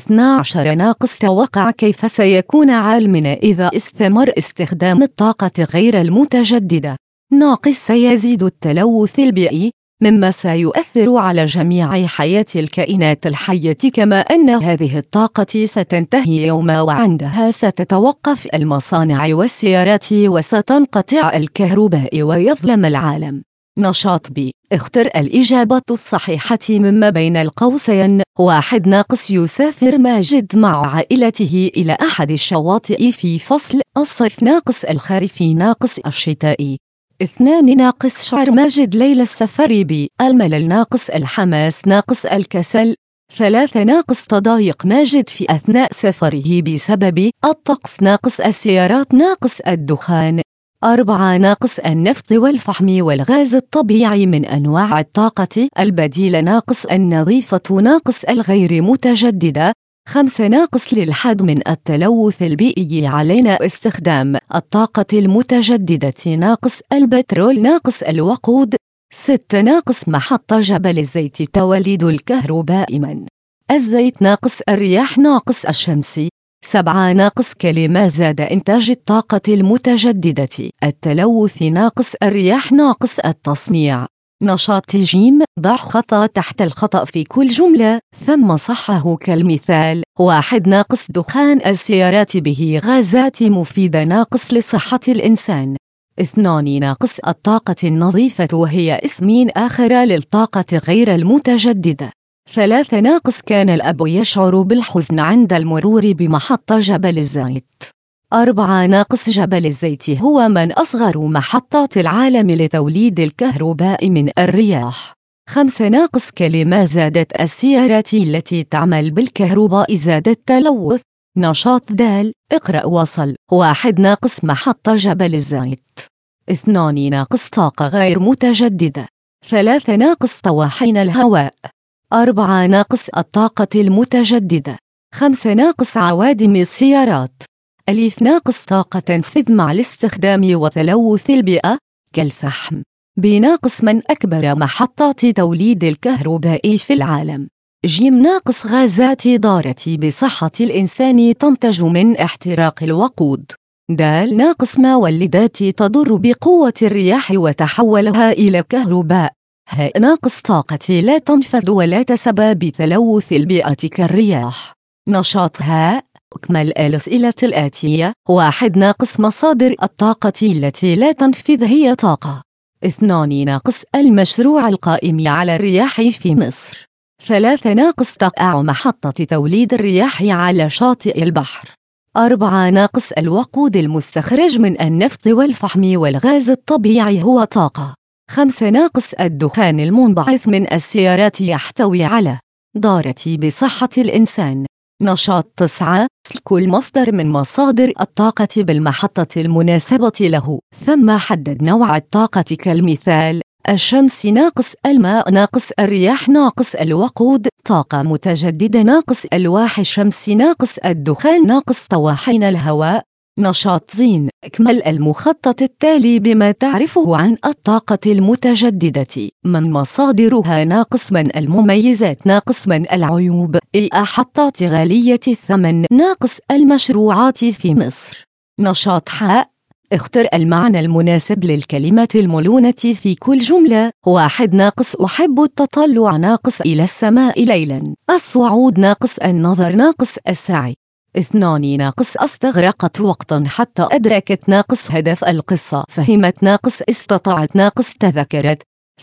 12 ناقص توقع كيف سيكون عالمنا إذا استمر استخدام الطاقة غير المتجددة. ناقص سيزيد التلوث البيئي مما سيؤثر على جميع حياة الكائنات الحية، كما أن هذه الطاقة ستنتهي يوما وعندها ستتوقف المصانع والسيارات وستنقطع الكهرباء ويظلم العالم. نشاط بي. اختر الإجابة الصحيحة مما بين القوسين. 1 ناقص يسافر ماجد مع عائلته إلى أحد الشواطئ في فصل الصيف ناقص الخريف ناقص الشتاء. 2 ناقص شعر ماجد ليلة السفر بالملل ناقص الحماس ناقص الكسل. 3 ناقص تضايق ماجد في أثناء سفره بسبب الطقس ناقص السيارات ناقص الدخان. 4 ناقص النفط والفحم والغاز الطبيعي من أنواع الطاقة البديلة ناقص النظيفة ناقص الغير متجددة. 5 ناقص للحد من التلوث البيئي علينا استخدام الطاقة المتجددة ناقص البترول ناقص الوقود. 6 ناقص محطة جبل الزيت توليد الكهرباء من الزيت ناقص الرياح ناقص الشمس. 7 ناقص كلمة زاد إنتاج الطاقة المتجددة التلوث ناقص الرياح ناقص التصنيع. نشاط جيم. ضع خطأ تحت الخطأ في كل جملة ثم صحه كالمثال. 1 ناقص دخان السيارات به غازات مفيدة ناقص لصحة الإنسان. 2 ناقص الطاقة النظيفة وهي اسم آخر للطاقة غير المتجددة. 3 ناقص كان الأب يشعر بالحزن عند المرور بمحطة جبل الزيت. 4 ناقص جبل الزيت هو من أصغر محطات العالم لتوليد الكهرباء من الرياح. 5 ناقص كلمة زادت السيارات التي تعمل بالكهرباء زاد التلوث. نشاط د. اقرأ وصل. 1 ناقص محطة جبل الزيت. 2 ناقص طاقة غير متجددة. 3 ناقص طواحين الهواء. 4 ناقص الطاقة المتجددة. 5 ناقص عوادم السيارات. ألف ناقص طاقة تنفذ مع الاستخدام وتلوث البيئة كالفحم. بناقص من أكبر محطات توليد الكهرباء في العالم. جيم ناقص غازات ضارة بصحة الإنسان تنتج من احتراق الوقود. دال ناقص مولدات تضر بقوة الرياح وتحولها إلى كهرباء. هاء ناقص طاقة لا تنفذ ولا تسبب بتلوث البيئة كالرياح. نشاط هاء. اكمل الأسئلة الآتية. 1 ناقص مصادر الطاقة التي لا تنفذ هي طاقة. 2 ناقص المشروع القائم على الرياح في مصر. 3 ناقص تقع محطة توليد الرياح على شاطئ البحر. 4 ناقص الوقود المستخرج من النفط والفحم والغاز الطبيعي هو طاقة. 5 ناقص الدخان المنبعث من السيارات يحتوي على ضارة بصحة الإنسان. نشاط 9. كل مصدر من مصادر الطاقة بالمحطة المناسبة له ثم حدد نوع الطاقة كالمثال. الشمس ناقص الماء ناقص الرياح ناقص الوقود طاقة متجددة ناقص ألواح الشمس ناقص الدخان ناقص طواحين الهواء. نشاط زين. اكمل المخطط التالي بما تعرفه عن الطاقة المتجددة. من مصادرها ناقص من المميزات ناقص من العيوب. محطات غالية الثمن ناقص المشروعات في مصر. نشاط حاء. اختر المعنى المناسب للكلمة الملونة في كل جملة. 1 ناقص أحب التطلع ناقص إلى السماء ليلا. الصعود ناقص النظر ناقص السعي. 2 ناقص استغرقت وقتا حتى أدركت ناقص هدف القصة فهمت ناقص استطاعت ناقص تذكرت.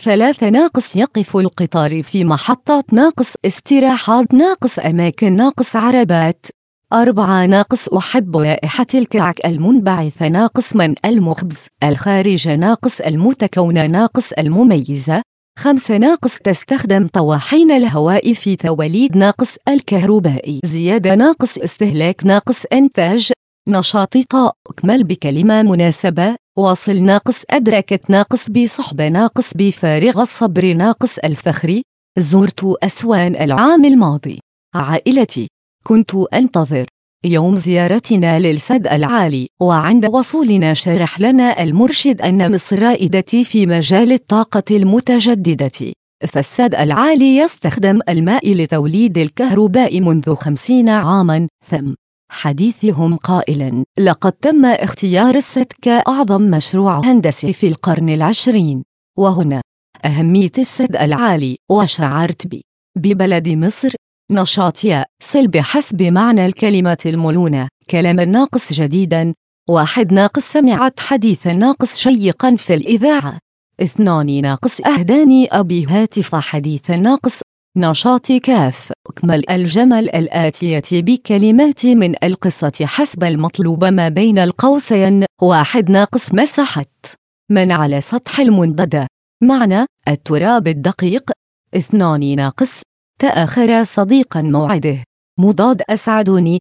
3 ناقص يقف القطار في محطات ناقص استراحات ناقص أماكن ناقص عربات. 4 ناقص أحب رائحة الكعك المنبعثة ناقص من المخبز الخارج ناقص المتكونة ناقص المميزة. 5 ناقص تستخدم طواحين الهواء في توليد ناقص الكهرباء زيادة ناقص استهلاك ناقص إنتاج. نشاط طاء. اكمل بكلمة مناسبة. واصل ناقص أدركت ناقص بصحبة ناقص بفارغ الصبر ناقص الفخر. زرت أسوان العام الماضي. عائلتي. كنت أنتظر يوم زيارتنا للسد العالي، وعند وصولنا شرح لنا المرشد أن مصر رائدة في مجال الطاقة المتجددة، فالسد العالي يستخدم الماء لتوليد الكهرباء منذ 50 عاماً. ثم حديثهم قائلاً: لقد تم اختيار السد كأعظم مشروع هندسي في القرن العشرين، وهنا أهمية السد العالي. وشعرت ببلد مصر نشاط يصل بحسب معنى الكلمة الملونة، كلاما ناقص جديدا. 1 ناقص سمعت حديثا ناقص شيقا في الإذاعة. 2 ناقص أهداني أبي هاتف حديثا ناقص نشاط كاف. أكمل الجمل الآتية بكلمات من القصة حسب المطلوب ما بين القوسين. 1 ناقص مسحت من على سطح المنضدة، معنى التراب الدقيق. 2 ناقص تأخر صديقا موعده، مضاد أسعدني.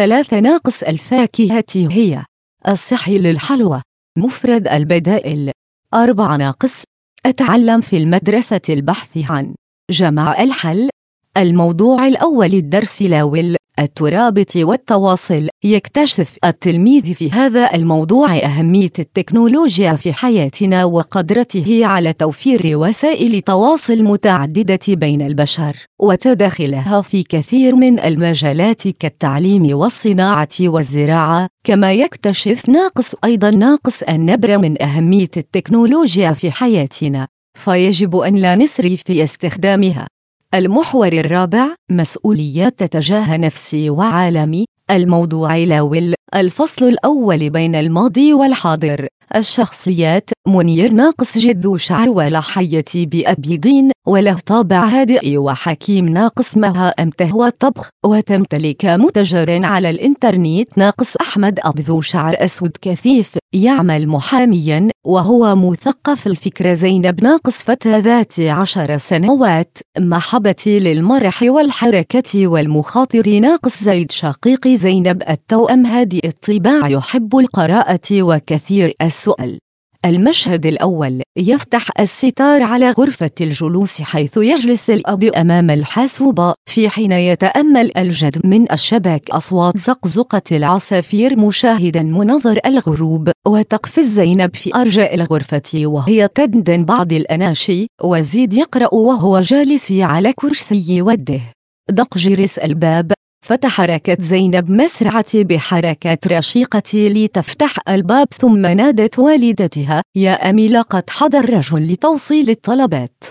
3 ناقص الفاكهة هي الصحي للحلوى، مفرد البدائل. 4 ناقص أتعلم في المدرسة البحث عن جمع الحل. الموضوع الأول الدرس لاول الترابط والتواصل. يكتشف التلميذ في هذا الموضوع أهمية التكنولوجيا في حياتنا وقدرته على توفير وسائل تواصل متعددة بين البشر وتداخلها في كثير من المجالات كالتعليم والصناعة والزراعة. كما يكتشف أيضا ناقص النبر من أهمية التكنولوجيا في حياتنا، فيجب أن لا نسرف في استخدامها. المحور الرابع مسؤوليات تجاه نفسي وعالمي. الموضوع الأول الفصل الأول بين الماضي والحاضر. الشخصيات: منير ناقص جد ذو شعر ولحية بأبيضين وله طابع هادئ وحكيم ناقص مها أمته الطبخ وتمتلك متجر على الإنترنت ناقص أحمد أب ذو شعر أسود كثيف يعمل محاميا وهو مثقف الفكر. زينب ناقص فتاة ذات 10 سنوات محبتي للمرح والحركة والمخاطر ناقص زيد شقيق زينب التوأم هادئ الطباع يحب القراءة وكثير السؤال. المشهد الأول يفتح الستار على غرفة الجلوس حيث يجلس الأب أمام الحاسوب في حين يتأمل الجد من الشباك أصوات زقزقة العصافير مشاهدا منظر الغروب. وتقفز زينب في أرجاء الغرفة وهي تدندن بعض الأناشي وزيد يقرأ وهو جالس على كرسي وده. دق جرس الباب فتحركت زينب مسرعة بحركات رشيقة لتفتح الباب ثم نادت والدتها: يا أمي لقد حضر رجل لتوصيل الطلبات.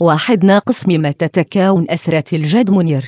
1 ناقص مما تتكون أسرة الجد منير.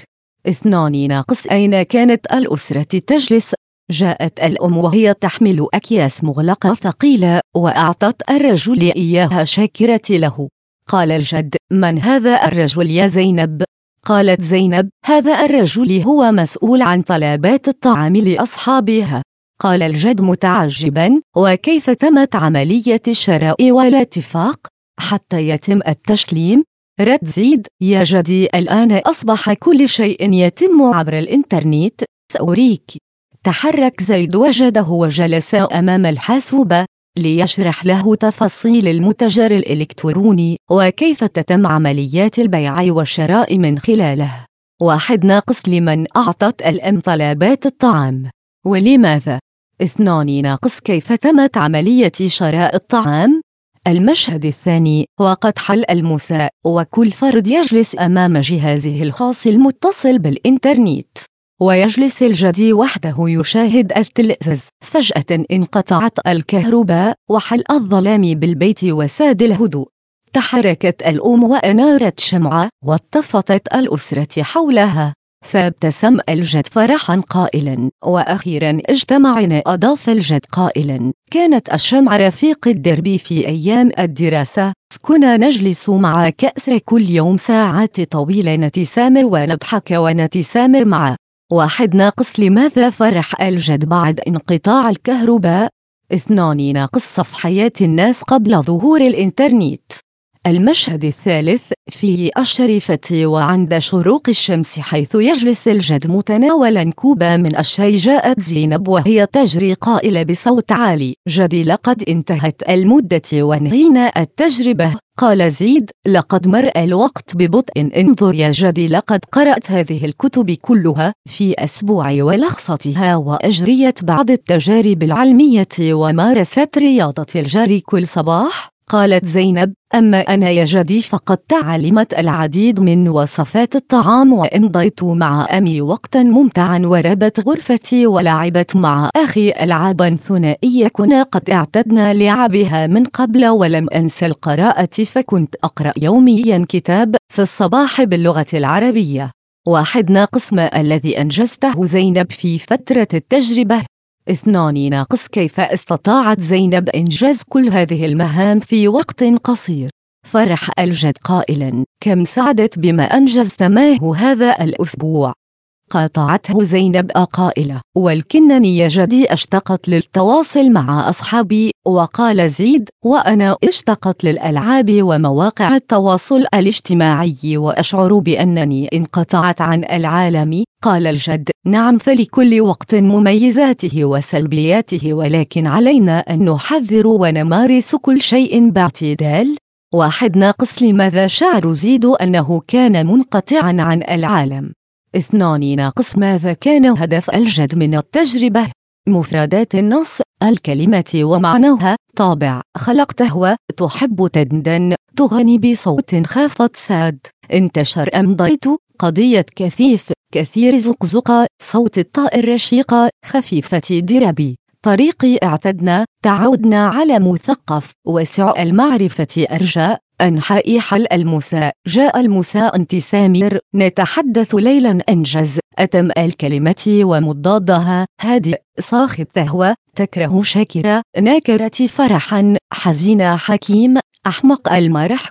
2 ناقص أين كانت الأسرة تجلس؟ جاءت الأم وهي تحمل أكياس مغلقة ثقيلة وأعطت الرجل إياها شاكرة له. قال الجد: من هذا الرجل يا زينب؟ قالت زينب: هذا الرجل هو مسؤول عن طلبات الطعام لأصحابها. قال الجد متعجبا: وكيف تمت عملية الشراء والاتفاق حتى يتم التسليم؟ رد زيد: يا جدي الآن أصبح كل شيء يتم عبر الإنترنت، سأريك. تحرك زيد وجده وجلس أمام الحاسوب ليشرح له تفاصيل المتجر الإلكتروني وكيف تتم عمليات البيع والشراء من خلاله. 1 ناقص لمن أعطت الأم طلبات الطعام ولماذا؟ 2 ناقص كيف تمت عملية شراء الطعام؟ المشهد الثاني وقد حل المساء وكل فرد يجلس أمام جهازه الخاص المتصل بالإنترنت ويجلس الجدي وحده يشاهد التلفز. فجأة انقطعت الكهرباء وحل الظلام بالبيت وساد الهدوء. تحركت الأم وأنارت شمعة واتفقت الأسرة حولها، فابتسم الجد فرحا قائلا: وأخيرا اجتمعنا. أضاف الجد قائلا: كانت الشمعة رفيق الدرب في أيام الدراسة، كنا نجلس مع كأس كل يوم ساعات طويلة نتسامر ونضحك ونتسامر معه. 1 ناقص لماذا فرح الجد بعد انقطاع الكهرباء؟ 2 ناقص صفحيات الناس قبل ظهور الإنترنت. المشهد الثالث في الشريفة وعند شروق الشمس، حيث يجلس الجد متناولا كوبا من الشاي، جاءت زينب وهي تجري قائلة بصوت عالي: جدي لقد انتهت المدة وانهينا التجربة. قال زيد: لقد مر الوقت ببطء، انظر يا جدي، لقد قرأت هذه الكتب كلها في أسبوع ولخصتها، وأجريت بعض التجارب العلمية، ومارست رياضة الجري كل صباح. قالت زينب: أما أنا يا جدي فقد تعلمت العديد من وصفات الطعام، وأمضيت مع أمي وقتا ممتعا، وربت غرفتي ولعبت مع أخي ألعابا ثنائية كنا قد اعتدنا لعبها من قبل، ولم أنسى القراءة، فكنت أقرأ يوميا كتاب في الصباح باللغة العربية. 1 - ما الذي أنجزته زينب في فترة التجربة؟ 2 - كيف استطاعت زينب إنجاز كل هذه المهام في وقت قصير؟ فرح الجد قائلا: كم سعدت بما أنجزت معه هذا الأسبوع. قاطعته زينب قائلة: ولكنني يا جدي اشتقت للتواصل مع أصحابي. وقال زيد: وأنا اشتقت للألعاب ومواقع التواصل الاجتماعي، وأشعر بأنني انقطعت عن العالم. قال الجد: نعم، فلكل وقت مميزاته وسلبياته، ولكن علينا أن نحذر ونمارس كل شيء باعتدال. 1 - لماذا شعر زيد أنه كان منقطعا عن العالم؟ 2 - ماذا كان هدف الجد من التجربة؟ مفردات النص: الكلمة ومعناها. طابع: خلقته، تحب تدندن، تغني بصوت خافت ساد. انتشر: أمضيت، قضية كثيف، كثير زقزقة، صوت الطاء الرشيقة، خفيفة دربي. طريقي: اعتدنا، تعودنا على مثقف، وسع المعرفة أرجاء، أنحاء حل المساء، جاء المساء انتسامير، نتحدث ليلا أنجز، أتم الكلمة ومضادها، هادئ، صاخب تهوى، تكره شاكرة، ناكرة فرحا، حزين حكيم، أحمق المرح،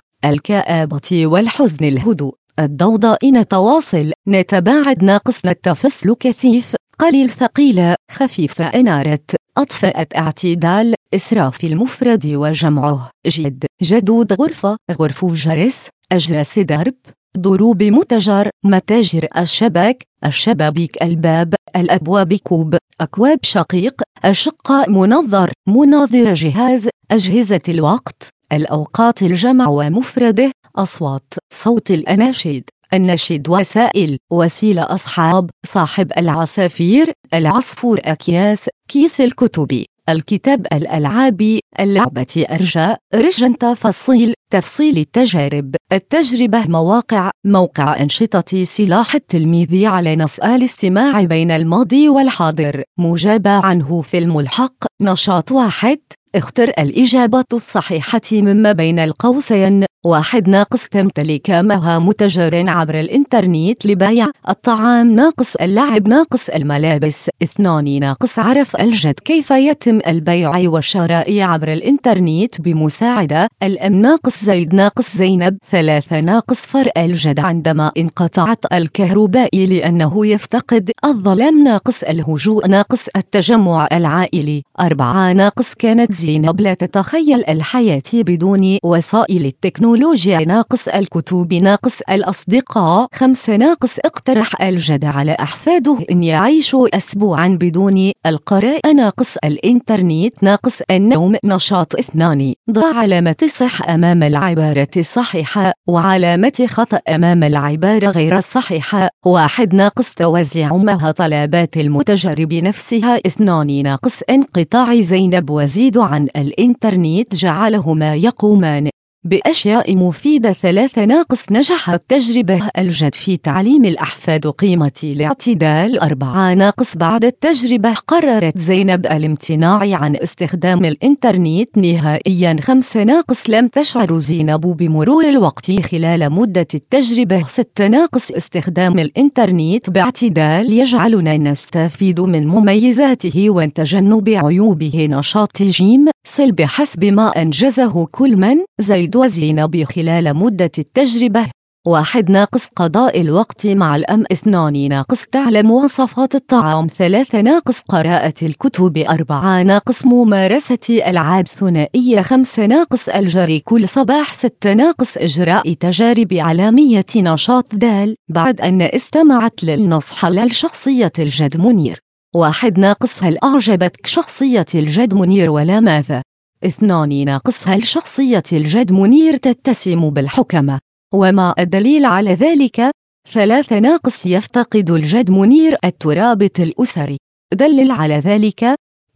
الكآبة والحزن الهدوء، الضوضاء نتواصل، نتباعد، نتفصل، كثيف، قليل، ثقيلة، خفيفة، أنارت، أطفأت، اعتدال، إسراف المفرد وجمعه، جد، جدود، غرفة، غرف، جرس، أجرس، درب، ضروب، متجر، متاجر، الشباك، الشبابيك، الباب، الأبواب، كوب، أكواب، شقيق، أشقاء، منظر، مناظر، جهاز، أجهزة الوقت، الأوقات، الجمع ومفرده، أصوات، صوت الأناشيد، النشيد، وسائل، وسيلة، أصحاب، صاحب، العصافير، العصفور، أكياس، كيس الكتب، الكتاب، الألعاب، اللعبة، أرجاء، رجن، تفصيل، تفصيل التجارب، التجربة، مواقع، موقع أنشطة، سلاح التلميذ على نص الاستماع بين الماضي والحاضر، مجاب عنه في الملحق، نشاط 1، اختر الإجابة الصحيحة مما بين القوسين. 1 - تمتلك مها متجر عبر الإنترنت لبيع الطعام، اللعب، الملابس. 2 - عرف الجد كيف يتم البيع والشراء عبر الإنترنت بمساعدة الأم، زيد، زينب. 3 - فر الجد عندما انقطعت الكهرباء لأنه يفتقد الظلام، الهجوء، التجمع العائلي. 4 - كانت زينب لا تتخيل الحياة بدون وسائل التكنولوجيا، الكتب، الأصدقاء. 5 - اقترح الجد على أحفاده أن يعيشوا أسبوعا بدون القراءة، الإنترنت، النوم. نشاط 2، ضع علامة صح أمام العبارة الصحيحة وعلامة خطأ أمام العبارة غير الصحيحة. 1 - توزيع مها طلبات المتجر بنفسها. 2 - انقطاع زينب وزيد عن الإنترنت جعلهما يقومان بأشياء مفيدة. 3 - نجح التجربة الجد في تعليم الأحفاد قيمة الاعتدال. 4 - بعد التجربة قررت زينب الامتناع عن استخدام الإنترنت نهائيا. 5 - لم تشعر زينب بمرور الوقت خلال مدة التجربة. 6 - استخدام الإنترنت باعتدال يجعلنا نستفيد من مميزاته وتجنب عيوبه. نشاط ج، صل بحسب ما أنجزه كل من زيد وزينب خلال مدة التجربة. 1 ناقص قضاء الوقت مع الأم. 2 ناقص تعلم وصفات الطعام. 3 ناقص قراءة الكتب. 4 ناقص ممارسة ألعاب ثنائية. 5 ناقص الجري كل صباح. 6 ناقص إجراء تجارب علامية. نشاط د. بعد أن استمعت للنصح للشخصية الجد منير. 1 ناقص هل أعجبتك شخصية الجد منير ولا ماذا؟ 2 ناقص هل شخصية الجد منير تتسم بالحكمة وما الدليل على ذلك؟ 3 ناقص يفتقد الجد منير الترابط الأسري، دلل على ذلك.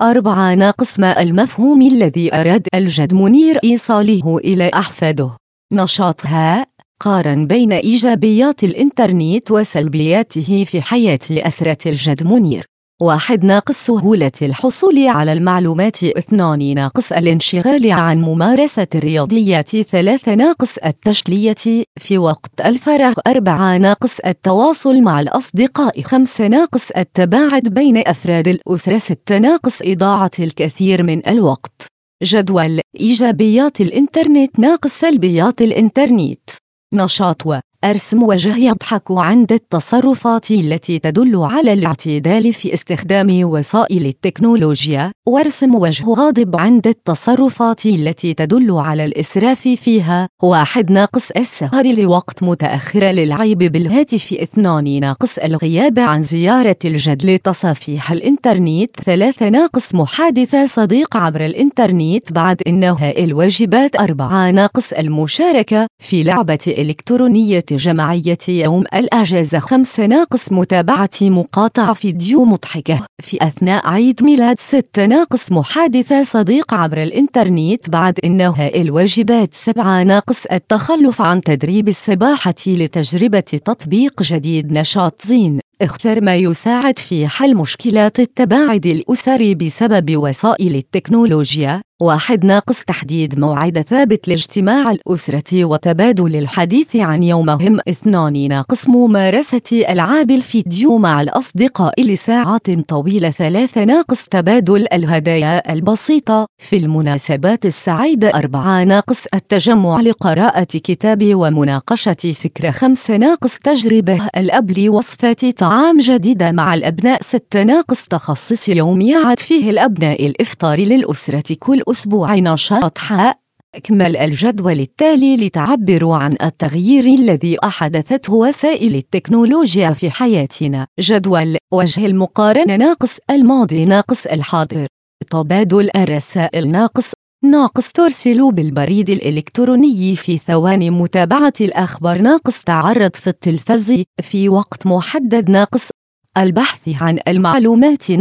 4 ناقص ما المفهوم الذي أراد الجد منير إيصاله إلى أحفاده؟ نشاط ها، قارن بين إيجابيات الإنترنت وسلبياته في حياة أسرة الجد منير. 1 ناقص سهولة الحصول على المعلومات. 2 ناقص الانشغال عن ممارسة الرياضيات. 3 ناقص التسلية في وقت الفراغ. 4 ناقص التواصل مع الأصدقاء. 5 ناقص التباعد بين أفراد الأسرة. 6 ناقص إضاعة الكثير من الوقت. جدول إيجابيات الإنترنت ناقص سلبيات الإنترنت. نشاط أرسم وجه يضحك عند التصرفات التي تدل على الاعتدال في استخدام وسائل التكنولوجيا، وارسم وجه غاضب عند التصرفات التي تدل على الإسراف فيها. 1 ناقص السهر لوقت متأخر للعب بالهاتف. 2 ناقص الغياب عن زيارة الجد لتصفيح الإنترنت. 3 ناقص محادثة صديق عبر الإنترنت بعد إنهاء الواجبات. 4 ناقص المشاركة في لعبة إلكترونية جماعية يوم الأجازة. 5 ناقص متابعة مقاطع فيديو مضحكة في أثناء عيد ميلاد. 6 ناقص محادثة صديق عبر الإنترنت بعد إنهاء الواجبات. 7 ناقص التخلف عن تدريب السباحة لتجربة تطبيق جديد. نشاط زين، اختر ما يساعد في حل مشكلات التباعد الأسري بسبب وسائل التكنولوجيا. 1 ناقص تحديد موعد ثابت لاجتماع الأسرة وتبادل الحديث عن يومهم. 2 ناقص ممارسة ألعاب الفيديو مع الأصدقاء لساعات طويلة. 3 ناقص تبادل الهدايا البسيطة في المناسبات السعيدة. 4 ناقص التجمع لقراءة كتاب ومناقشة فكرة. 5 ناقص تجربة الأب لوصفات طعام جديدة مع الأبناء. 6 ناقص تخصص يوم يعد فيه الأبناء الإفطار للأسرة كل أسبوع. نشاط حاء، اكمل الجدول التالي لتعبروا عن التغيير الذي أحدثته وسائل التكنولوجيا في حياتنا. جدول وجه المقارنة ناقص الماضي ناقص الحاضر. تبادل الرسائل ناقص ترسل بالبريد الإلكتروني في ثواني. متابعة الأخبار ناقص تعرض في التلفاز في وقت محدد. ناقص البحث عن المعلومات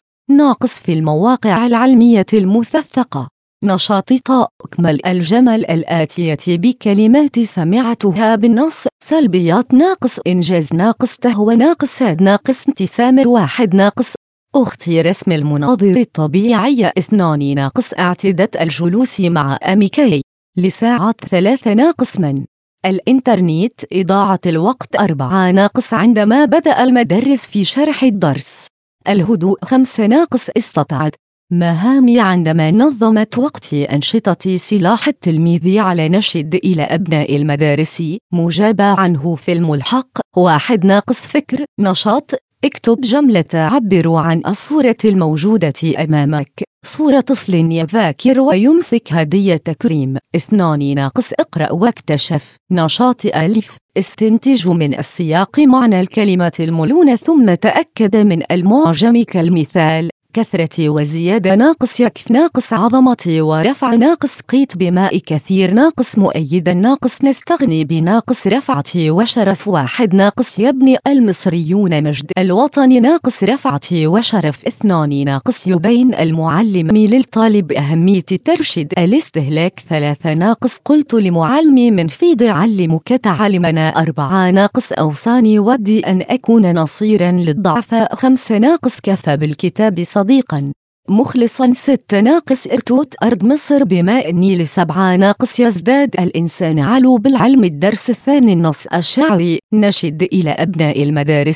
ناقص في المواقع العلمية الموثقة. نشاط طاء، اكمل الجمل الآتية بكلمات سمعتها بالنص. سلبيات ناقص إنجاز ناقص تهوى ناقص ساد ناقص انتسامر. 1 ناقص أختي رسم المناظر الطبيعية. 2 ناقص اعتدت الجلوس مع أميكاي لساعات 3 ناقص من الإنترنت إضاعة الوقت. 4 ناقص عندما بدأ المدرس في شرح الدرس الهدوء. 5 ناقص استطعت مهامي عندما نظمت وقتي أنشطة سلاح التلميذ على نشد إلى أبناء المدارس مجاب عنه في الملحق. 1 ناقص فكر. نشاط اكتب جملة تعبر عن الصورة الموجودة أمامك. صورة طفل يذاكر ويمسك هدية كريم. 2 ناقص اقرأ واكتشف. نشاط ألف، استنتج من السياق معنى الكلمة الملونة ثم تأكد من المعجم كالمثال كثرة وزيادة. ناقص يكف ناقص عظمة ورفع ناقص قيت بماء كثير ناقص مؤيدا ناقص نستغني بناقص رفعة وشرف. 1 ناقص يبني المصريون مجد الوطن ناقص رفعة وشرف. 2 ناقص يبين المعلم للطالب أهمية ترشيد الاستهلاك. 3 ناقص قلت لمعلمي من فيض علمك تعلمنا. 4 ناقص أوصاني ودي أن أكون نصيرا للضعفاء. 5 ناقص كفى بالكتاب صديقا مخلصا. 6 ناقص ارتوت أرض مصر بماء النيل. 7 ناقص يزداد الإنسان علو بالعلم. الدرس الثاني النص الشعري نشد إلى أبناء المدارس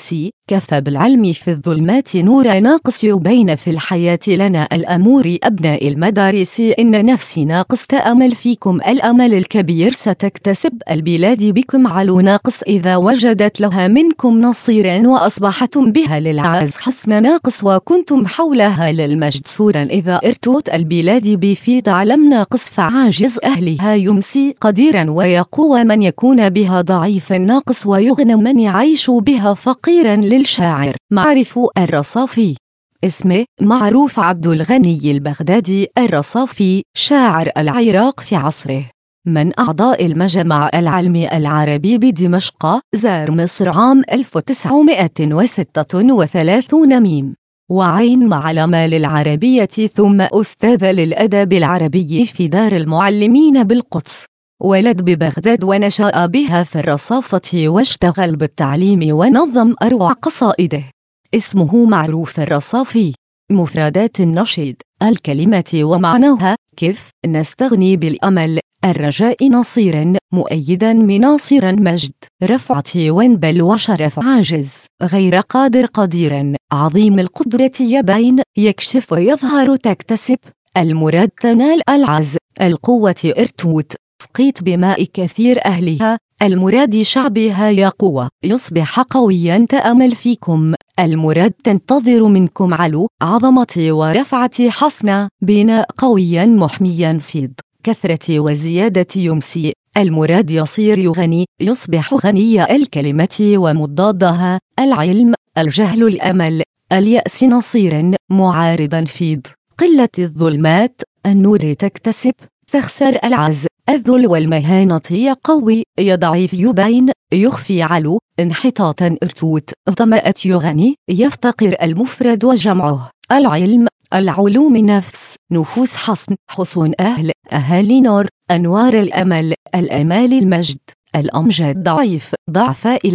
كفى بالعلم في الظلمات نورا ناقص يبين في الحياة لنا الأمور أبناء المدارس إن نفسي ناقص تأمل فيكم الأمل الكبير ستكتسب البلاد بكم علو ناقص إذا وجدت لها منكم نصيرا وأصبحتم بها للعز حسن ناقص وكنتم حولها للمجد سورا إذا ارتوت البلاد بفيض علم ناقص فعاجز أهلها يمسي قديرا ويقوى من يكون بها ضعيفا ناقص ويغنى من يعيش بها فقيرا للشاعر معرف الرصافي. اسمه معروف عبد الغني البغدادي الرصافي، شاعر العراق في عصره. من أعضاء المجمع العلمي العربي بدمشق، زار مصر عام 1936 ميم وعين مع العلماء العربية ثم أستاذ للأدب العربي في دار المعلمين بالقدس. ولد ببغداد ونشأ بها في الرصافة واشتغل بالتعليم ونظم أروع قصائده. اسمه معروف الرصافي. مفردات النشيد: الكلمة ومعناها: كيف نستغني بالأمل، الرجاء نصيرا مؤيدا مناصرا مجد، رفعة وانبل وشرف عاجز، غير قادر قديرا، عظيم القدرة يبين يكشف ويظهر تكتسب، المراد تنال العز، القوة ارتوت سقيت بماء كثير أهلها، المراد شعبها يقوى يصبح قويا تأمل فيكم، المراد تنتظر منكم علو عظمة ورفعة حسنة، بناء قويا محميا فيض كثرة وزيادة يمسي، المراد يصير يغني يصبح غني الكلمة ومضادها العلم، الجهل الأمل، اليأس نصيرا معارضا فيض قلة الظلمات، النور تكتسب تخسر العز، الذل والمهانة يقوي يضعيف يبين يخفي علو انحطاطا ارتوت ظمأت يغني يفتقر المفرد وجمعه، العلم العلوم نفس نفوس حصن حصون أهالي نور أنوار الأمل الأمال المجد الأمجد ضعيف ضعفاء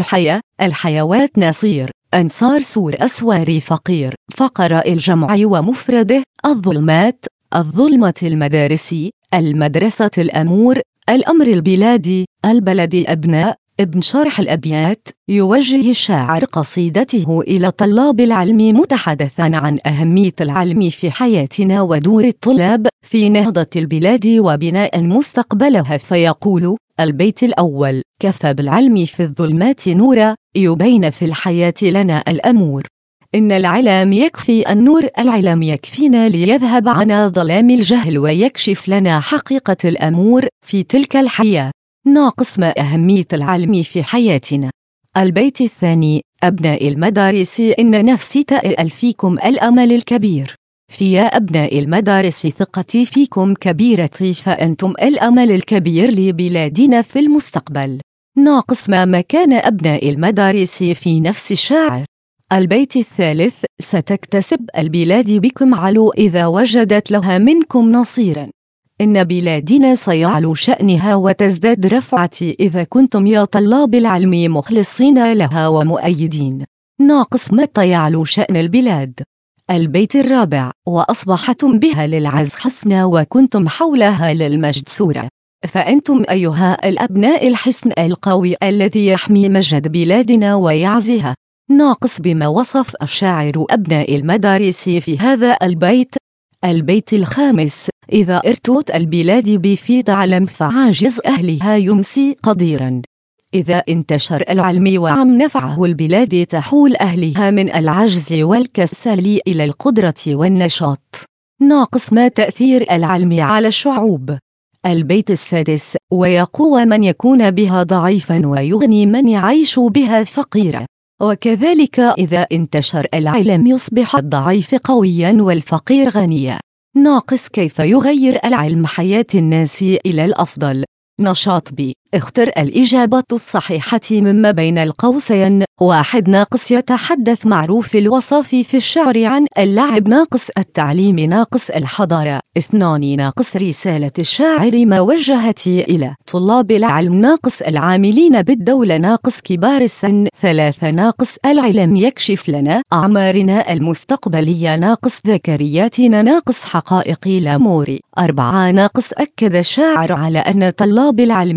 الحيوات نصير أنصار سور أسوار فقير فقر الجمع ومفرده الظلمات الظلمة المدارس المدرسة الأمور الأمر البلادي البلد أبناء ابن شرح الأبيات. يوجه الشاعر قصيدته إلى طلاب العلم متحدثا عن أهمية العلم في حياتنا ودور الطلاب في نهضة البلاد وبناء مستقبلها، فيقول: البيت الأول: كفى بالعلم في الظلمات نورا يبين في الحياة لنا الأمور. إن العلم يكفي النور، العلم يكفينا ليذهب عنا ظلام الجهل ويكشف لنا حقيقة الأمور في تلك الحياة. ناقص ما أهمية العلم في حياتنا. البيت الثاني: أبناء المدارس إن نفسي تأمل فيكم الأمل الكبير. يا أبناء المدارس ثقتي فيكم كبيرة، فأنتم الأمل الكبير لبلادنا في المستقبل. ناقص ما مكان أبناء المدارس في نفس الشاعر. البيت الثالث: ستكتسب البلاد بكم علو إذا وجدت لها منكم نصيرا. إن بلادنا سيعلو شأنها وتزداد رفعة إذا كنتم يا طلاب العلم مخلصين لها ومؤيدين. ناقص متى يعلو شأن البلاد. البيت الرابع: وأصبحتم بها للعز حسنا وكنتم حولها للمجد سورة. فأنتم أيها الأبناء الحصن القوي الذي يحمي مجد بلادنا ويعزها. ناقص بما وصف الشاعر أبناء المدارس في هذا البيت. البيت الخامس: إذا ارتوت البلاد بفيض علم فعاجز أهلها يمسي قديرا. إذا انتشر العلم وعم نفعه البلاد تحول أهلها من العجز والكسل إلى القدرة والنشاط. ناقص ما تأثير العلم على الشعوب. البيت السادس: ويقوى من يكون بها ضعيفا ويغني من يعيش بها فقيرا. وكذلك إذا انتشر العلم يصبح الضعيف قويا والفقير غنيا. ناقص كيف يغير العلم حياة الناس إلى الأفضل. نشاط بي: اختر الإجابة الصحيحة مما بين القوسين. 1. ناقص يتحدث معروف الوصافي في الشعر عن اللعب. ناقص التعليم. ناقص الحضارة. 2. ناقص رسالة الشاعر موجهة إلى طلاب العلم. ناقص العاملين بالدولة. ناقص كبار السن. 3. ناقص العلم يكشف لنا أعمارنا المستقبلية. ناقص ذكرياتنا. ناقص حقائق الأمور. 4. ناقص أكد الشاعر على أن طلاب العلم هم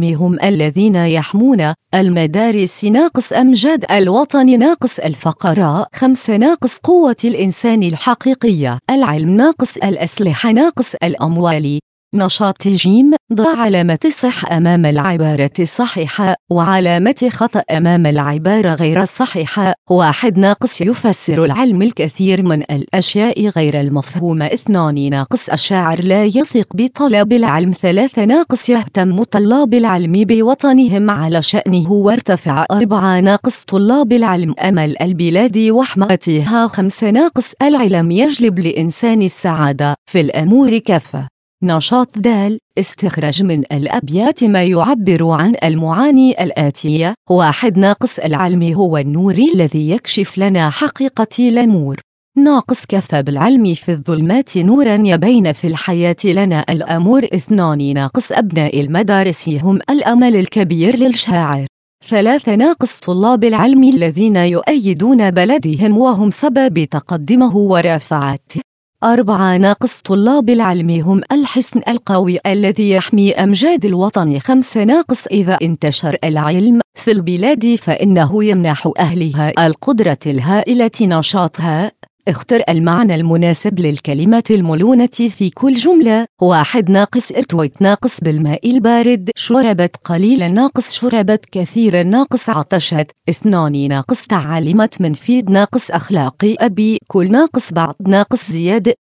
الذين يحمون المدارس ناقص أمجاد الوطن ناقص الفقراء 5 ناقص قوة الإنسان الحقيقية العلم ناقص الأسلحة ناقص الأموال نشاط جيم ضع علامة صح أمام العبارة الصحيحة وعلامة خطأ أمام العبارة غير الصحيحة 1 ناقص يفسر العلم الكثير من الأشياء غير المفهومة 2 ناقص الشاعر لا يثق بطلب العلم 3 ناقص يهتم طلاب العلم بوطنهم على شأنه وارتفع 4 ناقص طلاب العلم أمل البلاد وحماتها 5 ناقص العلم يجلب لإنسان السعادة في الأمور كافة نشاط د استخرج من الأبيات ما يعبر عن المعاني الآتية 1 ناقص العلم هو النور الذي يكشف لنا حقيقة الأمور ناقص كفى بالعلم في الظلمات نورا يبين في الحياة لنا الأمور 2 ناقص أبناء المدارس هم الأمل الكبير للشاعر 3 ناقص طلاب العلم الذين يؤيدون بلدهم وهم سبب تقدمه ورفعته 4 ناقص طلاب العلم هم الحصن القوي الذي يحمي أمجاد الوطن 5 ناقص إذا انتشر العلم في البلاد فإنه يمنح أهلها القدرة الهائلة نشاطها اختر المعنى المناسب للكلمة الملونة في كل جملة 1 ناقص ارتويت ناقص بالماء البارد شربت قليلا ناقص شربت كثيرا ناقص عطشت 2 ناقص تعلمت منفيد ناقص أخلاقي أبي كل ناقص بعض ناقص زياد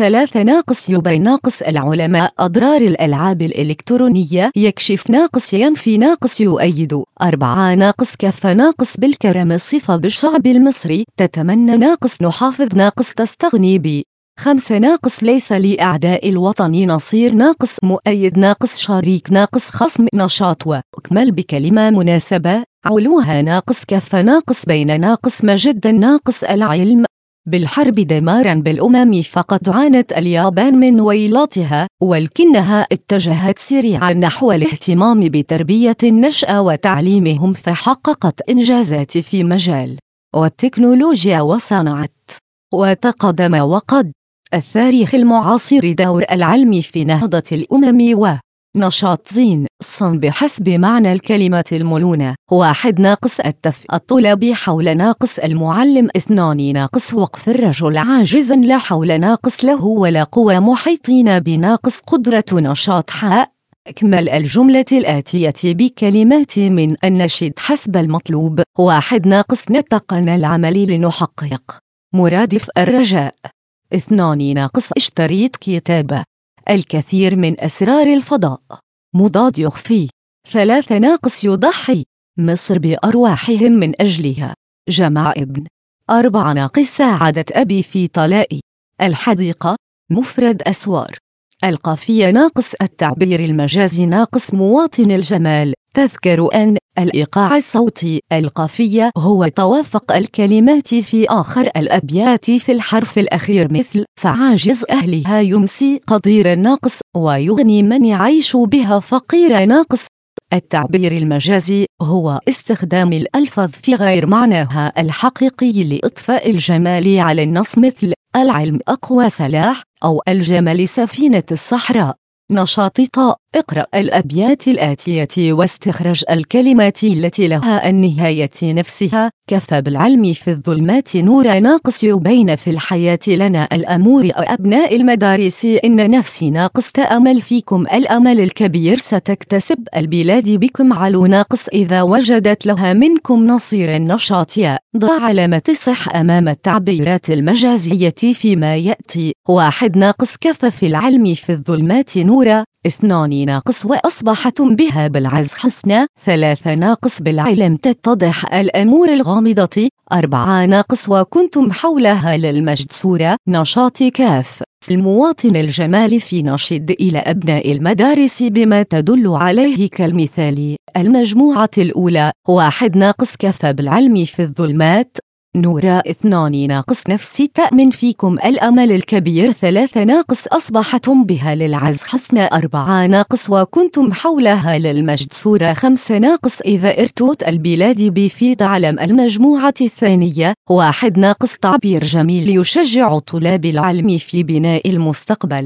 3 ناقص يبين ناقص العلماء أضرار الألعاب الإلكترونية يكشف ناقص ينفي ناقص يؤيد 4 ناقص كفى ناقص بالكرم صفة بالشعب المصري تتمنى ناقص نحافظ ناقص تستغني بي 5 ناقص ليس لأعداء الوطن نصير ناقص مؤيد ناقص شريك ناقص خصم نشاط وأكمل بكلمة مناسبة علوها ناقص كفى ناقص بين ناقص مجد ناقص العلم بالحرب دمارا بالأمم فقد عانت اليابان من ويلاتها ولكنها اتجهت سريعا نحو الاهتمام بتربية النشأة وتعليمهم فحققت إنجازات في مجال والتكنولوجيا وصنعت وتقدم وقد التاريخ المعاصر دور العلم في نهضة الأمم نشاط زين صن بحسب معنى الكلمة الملونة 1 ناقص الطلاب حول ناقص المعلم 2 ناقص وقف الرجل عاجزا لا حول ناقص له ولا قوة محيطين بناقص قدرة نشاط حاء اكمل الجملة الآتية بكلمات من النشيد حسب المطلوب 1 ناقص نتقن العمل لنحقق مرادف الرجاء 2 ناقص اشتريت كتابة الكثير من أسرار الفضاء مضاد يخفي 3 ناقص يضحي مصر بأرواحهم من أجلها جمع ابن 4 ناقص ساعدت أبي في طلاء الحديقة مفرد أسوار القافية ناقص التعبير المجازي ناقص مواطن الجمال تذكر أن الإيقاع الصوتي القافية هو توافق الكلمات في آخر الأبيات في الحرف الأخير مثل فعاجز أهلها يمسي قدير ناقص ويغني من يعيش بها فقير ناقص التعبير المجازي هو استخدام الألفاظ في غير معناها الحقيقي لإضفاء الجمال على النص مثل العلم أقوى سلاح أو الجمل سفينة الصحراء نشاط طاء اقرأ الأبيات الآتية واستخرج الكلمات التي لها النهاية نفسها كفى بالعلم في الظلمات نور ناقص يبين في الحياة لنا الأمور أبناء المدارس إن نفسي ناقص تأمل فيكم الأمل الكبير ستكتسب البلاد بكم علو ناقص إذا وجدت لها منكم نصير نشاط ضع علامة صح أمام التعبيرات المجازية فيما يأتي 1 ناقص كفى في العلم في الظلمات نورا 2 ناقص وأصبحتم بها بالعز حسنا 3 ناقص بالعلم تتضح الأمور الغامضة 4 ناقص وكنتم حولها للمجد صورة نشاط كاف المواطن الجمال في نشيد إلى أبناء المدارس بما تدل عليه كالمثال المجموعة الأولى 1 ناقص كفى بالعلم في الظلمات نورا 2 ناقص نفسي تأمن فيكم الأمل الكبير 3 ناقص أصبحتم بها للعز حسنا 4 ناقص وكنتم حولها للمجد صورة 5 ناقص إذا ارتوت البلاد بفيض علم المجموعة الثانية 1 ناقص تعبير جميل يشجع طلاب العلم في بناء المستقبل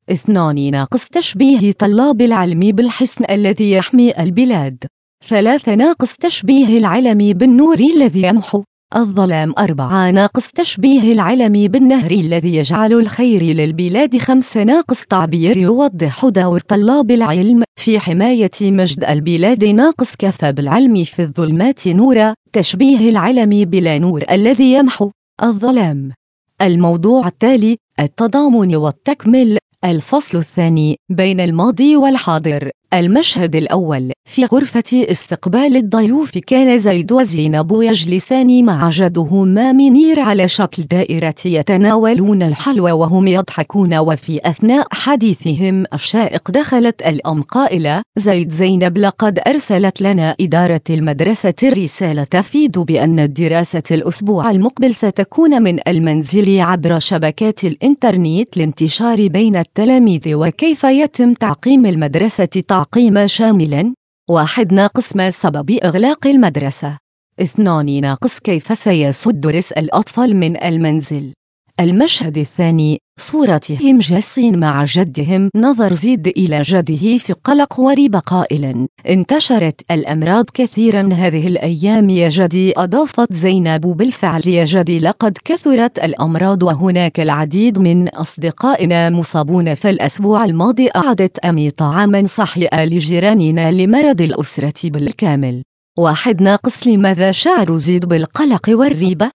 2 ناقص تشبيه طلاب العلم بالحصن الذي يحمي البلاد. 3 ناقص تشبيه العلم بالنور الذي يمحو الظلام. 4 ناقص تشبيه العلم بالنهر الذي يجعل الخير للبلاد. 5 ناقص تعبير يوضح دور طلاب العلم في حماية مجد البلاد. ناقص كفى بالعلم في الظلمات نورا، تشبيه العلم بلا نور الذي يمحو الظلام. الموضوع التالي: التضامن والتكمل. الفصل الثاني: بين الماضي والحاضر. المشهد الأول: في غرفة استقبال الضيوف كان زيد وزينب يجلسان مع جدهما منير على شكل دائرة يتناولون الحلوى وهم يضحكون، وفي أثناء حديثهم الشائق دخلت الأم قائلة: زيد زينب، لقد أرسلت لنا إدارة المدرسة رسالة تفيد بأن الدراسة الأسبوع المقبل ستكون من المنزل عبر شبكات الإنترنت للانتشار بين التلاميذ، وكيف يتم تعقيم المدرسة تعقيما شاملا. 1 ناقص ما سبب إغلاق المدرسة. 2 ناقص كيف سيسد رزق الأطفال من المنزل. المشهد الثاني: صورتهم جالسين مع جدهم. نظر زيد إلى جده في قلق وريبة قائلا: انتشرت الأمراض كثيرا هذه الأيام يا جدي. أضافت زينب: بالفعل يا جدي، لقد كثرت الأمراض وهناك العديد من أصدقائنا مصابون. فالأسبوع الماضي أعدت أمي طعاما صحيا لجيراننا لمرض الأسرة بالكامل. 1 ناقص لماذا شعر زيد بالقلق والريبة.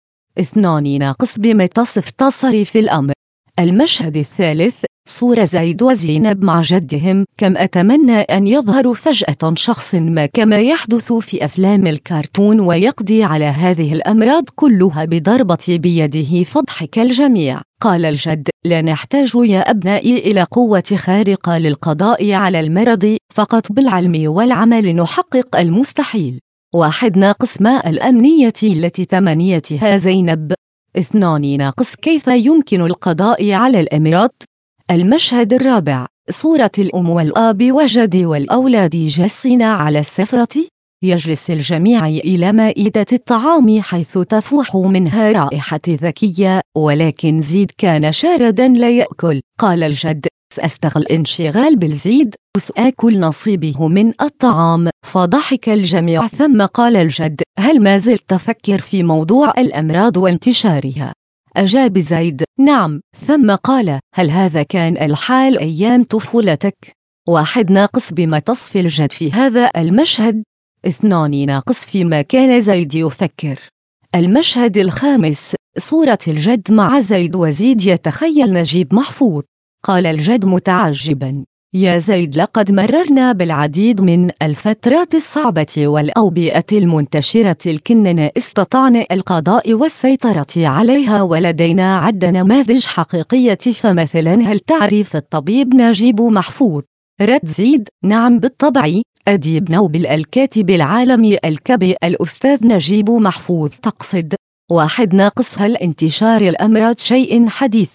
2 ناقص بما تصف تصريف الأمر. المشهد الثالث: صورة زيد وزينب مع جدهم. كم أتمنى أن يظهر فجأة شخص ما كما يحدث في أفلام الكرتون ويقضي على هذه الأمراض كلها بضربة بيده. فضحك الجميع. قال الجد: لا نحتاج يا أبنائي إلى قوة خارقة للقضاء على المرض، فقط بالعلم والعمل نحقق المستحيل. 1 ناقص ما الأمنية التي تمنيتها زينب. 2 ناقص كيف يمكن القضاء على الأمراض. المشهد الرابع: صورة الأم والأب وجد والأولاد جالسين على السفرة. يجلس الجميع إلى مائدة الطعام حيث تفوح منها رائحة ذكية، ولكن زيد كان شاردا لا يأكل. قال الجد: سأستغل انشغال بالزيد وسأكل نصيبه من الطعام. فضحك الجميع، ثم قال الجد: هل ما زلت تفكر في موضوع الأمراض وانتشارها؟ أجاب زيد: نعم. ثم قال: هل هذا كان الحال أيام طفولتك؟ 1 ناقص بما تصف الجد في هذا المشهد. 2 ناقص فيما كان زيد يفكر. المشهد الخامس: صورة الجد مع زيد وزيد يتخيل نجيب محفوظ. قال الجد متعجبا: يا زيد، لقد مررنا بالعديد من الفترات الصعبة والأوبئة المنتشرة، لكننا استطعنا القضاء والسيطرة عليها، ولدينا عدة نماذج حقيقية. فمثلا، هل تعرف الطبيب نجيب محفوظ؟ رد زيد: نعم بالطبع، أديب نوبل، الكاتب العالمي الكبير الأستاذ نجيب محفوظ. تقصد. 1 ناقص هل انتشار الأمراض شيء حديث.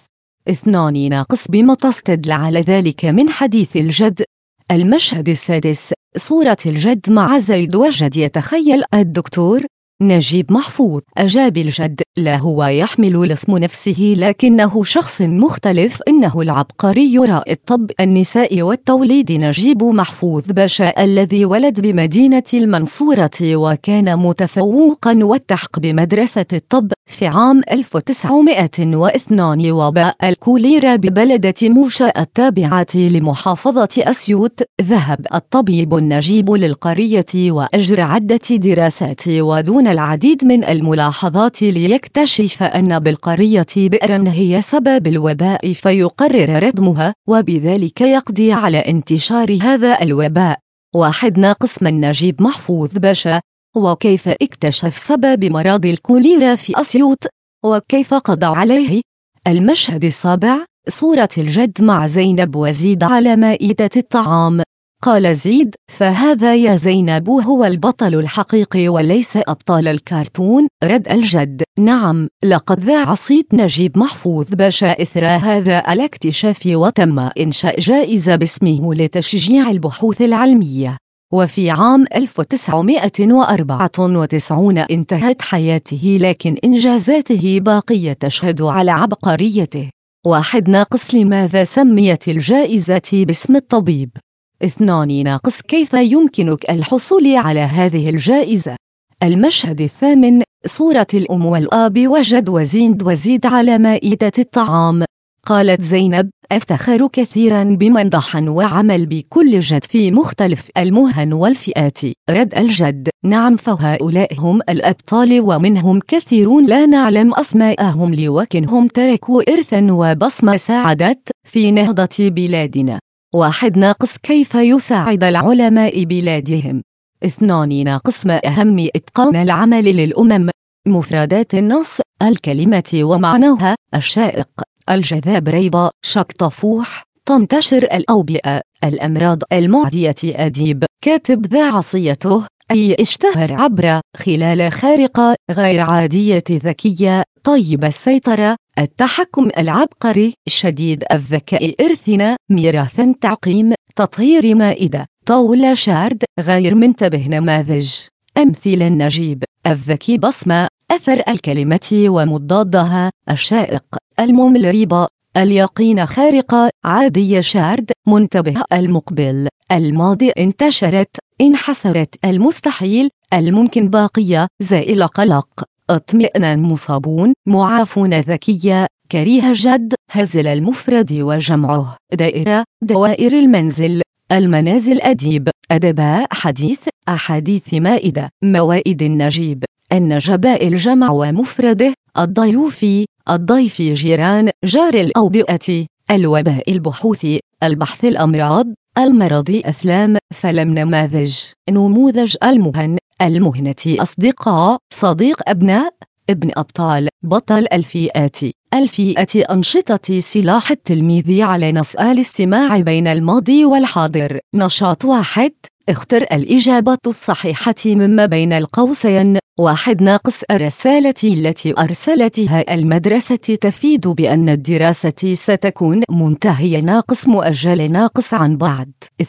2 ناقص بما تستدل على ذلك من حديث الجد. المشهد السادس: صورة الجد مع زيد والجد يتخيل الدكتور نجيب محفوظ. أجاب الجد: لا، هو يحمل الاسم نفسه لكنه شخص مختلف، إنه العبقري رائد طب النساء والتوليد نجيب محفوظ باشا، الذي ولد بمدينة المنصورة وكان متفوقا والتحق بمدرسة الطب في عام 1902. وباء الكوليرا ببلدة موشا التابعة لمحافظة أسيوط. ذهب الطبيب النجيب للقرية وأجرى عدة دراسات ودون العديد من الملاحظات ليكتشف أن بالقرية بئرا هي سبب الوباء، فيقرر ردمها وبذلك يقضي على انتشار هذا الوباء. 1 ناقص من نجيب محفوظ باشا، وكيف اكتشف سبب مرض الكوليرا في أسيوط، وكيف قضى عليه. المشهد السابع: صورة الجد مع زينب وزيد على مائدة الطعام. قال زيد: فهذا يا زينب هو البطل الحقيقي وليس أبطال الكرتون. رد الجد: نعم، لقد ذاع صيت نجيب محفوظ باشا إثر هذا الاكتشاف، وتم إنشاء جائزة باسمه لتشجيع البحوث العلمية. وفي عام 1994 انتهت حياته، لكن إنجازاته باقية تشهد على عبقريته. 1 ناقص لماذا سميت الجائزة باسم الطبيب؟ 2 ناقص كيف يمكنك الحصول على هذه الجائزة؟ المشهد الثامن، صورة الأم والأب وجد وزيد على مائدة الطعام. قالت زينب: أفتخر كثيرا بمن ضحى وعمل بكل جد في مختلف المهن والفئات. رد الجد: نعم، فهؤلاء هم الأبطال ومنهم كثيرون لا نعلم أسماءهم لكنهم تركوا إرثا وبصمة ساعدت في نهضة بلادنا. 1 ناقص كيف يساعد العلماء بلادهم؟ 2 ناقص ما أهم إتقان العمل للأمم؟ مفردات النص: الكلمة ومعناها، الشائق، الجذاب، ريبة، شك، طفوح، تنتشر الأوبئة، الأمراض المعدية، أديب، كاتب ذا عصيته، أي اشتهر عبر، خلال، خارقة، غير عادية، ذكية، طيب السيطرة، التحكم، العبقري، شديد الذكاء، إرثنا، ميراثا، تعقيم، تطهير، مائدة، طاولة، شارد، غير منتبه، نماذج، أمثلة، نجيب، الذكي، بصمة، أثر الكلمة ومضادها، الشائق، الممل، ريبة، اليقين، خارقة، عادية، شارد، منتبه، المقبل، الماضي، انتشرت، انحسرت، المستحيل، الممكن، باقية، زائل، قلق، اطمئنان، مصابون، معافون، ذكية، كريه، جد، هزل، المفرد وجمعه، دائرة، دوائر، المنزل، المنازل، أديب، أدباء، حديث، أحاديث، مائدة، موائد، النجيب، النجباء، الجمع ومفرده، الضيوف، الضيف، جيران، جار، الأوبئة، الوباء، البحوث، البحث، الأمراض، المرض، أفلام، فلم، نماذج، نموذج، المهن، المهنة، أصدقاء، صديق، أبناء، ابن، أبطال، بطل، الفئات، الفئة، أنشطة، سلاح التلميذ على نص الاستماع بين الماضي والحاضر. نشاط 1، اختر الإجابة الصحيحة مما بين القوسين. 1 ناقص الرسالة التي أرسلتها المدرسة تفيد بأن الدراسة ستكون منتهية، ناقص مؤجل، ناقص عن بعد.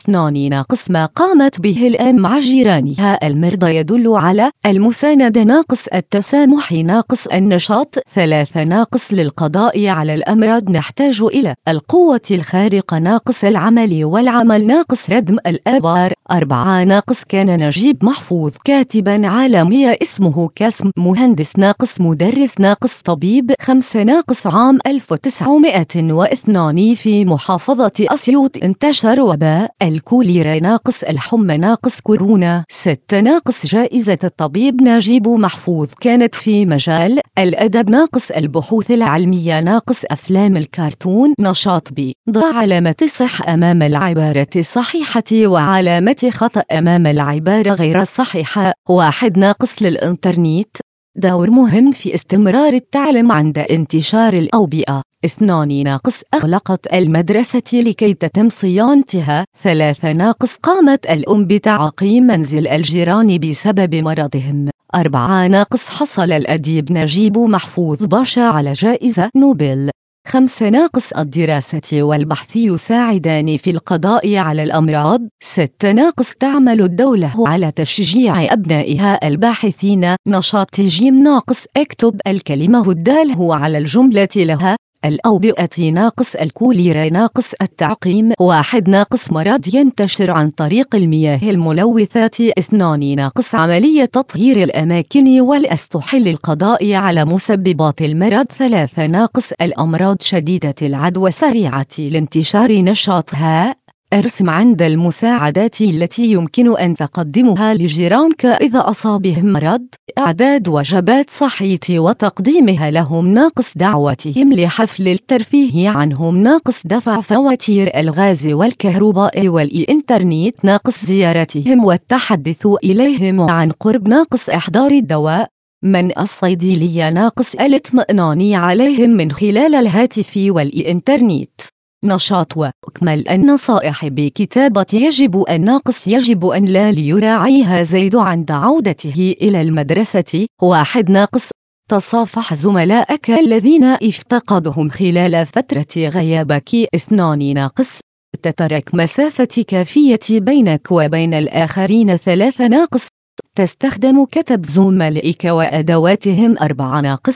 2 ناقص ما قامت به الأم مع جيرانها المرضى يدل على المساندة، ناقص التسامح، ناقص النشاط. 3 ناقص للقضاء على الأمراض نحتاج إلى القوة الخارقة، ناقص العمل والعمل، ناقص ردم الآبار. 4 ناقص كان نجيب محفوظ كاتبا عالميا اسمه كاسم، مهندس، ناقص مدرس، ناقص طبيب. 5 ناقص عام 1902 في محافظة أسيوط انتشر وباء الكوليرا، ناقص الحمى، ناقص كورونا. 6 ناقص جائزة الطبيب نجيب محفوظ كانت في مجال الأدب، ناقص البحوث العلمية، ناقص أفلام الكرتون. نشاط ب، ضع علامة صح أمام العبارة الصحيحة وعلامة خطأ أمام العبارة غير الصحيحة. 1 ناقص للإنترنت دور مهم في استمرار التعلم عند انتشار الأوبئة. 2 ناقص أغلقت المدرسة لكي تتم صيانتها. 3 ناقص قامت الأم بتعقيم منزل الجيران بسبب مرضهم. 4 ناقص حصل الأديب نجيب محفوظ باشا على جائزة نوبل. 5 ناقص الدراسة والبحث يساعدان في القضاء على الأمراض. 6 ناقص تعمل الدولة على تشجيع أبنائها الباحثين. نشاط ج ناقص اكتب الكلمة الدالة على الجملة لها الأوبئة، ناقص الكوليرا، ناقص التعقيم. 1 ناقص مرض ينتشر عن طريق المياه الملوثات. 2 ناقص عملية تطهير الأماكن والأسطح للقضاء على مسببات المرض. 3 ناقص الأمراض شديدة العدوى سريعة الانتشار. نشاط ها، ارسم عند المساعدات التي يمكن أن تقدمها لجيرانك إذا أصابهم مرض، إعداد وجبات صحية وتقديمها لهم، ناقص دعوتهم لحفل الترفيه عنهم، ناقص دفع فواتير الغاز والكهرباء والإنترنت، ناقص زيارتهم والتحدث إليهم عن قرب، ناقص إحضار الدواء من الصيدلية، ناقص الاطمئنان عليهم من خلال الهاتف والإنترنت. نشاط وأكمل النصائح بكتابة يجب أن، ناقص يجب أن لا ليراعيها زيد عند عودته إلى المدرسة. 1 ناقص تصافح زملائك الذين افتقدهم خلال فترة غيابك. 2 ناقص تترك مسافة كافية بينك وبين الآخرين. 3 ناقص تستخدم كتب زملائك وأدواتهم. 4 ناقص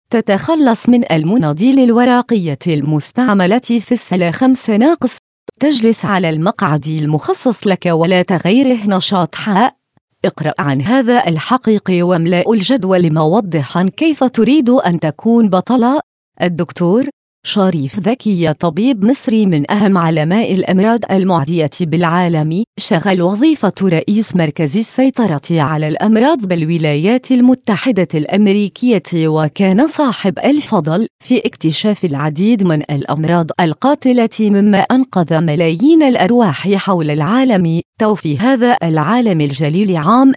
تتخلص من المناديل الورقية المستعملة في الصالة. 5 ناقص تجلس على المقعد المخصص لك ولا تغيره. نشاط حاء اقرأ عن هذا الحقيقي واملأ الجدول موضحا كيف تريد أن تكون بطلا. الدكتور شريف ذكي طبيب مصري من أهم علماء الأمراض المعدية بالعالم، شغل وظيفة رئيس مركز السيطرة على الأمراض بالولايات المتحدة الأمريكية، وكان صاحب الفضل في اكتشاف العديد من الأمراض القاتلة مما أنقذ ملايين الأرواح حول العالم. توفي هذا العالم الجليل عام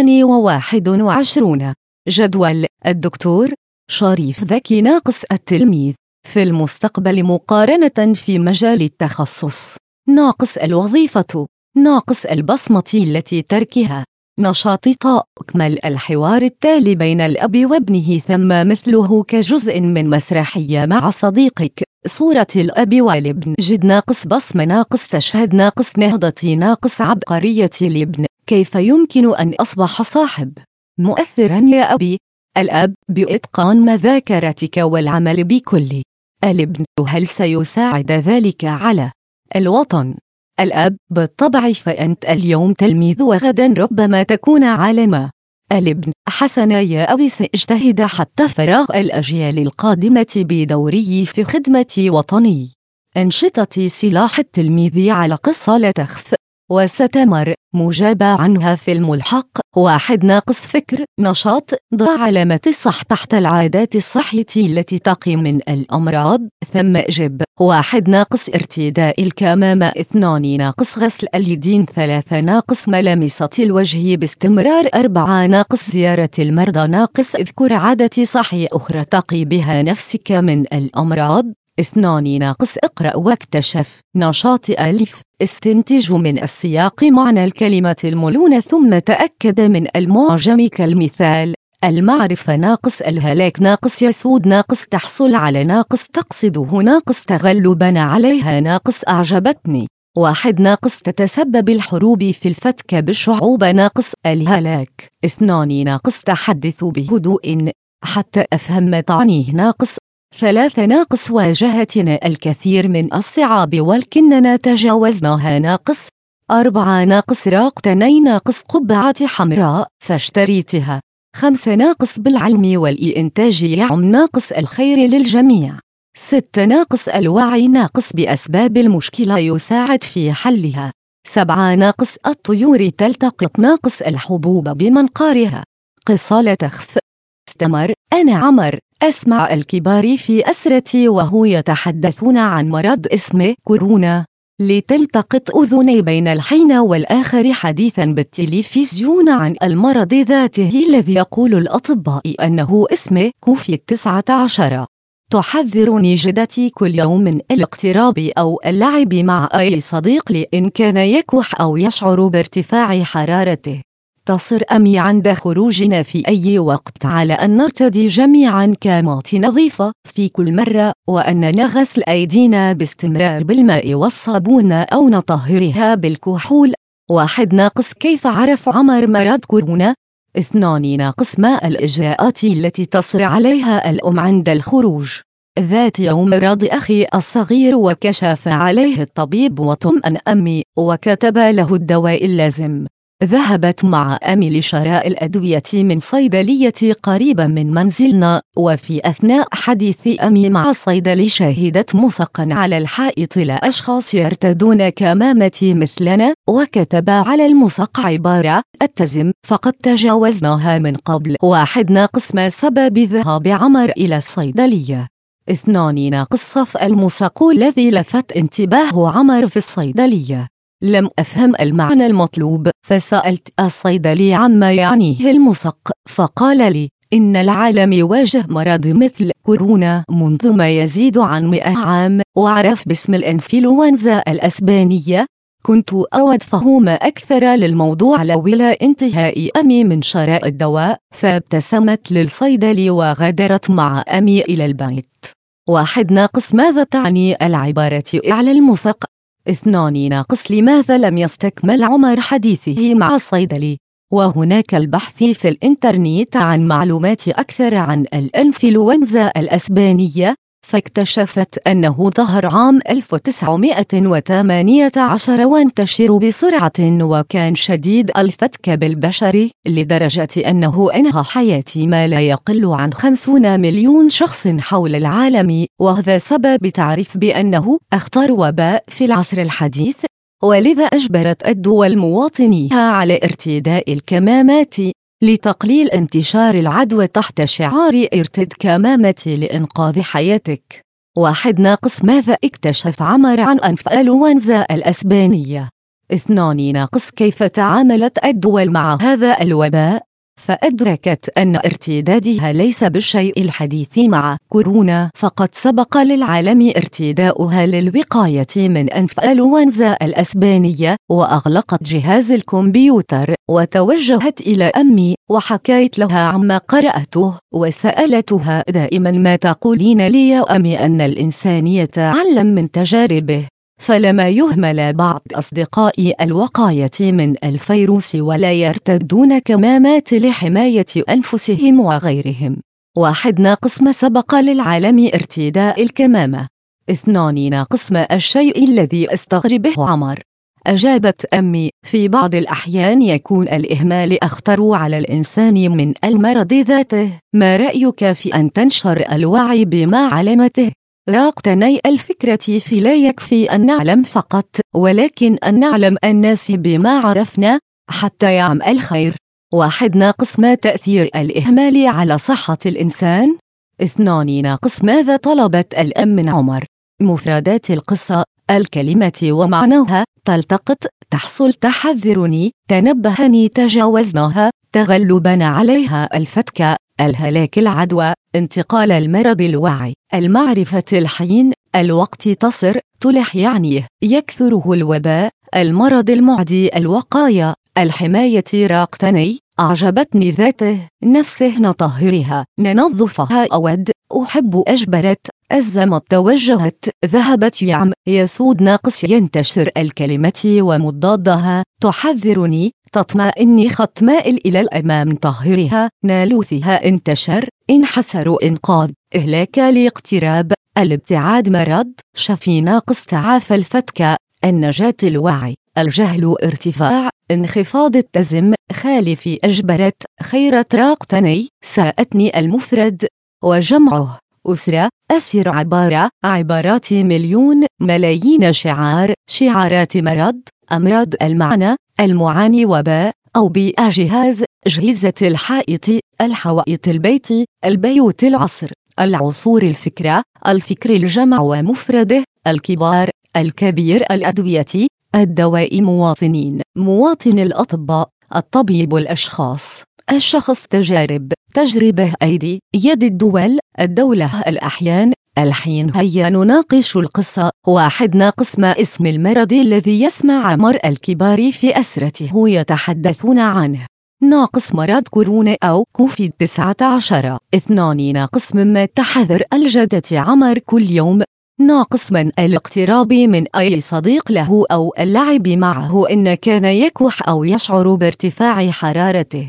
2021. جدول الدكتور شريف ذكي ناقص التلميذ في المستقبل مقارنة في مجال التخصص. ناقص الوظيفة ناقص البصمة التي تركها. نشاط طاء اكمل الحوار التالي بين الأب وابنه ثم مثله كجزء من مسرحية مع صديقك. صورة الأب والابن. جد ناقص بصمة ناقص تشهد ناقص نهضة ناقص عبقرية الابن. كيف يمكن أن أصبح صاحب مؤثرا يا أبي؟ الأب بإتقان مذاكرتك والعمل بكل. الابن هل سيساعد ذلك على الوطن؟ الأب بالطبع، فأنت اليوم تلميذ وغدا ربما تكون عالما. الابن حسنا يا أبي، سأجتهد حتى فراغ الأجيال القادمة بدوري في خدمة وطني. أنشطة سلاح التلميذ على قصة لا تخف وستمر مجابة عنها في الملحق. 1 ناقص فكر نشاط ضع علامة الصح تحت العادات الصحية التي تقي من الأمراض ثم اجب. 1 ناقص ارتداء الكمامة. 2 ناقص غسل اليدين. 3 ناقص ملامسة الوجه باستمرار. 4 ناقص زيارة المرضى. ناقص اذكر عادة صحية أخرى تقي بها نفسك من الأمراض. 2 ناقص اقرأ واكتشف. نشاط ألف استنتج من السياق معنى الكلمة الملونة ثم تأكد من المعجم كالمثال. المعرفة ناقص الهلاك ناقص يسود ناقص تحصل على ناقص تقصده ناقص تغلبا عليها ناقص أعجبتني. 1 ناقص تتسبب الحروب في الفتك بالشعوب ناقص الهلاك. 2 ناقص تحدث بهدوء حتى أفهم ما تعنيه ناقص. 3 ناقص واجهتنا الكثير من الصعاب ولكننا تجاوزناها ناقص. 4 ناقص راقتني ناقص قبعة حمراء فاشتريتها. 5 ناقص بالعلم والإنتاج يعم ناقص الخير للجميع. 6 ناقص الوعي ناقص بأسباب المشكلة يساعد في حلها. 7 ناقص الطيور تلتقط ناقص الحبوب بمنقارها. قصة لا تخف. استمر. أنا عمر أسمع الكبار في أسرتي وهو يتحدثون عن مرض اسمه كورونا، لتلتقط أذني بين الحين والآخر حديثا بالتلفزيون عن المرض ذاته الذي يقول الأطباء أنه اسمه كوفيد-19. تحذرني جدتي كل يوم من الاقتراب أو اللعب مع أي صديق لإن كان يكح أو يشعر بارتفاع حرارته. تصر أمي عند خروجنا في أي وقت على أن نرتدي جميعا كمامات نظيفة في كل مرة وأننا غسل أيدينا باستمرار بالماء والصابون أو نطهرها بالكحول. 1 ناقص كيف عرف عمر مرض كورونا؟ 2 ناقص ما الإجراءات التي تصر عليها الأم عند الخروج؟ ذات يوم رض أخي الصغير وكشف عليه الطبيب وطمأن أمي وكتب له الدواء اللازم. ذهبت مع أمي لشراء الأدوية من صيدلية قريبة من منزلنا، وفي أثناء حديث أمي مع الصيدلي شاهدت ملصقا على الحائط لأشخاص يرتدون كمامتي مثلنا، وكتب على الملصق عبارة اتزم فقد تجاوزناها من قبل. 1 ناقص ما سبب ذهاب عمر إلى الصيدلية؟ 2 ناقص صف الملصق الذي لفت انتباه عمر في الصيدلية. لم أفهم المعنى المطلوب فسألت الصيدلي عما يعنيه الملصق فقال لي إن العالم يواجه مرض مثل كورونا منذ ما يزيد عن 100 عام وعرف باسم الإنفلونزا الأسبانية. كنت أود فهم أكثر للموضوع لولا انتهاء أمي من شراء الدواء، فابتسمت للصيدلي وغادرت مع أمي إلى البيت. 1 ناقص ماذا تعني العبارة على الملصق؟ 2 ناقص لماذا لم يستكمل عمر حديثه مع الصيدلي؟ وهناك البحث في الإنترنت عن معلومات أكثر عن الإنفلونزا الأسبانية، فاكتشفت أنه ظهر عام 1918 وانتشر بسرعة وكان شديد الفتك بالبشر لدرجة أنه أنهى حياة ما لا يقل عن 50 مليون شخص حول العالم، وهذا سبب تعرف بأنه أخطر وباء في العصر الحديث، ولذا أجبرت الدول مواطنيها على ارتداء الكمامات لتقليل انتشار العدوى تحت شعار ارتد كمامتي لإنقاذ حياتك. 1 ماذا اكتشف عمر عن إنفلونزا الأسبانية؟ 2 كيف تعاملت الدول مع هذا الوباء؟ فأدركت أن ارتدادها ليس بالشيء الحديث مع كورونا، فقد سبق للعالم ارتداؤها للوقاية من إنفلونزا الأسبانية، وأغلقت جهاز الكمبيوتر وتوجهت إلى أمي وحكيت لها عما قرأته، وسألتها دائما ما تقولين لي يا أمي أن الإنسان يتعلم من تجاربه، فلما يهمل بعض أصدقائي الوقاية من الفيروس ولا يرتدون كمامات لحماية أنفسهم وغيرهم. 1 ما سبق للعالم ارتداء الكمامة؟ 2 ما الشيء الذي استغربه عمر؟ أجابت أمي: في بعض الأحيان يكون الإهمال أخطر على الإنسان من المرض ذاته. ما رأيك في أن تنشر الوعي بما علمته؟ راقتني الفكرة في لا يكفي أن نعلم فقط، ولكن أن نعلم الناس بما عرفنا حتى يعم الخير. 1 ما تأثير الإهمال على صحة الإنسان؟ 2 ماذا طلبت الأم من عمر؟ مفردات القصة: الكلمة ومعناها، تلتقط، تحصل، تحذرني، تنبهني، تجاوزناها، تغلبنا عليها، الفتك، الهلاك، العدوى، انتقال المرض، الوعي، المعرفة، الحين، الوقت، تصر، تلح يعني يكثره الوباء، المرض المعدي، الوقاية، الحماية. راقتني، أعجبتني ذاته، نفسه، نطهرها، ننظفها، أود، أحب، أجبرت، أزمت، توجهت، ذهبت، يعم، يسود، ينتشر الكلمة ومضادها، تحذرني، تطمئني، خط مائل إلى الأمام، طهرها، نالوثها، انتشر، انحسر، إنقاذ، إهلاك، الاقتراب، الابتعاد، مرض، شفي، تعافى، الفتك، النجاة، الوعي، الجهل، ارتفاع، انخفاض، التزم، خالفي، أجبرت، خيرت. راقتني، ساءتني المفرد وجمعه: أسرة، أسر، عبارة، عبارات، مليون، ملايين، شعار، شعارات، مرض، أمراض، المعنى، المعاني، وباء أو بيئة، جهاز، جهزة، الحائط، الحوائط، البيت، البيوت، العصر، العصور، الفكرة، الفكر، الجمع ومفرده، الكبار، الكبير، الأدوية، الدواء، مواطنين، مواطن، الأطباء، الطبيب، الأشخاص، الشخص، تجارب، تجربة، أيدي، يد، الدول، الدولة، الأحيان، الحين. هيا نناقش القصة. 1 ما اسم المرض الذي يسمع عمر الكبار في أسرته يتحدثون عنه؟ مرض كورونا أو كوفيد-19. 2 مما تحذر الجدة عمر كل يوم؟ من الاقتراب من أي صديق له أو اللعب معه إن كان يكح أو يشعر بارتفاع حرارته.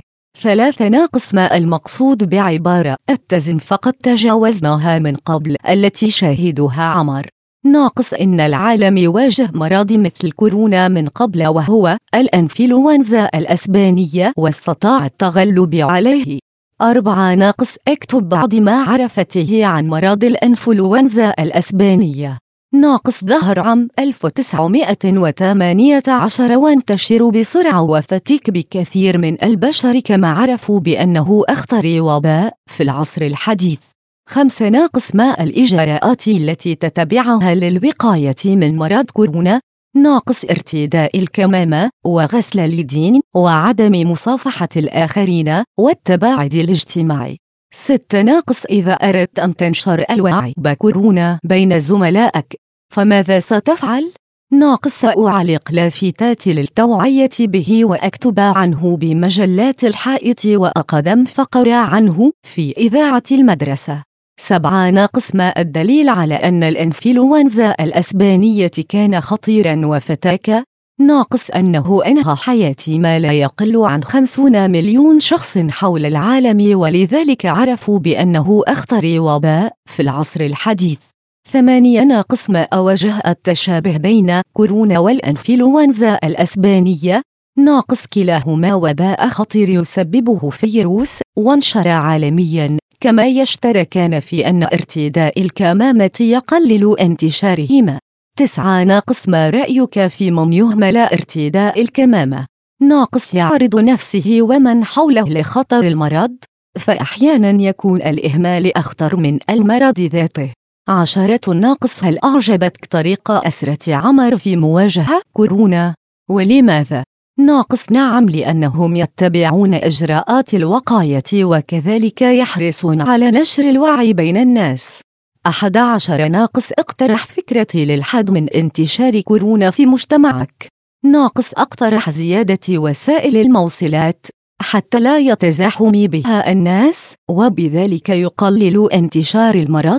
3 ما المقصود بعبارة اتزن فقد تجاوزناها من قبل التي شاهدها عمر؟ إن العالم يواجه مرض مثل كورونا من قبل وهو الإنفلونزا الأسبانية واستطاع التغلب عليه. 4 اكتب بعض ما عرفته عن مرض الإنفلونزا الأسبانية. ظهر عام 1918 وانتشر بسرعة وفتك بكثير من البشر كما عرفوا بأنه أخطر وباء في العصر الحديث. 5 ما الإجراءات التي تتبعها للوقاية من مرض كورونا؟ ارتداء الكمامة وغسل اليدين وعدم مصافحة الآخرين والتباعد الاجتماعي. 6 إذا أردت أن تنشر الوعي بكورونا بين زملائك فماذا ستفعل؟ سأعلق لافتات للتوعية به وأكتب عنه بمجلات الحائط وأقدم فقرة عنه في إذاعة المدرسة. 7 ما الدليل على أن الإنفلونزا الأسبانية كان خطيرا وفتاك؟ ناقص أنه أنهى حياة ما لا يقل عن 50 مليون شخص حول العالم، ولذلك عرفوا بأنه أخطر وباء في العصر الحديث. 8 ناقص ما أوجه التشابه بين كورونا والإنفلونزا الأسبانية. ناقص كلاهما وباء خطير يسببه فيروس وانشر عالمياً، كما يشتركان في أن ارتداء الكمامة يقلل انتشارهما. 9 ناقص ما رأيك في من يهمل ارتداء الكمامة؟ ناقص يعرض نفسه ومن حوله لخطر المرض، فأحياناً يكون الإهمال أخطر من المرض ذاته. 10 ناقص هل أعجبتك طريقة أسرة عمر في مواجهة كورونا؟ ولماذا؟ ناقص نعم، لأنهم يتبعون إجراءات الوقاية وكذلك يحرصون على نشر الوعي بين الناس. 11 ناقص اقترح فكرتي للحد من انتشار كورونا في مجتمعك. ناقص اقترح زيادة وسائل الموصلات حتى لا يتزاحم بها الناس وبذلك يقلل انتشار المرض.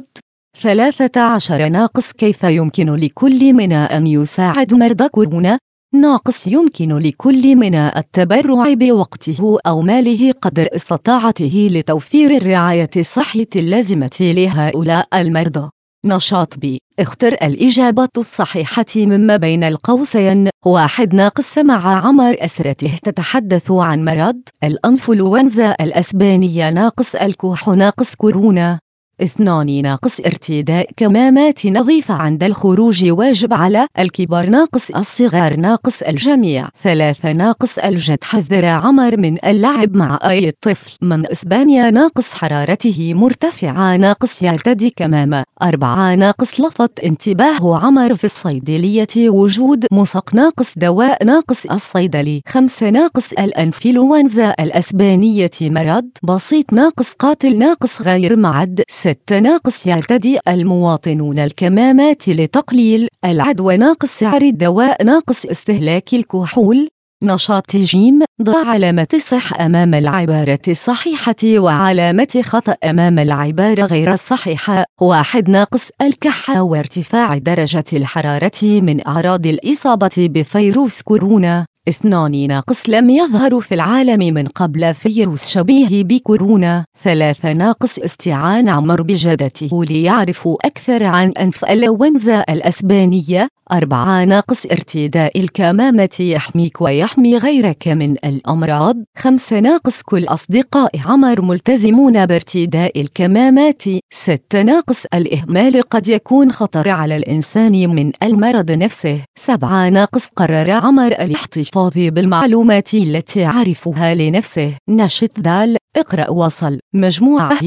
13 ناقص كيف يمكن لكل منا أن يساعد مرضى كورونا؟ ناقص يمكن لكل منا التبرع بوقته أو ماله قدر استطاعته لتوفير الرعاية الصحية اللازمة لهؤلاء المرضى. نشاط بي، اختر الإجابة الصحيحة مما بين القوسين. 1 ناقص سمع عمر أسرته تتحدث عن مرض الإنفلونزا الأسبانية. ناقص الكح ناقص كورونا. 2 ناقص ارتداء كمامات نظيفة عند الخروج واجب على الكبار ناقص الصغار ناقص الجميع. 3 ناقص الجد حذر عمر من اللعب مع أي طفل من إسبانيا ناقص حرارته مرتفعة ناقص يرتدي كمامة. 4 ناقص لفت انتباه عمر في الصيدلية وجود مسق ناقص دواء ناقص الصيدلي. 5 ناقص الإنفلونزا الأسبانية مرض بسيط ناقص قاتل ناقص غير معد. 6 ناقص يرتدي المواطنون الكمامات لتقليل العدوى ناقص سعر الدواء ناقص استهلاك الكحول. نشاط جيم، ضع علامة صح أمام العبارة الصحيحة وعلامة خطأ أمام العبارة غير الصحيحة. 1 ناقص الكحة وارتفاع درجة الحرارة من أعراض الإصابة بفيروس كورونا. 2 ناقص لم يظهر في العالم من قبل فيروس شبيه بكورونا. 3 ناقص استعان عمر بجدته ليعرفوا أكثر عن إنفلونزا الأسبانية. 4 ناقص ارتداء الكمامة يحميك ويحمي غيرك من الأمراض. 5 ناقص كل أصدقاء عمر ملتزمون بارتداء الكمامات. 6 ناقص الإهمال قد يكون خطر على الإنسان من المرض نفسه. 7 ناقص قرر عمر الاحتفاظ بالمعلومات التي عرفها لنفسه. نشط دال، اقرأ وصل. مجموعة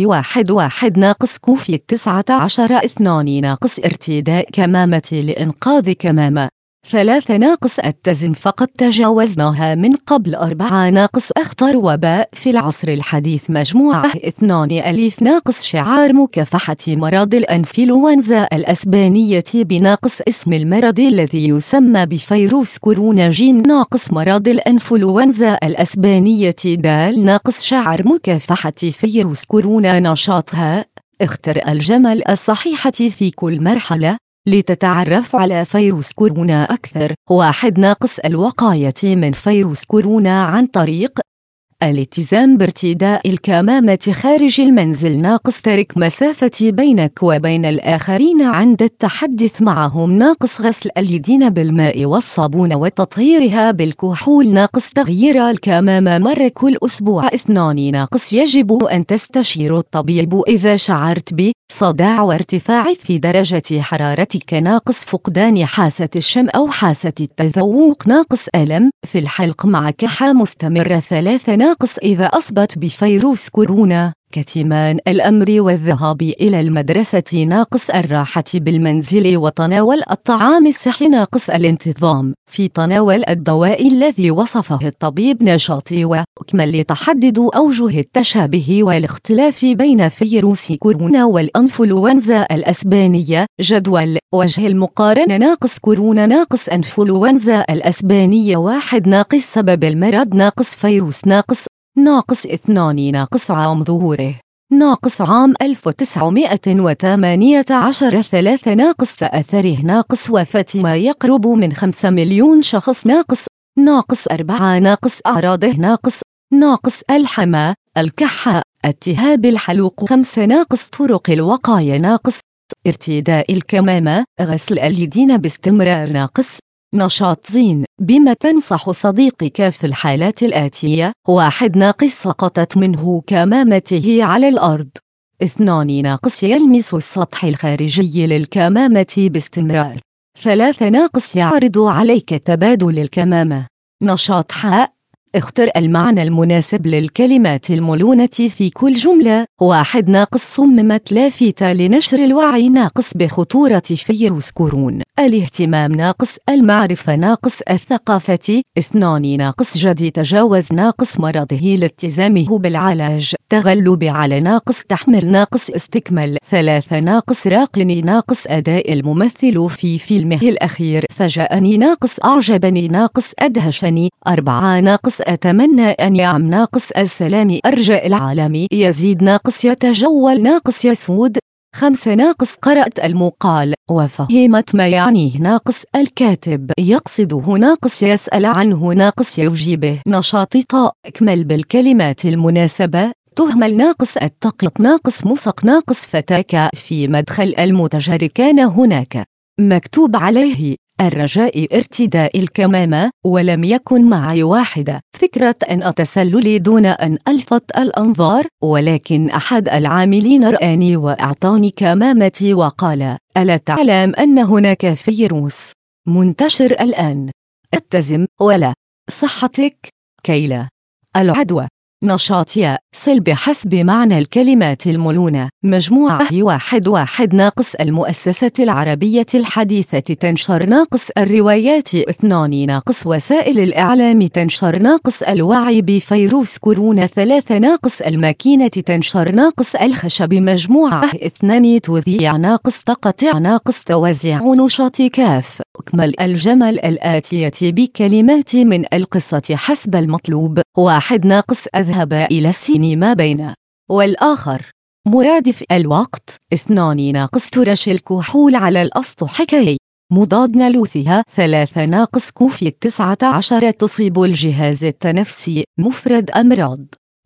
1 ناقص كوفي 19. 2 ناقص ارتداء كمامة لإنقاذ كمامة. 3 ناقص اتزن فقد تجاوزناها من قبل. 4 ناقص اختر وباء في العصر الحديث. مجموعة 2 ألف ناقص شعار مكافحة مرض الإنفلونزا الأسبانية بناقص اسم المرض الذي يسمى بفيروس كورونا. جيم ناقص مرض الإنفلونزا الأسبانية. دال ناقص شعار مكافحة فيروس كورونا. نشاط هاء، اختر الجمل الصحيحة في كل مرحلة لتتعرف على فيروس كورونا أكثر. 1 ناقص الوقاية من فيروس كورونا عن طريق الالتزام بارتداء الكمامة خارج المنزل. ناقص ترك مسافة بينك وبين الآخرين عند التحدث معهم. ناقص غسل اليدين بالماء والصابون وتطهيرها بالكحول. ناقص تغيير الكمامة مرة كل أسبوع. 2 ناقص يجب أن تستشير الطبيب إذا شعرت بصداع وارتفاع في درجة حرارتك. ناقص فقدان حاسة الشم أو حاسة التذوق. ناقص ألم في الحلق مع كحة مستمرة. 3 ناقص إذا أصبت بفيروس كورونا كتمان الأمر والذهاب إلى المدرسة. ناقص الراحة بالمنزل وتناول الطعام الصحي. ناقص الانتظام في تناول الدواء الذي وصفه الطبيب. نشاطي وأكمل لتحدد أوجه التشابه والاختلاف بين فيروس كورونا والإنفلونزا الأسبانية. جدول وجه المقارنة. ناقص كورونا ناقص إنفلونزا الأسبانية. 1 ناقص سبب المرض ناقص فيروس ناقص 2 ناقص عام ظهوره. ناقص عام 1918 3 ناقص أثره ناقص وفاة ما يقرب من 5 مليون شخص ناقص 4 ناقص أعراضه ناقص الحمى الكحة التهاب الحلوق 5 ناقص طرق الوقاية ناقص ارتداء الكمامة غسل اليدين باستمرار ناقص نشاط زين. بما تنصح صديقك في الحالات الآتية؟ 1 ناقص سقطت منه كمامته على الأرض. 2 ناقص يلمس السطح الخارجي للكمامة باستمرار. 3 ناقص يعرض عليك تبادل الكمامة. نشاط حاء اختر المعنى المناسب للكلمات الملونة في كل جملة. 1 ناقص صممت لافتة لنشر الوعي ناقص بخطورة فيروس كورونا. الاهتمام ناقص المعرفة ناقص الثقافة. 2 ناقص جدي تجاوز ناقص مرضه لالتزامه بالعلاج. تغلب على ناقص تحمل ناقص استكمل. 3 ناقص راقني ناقص أداء الممثل في فيلمه الأخير. فاجأني ناقص أعجبني ناقص أدهشني. 4 ناقص أتمنى أن يعم ناقص السلام أرجاء العالم. يزيد ناقص يتجول ناقص يسود. 5 ناقص قرأت المقال وفهمت ما يعنيه ناقص الكاتب يقصده ناقص يسأل عنه ناقص يجيبه. نشاط طاء اكمل بالكلمات المناسبة. تهمل ناقص التقط ناقص مسق ناقص فتاك في مدخل المتجر كان هناك مكتوب عليه الرجاء ارتداء الكمامة ولم يكن معي واحدة. فكرة أن أتسلل دون أن ألفت الأنظار، ولكن أحد العاملين رآني وأعطاني كمامتي وقال: ألا تعلم أن هناك فيروس منتشر الآن؟ اتزم ولا صحتك كي لا العدوى. نشاط يا صل بحسب معنى الكلمات الملونة. مجموعة 1 ناقص المؤسسة العربية الحديثة تنشر ناقص الروايات. 2 ناقص وسائل الإعلام تنشر ناقص الوعي بفيروس كورونا. 3 ناقص الماكينة تنشر ناقص الخشب. مجموعة 2 تذيع ناقص تقطع ناقص توزيع. نشاط كاف اكمل الجمل الآتية بكلمات من القصة حسب المطلوب. 1 ناقص أذهب إلى السينما بين والآخر مرادف الوقت. 2 ناقص ترش الكحول على الأسطح كي مضاد نلوثها. 3 ناقص كوفيد 19 تصيب الجهاز التنفسي مفرد أمراض.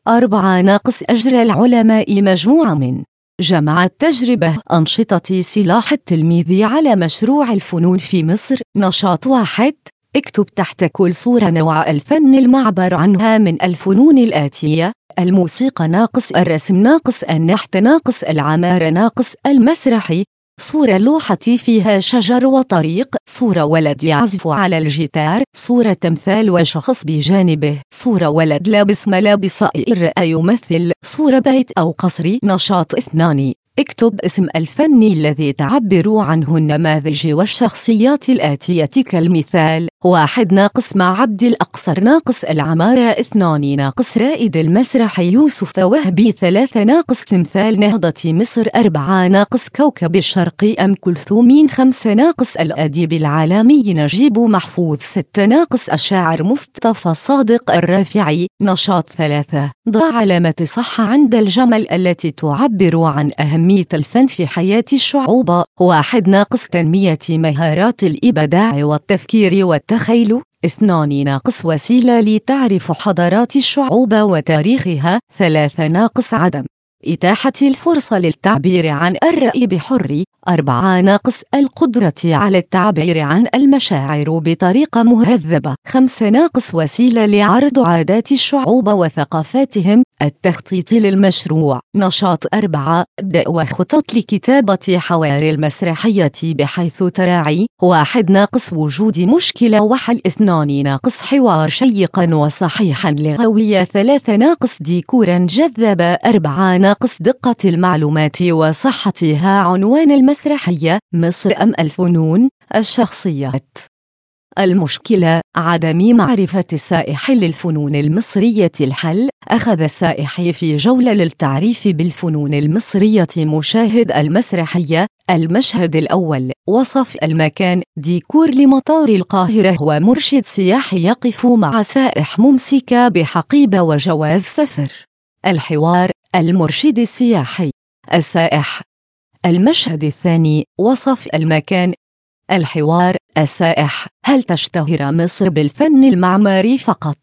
4 ناقص أجرى العلماء مجموعة من جمعت تجربة أنشطة سلاح التلميذ على مشروع الفنون في مصر. نشاط 1 اكتب تحت كل صورة نوع الفن المعبر عنها من الفنون الآتية: الموسيقى ناقص الرسم ناقص النحت ناقص العمارة ناقص المسرح. صورة لوحة فيها شجر وطريق. صورة ولد يعزف على الجيتار. صورة تمثال وشخص بجانبه. صورة ولد لابس ملابس يمثل. صورة بيت أو قصر. نشاط 2 اكتب اسم الفن الذي تعبر عنه النماذج والشخصيات الآتية كالمثال: 1 ناقص مع عبد الأقصر ناقص العمارة. 2 ناقص رائد المسرح يوسف وهبي. 3 ناقص تمثال نهضة مصر. 4 ناقص كوكب الشرق أم كلثوم. 5 ناقص الأديب العالمي نجيب محفوظ. 6 ناقص الشاعر مصطفى صادق الرافعي. نشاط 3 ضع علامة صح عند الجمل التي تعبر عن أهمية الفن في حياة الشعوب. 1 ناقص تنمية مهارات الإبداع والتفكير والتخيل. 2 ناقص وسيلة لتعرف حضارات الشعوب وتاريخها. 3 ناقص عدم إتاحة الفرصة للتعبير عن الرأي بحرية. 4 ناقص القدرة على التعبير عن المشاعر بطريقة مهذبة. 5 ناقص وسيلة لعرض عادات الشعوب وثقافاتهم. التخطيط للمشروع. نشاط 4 ابدأ وخطط لكتابة حوار المسرحية بحيث تراعي: 1 ناقص وجود مشكلة وحل. 2 ناقص حوار شيقا وصحيحا لغوية. 3 ناقص ديكورا جذابا. 4 ناقص دقة المعلومات وصحتها. عنوان المسرحية: مصر أم الفنون؟ الشخصيات. المشكلة: عدم معرفة السائح للفنون المصرية. الحل: أخذ السائح في جولة للتعريف بالفنون المصرية. مشاهد المسرحية. المشهد الأول: وصف المكان. ديكور لمطار القاهرة ومرشد سياحي يقف مع سائح ممسك بحقيبة وجواز سفر. الحوار: المرشد السياحي السائح. المشهد الثاني وصف المكان. الحوار. السائح: هل تشتهر مصر بالفن المعماري فقط؟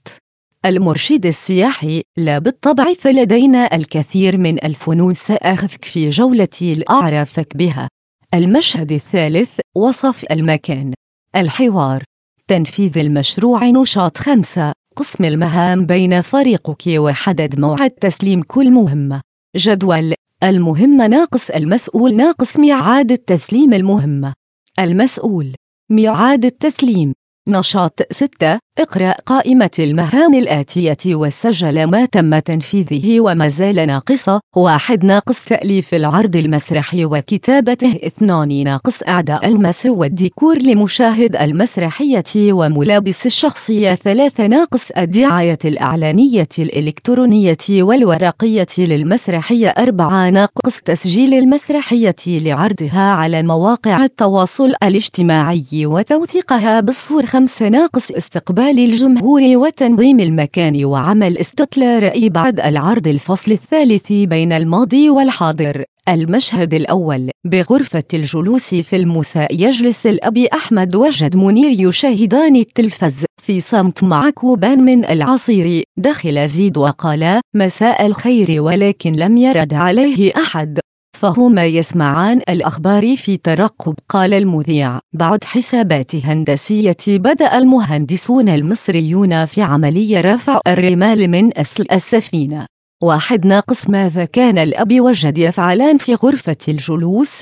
المرشد السياحي: لا بالطبع، فلدينا الكثير من الفنون، سآخذك في جولتي لأعرفك بها. المشهد الثالث وصف المكان. الحوار. تنفيذ المشروع. نشاط 5: قسم المهام بين فريقك وحدد موعد تسليم كل مهمة. جدول. المهمة ناقص المسؤول ناقص ميعاد التسليم المهمة. المسؤول: ميعاد التسليم. نشاط 6: اقرأ قائمة المهام الآتية وسجل ما تم تنفيذه وما زال ناقصة. 1 ناقص تأليف العرض المسرحي وكتابته. 2 ناقص أعداء المسر والديكور لمشاهد المسرحية وملابس الشخصية. 3 ناقص الدعاية الإعلانية الإلكترونية والورقية للمسرحية. 4 ناقص تسجيل المسرحية لعرضها على مواقع التواصل الاجتماعي وتوثيقها بالصور. 5 ناقص استقبال الجمهور وتنظيم المكان وعمل استطلاع رأي بعد العرض. الفصل الثالث بين الماضي والحاضر. المشهد الأول: بغرفة الجلوس في المساء يجلس الأب أحمد وجد منير يشاهدان التلفز في صمت مع كوبان من العصير. دخل زيد وقال: مساء الخير، ولكن لم يرد عليه أحد، فهما يسمعان الأخبار في ترقب. قال المذيع: بعد حسابات هندسية بدأ المهندسون المصريون في عملية رفع الرمال من أصل السفينة. 1 ناقص ماذا كان الأب وجد يفعلان في غرفة الجلوس؟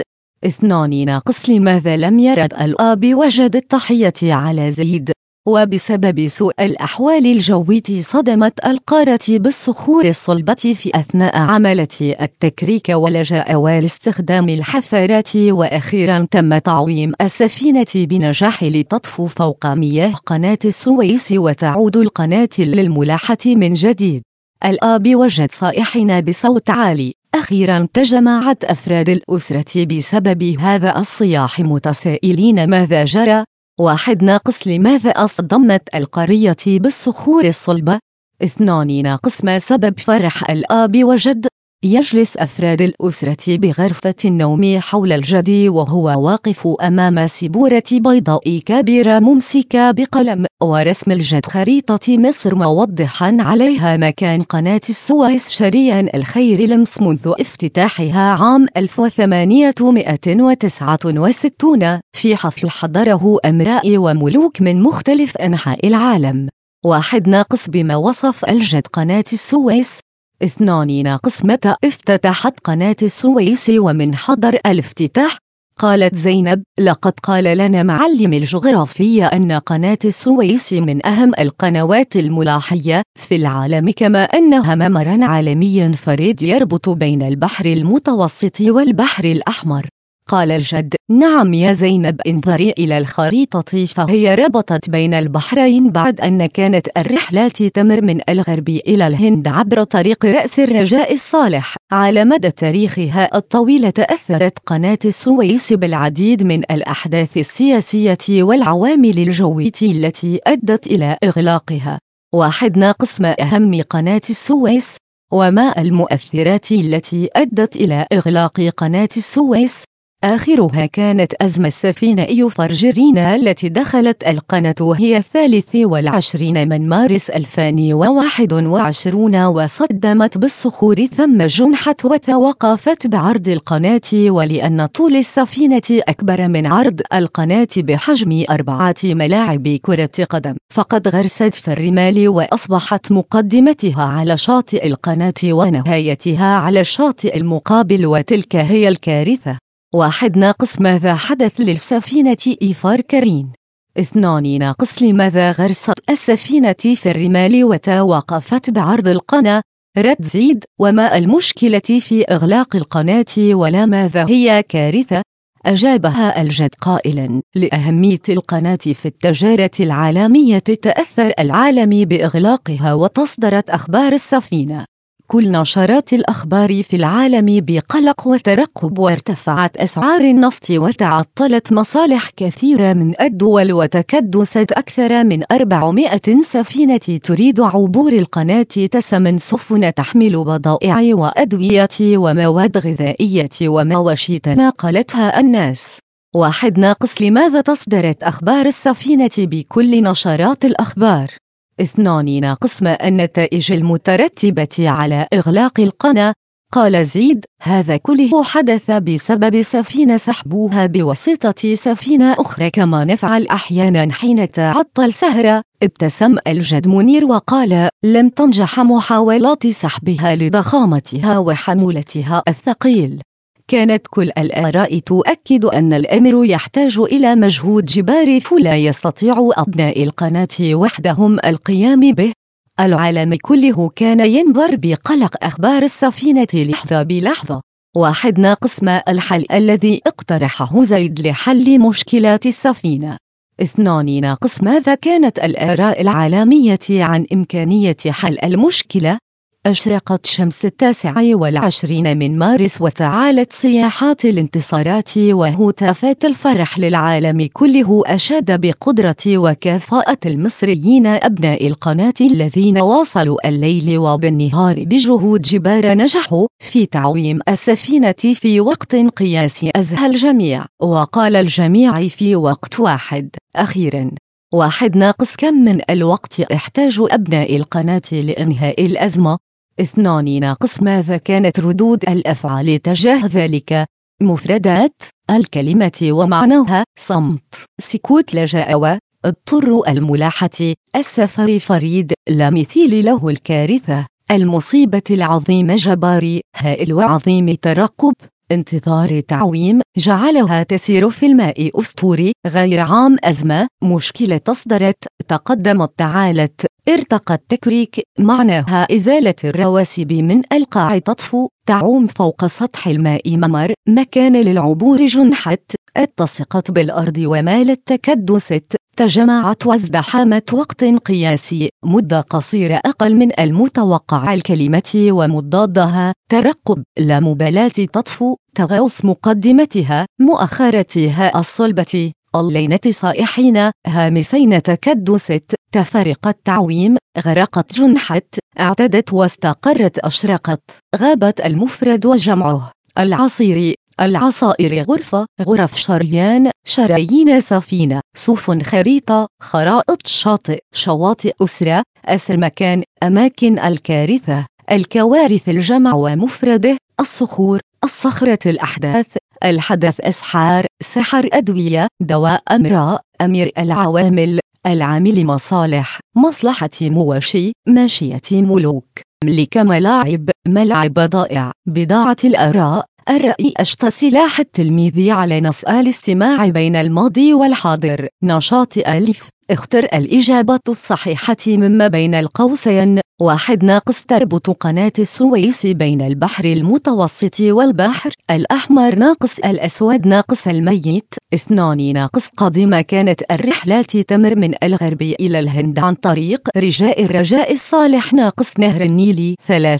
2 ناقص لماذا لم يرد الأب وجد التحية على زيد؟ وبسبب سوء الأحوال الجوية صدمت القارة بالصخور الصلبة في أثناء عملية التكريك ولجأ لاستخدام الحفارات. وأخيرا تم تعويم السفينة بنجاح لتطفو فوق مياه قناة السويس وتعود القناة للملاحة من جديد. الأب وجد صائحين بصوت عالي. أخيرا تجمعت أفراد الأسرة بسبب هذا الصياح متسائلين ماذا جرى. 1 ناقص لماذا أصدمت القرية بالصخور الصلبة؟ 2 ناقص ما سبب فرح الآب وجد؟ يجلس أفراد الأسرة بغرفة النوم حول الجد وهو واقف أمام سبورة بيضاء كبيرة ممسكة بقلم ورسم الجد خريطة مصر موضحا عليها مكان قناة السويس شريان الخير لمصر منذ افتتاحها عام 1869 في حفل حضره أمراء وملوك من مختلف أنحاء العالم. 1 ناقص بما وصف الجد قناة السويس. 2 ناقص متى افتتحت قناة السويس ومن حضر الافتتاح؟ قالت زينب: لقد قال لنا معلم الجغرافية أن قناة السويس من أهم القنوات الملاحية في العالم، كما أنها ممر عالمي فريد يربط بين البحر المتوسط والبحر الأحمر. قال الجد: نعم يا زينب، انظري إلى الخريطة فهي ربطت بين البحرين، بعد أن كانت الرحلات تمر من الغرب إلى الهند عبر طريق رأس الرجاء الصالح. على مدى تاريخها الطويل تأثرت قناة السويس بالعديد من الأحداث السياسية والعوامل الجوية التي أدت إلى إغلاقها. 1 ناقص ما أهم قناة السويس؟ وما المؤثرات التي أدت إلى إغلاق قناة السويس؟ آخرها كانت أزمة السفينة يوفرجرينا التي دخلت القناة وهي 23 من مارس 2021 وصدمت بالصخور ثم جنحت وتوقفت بعرض القناة، ولأن طول السفينة أكبر من عرض القناة بحجم 4 ملاعب كرة قدم، فقد غرست في الرمال وأصبحت مقدمتها على شاطئ القناة ونهايتها على الشاطئ المقابل، وتلك هي الكارثة. 1 ناقص ماذا حدث للسفينة إيفار كارين؟ 2 ناقص لماذا غرست السفينة في الرمال وتوقفت بعرض القناة؟ رد زيد: وما المشكلة في إغلاق القناة ولا ماذا هي كارثة؟ أجابها الجد قائلا: لأهمية القناة في التجارة العالمية تأثر العالم بإغلاقها وتصدرت أخبار السفينة. كل نشرات الأخبار في العالم بقلق وترقب، وارتفعت أسعار النفط وتعطلت مصالح كثيرة من الدول، وتكدست أكثر من 400 سفينة تريد عبور القناة تسمن سفن تحمل بضائع وأدوية ومواد غذائية ومواشي تناقلتها الناس. 1 لماذا تصدرت أخبار السفينة بكل نشرات الأخبار؟ 2 ما النتائج المترتبة على إغلاق القناة؟ قال زيد: هذا كله حدث بسبب سفينة سحبوها بواسطة سفينة أخرى، كما نفعل أحيانا حين تعطل سهرة. ابتسم الجد منير وقال: لم تنجح محاولات سحبها لضخامتها وحمولتها الثقيل. كانت كل الآراء تؤكد أن الأمر يحتاج إلى مجهود جبار، فلا يستطيع أبناء القناة وحدهم القيام به. العالم كله كان ينظر بقلق أخبار السفينة لحظة بلحظة. 1 ما الحل الذي اقترحه زيد لحل مشكلات السفينة؟ 2 ماذا كانت الآراء العالمية عن إمكانية حل المشكلة؟ أشرقت شمس 29 من مارس وتعالت صياحات الانتصارات وهتافات الفرح للعالم كله، أشاد بقدرة وكفاءة المصريين أبناء القناة الذين واصلوا الليل وبالنهار بجهود جبار، نجحوا في تعويم السفينة في وقت قياسي أزهى الجميع. وقال الجميع في وقت واحد: أخيراً. 1 كم من الوقت احتاج أبناء القناة لإنهاء الأزمة؟ 2 ماذا كانت ردود الأفعال تجاه ذلك؟ مفردات الكلمة ومعناها: صمت، سكوت، لجأ، اضطر، الملاحة، السفر فريد، لا مثيل له، الكارثة، المصيبة العظيمة، جبار، هائل وعظيم، ترقب، انتظار تعويم، جعلها تسير في الماء، أسطوري، غير عام، أزمة، مشكلة، تصدرت، تقدمت، تعالت، ارتقت، تكريك، معناها إزالة الرواسب من القاع، تطفو، تعوم فوق سطح الماء، ممر، مكان للعبور، جنحت، اتسقت بالأرض ومالت، تكدست، تجمعت وازدحمت، وقت قياسي، مدة قصيرة أقل من المتوقع، الكلمة ومضادها، ترقب، لا مبالاة، تطفو، تغوص، مقدمتها، مؤخرتها، الصلبة، اللينة، صائحين، هامسين، تكدست، تفرقت، تعويم، غرقت، جنحت، اعتدت واستقرت، أشرقت، غابت، المفرد وجمعه، العصير، العصائر، غرفة، غرف، شريان، شرايين، سفينة، سفن، خريطة، خرائط، شاطئ، شواطئ، أسرة، أسر، مكان، أماكن، الكارثة، الكوارث، الجمع ومفرده، الصخور، الصخرة، الأحداث، الحدث، أسحار، سحر، أدوية، دواء، أمراء، أمير، العوامل، العامل، مصالح، مصلحة، مواشي، ماشية، ملوك، ملك، ملاعب، ملعب، بضائع، بضاعة، الآراء، الرأي، أشط، سلاح التلميذ على نسق الاستماع بين الماضي والحاضر، نشاط، ألف، اختر الإجابة الصحيحة مما بين القوسين. 1 تربط قناة السويس بين البحر المتوسط والبحر الأحمر، الأسود، الميت. 2 قديما كانت الرحلات تمر من الغرب إلى الهند عن طريق رجاء الرجاء الصالح، نهر النيل.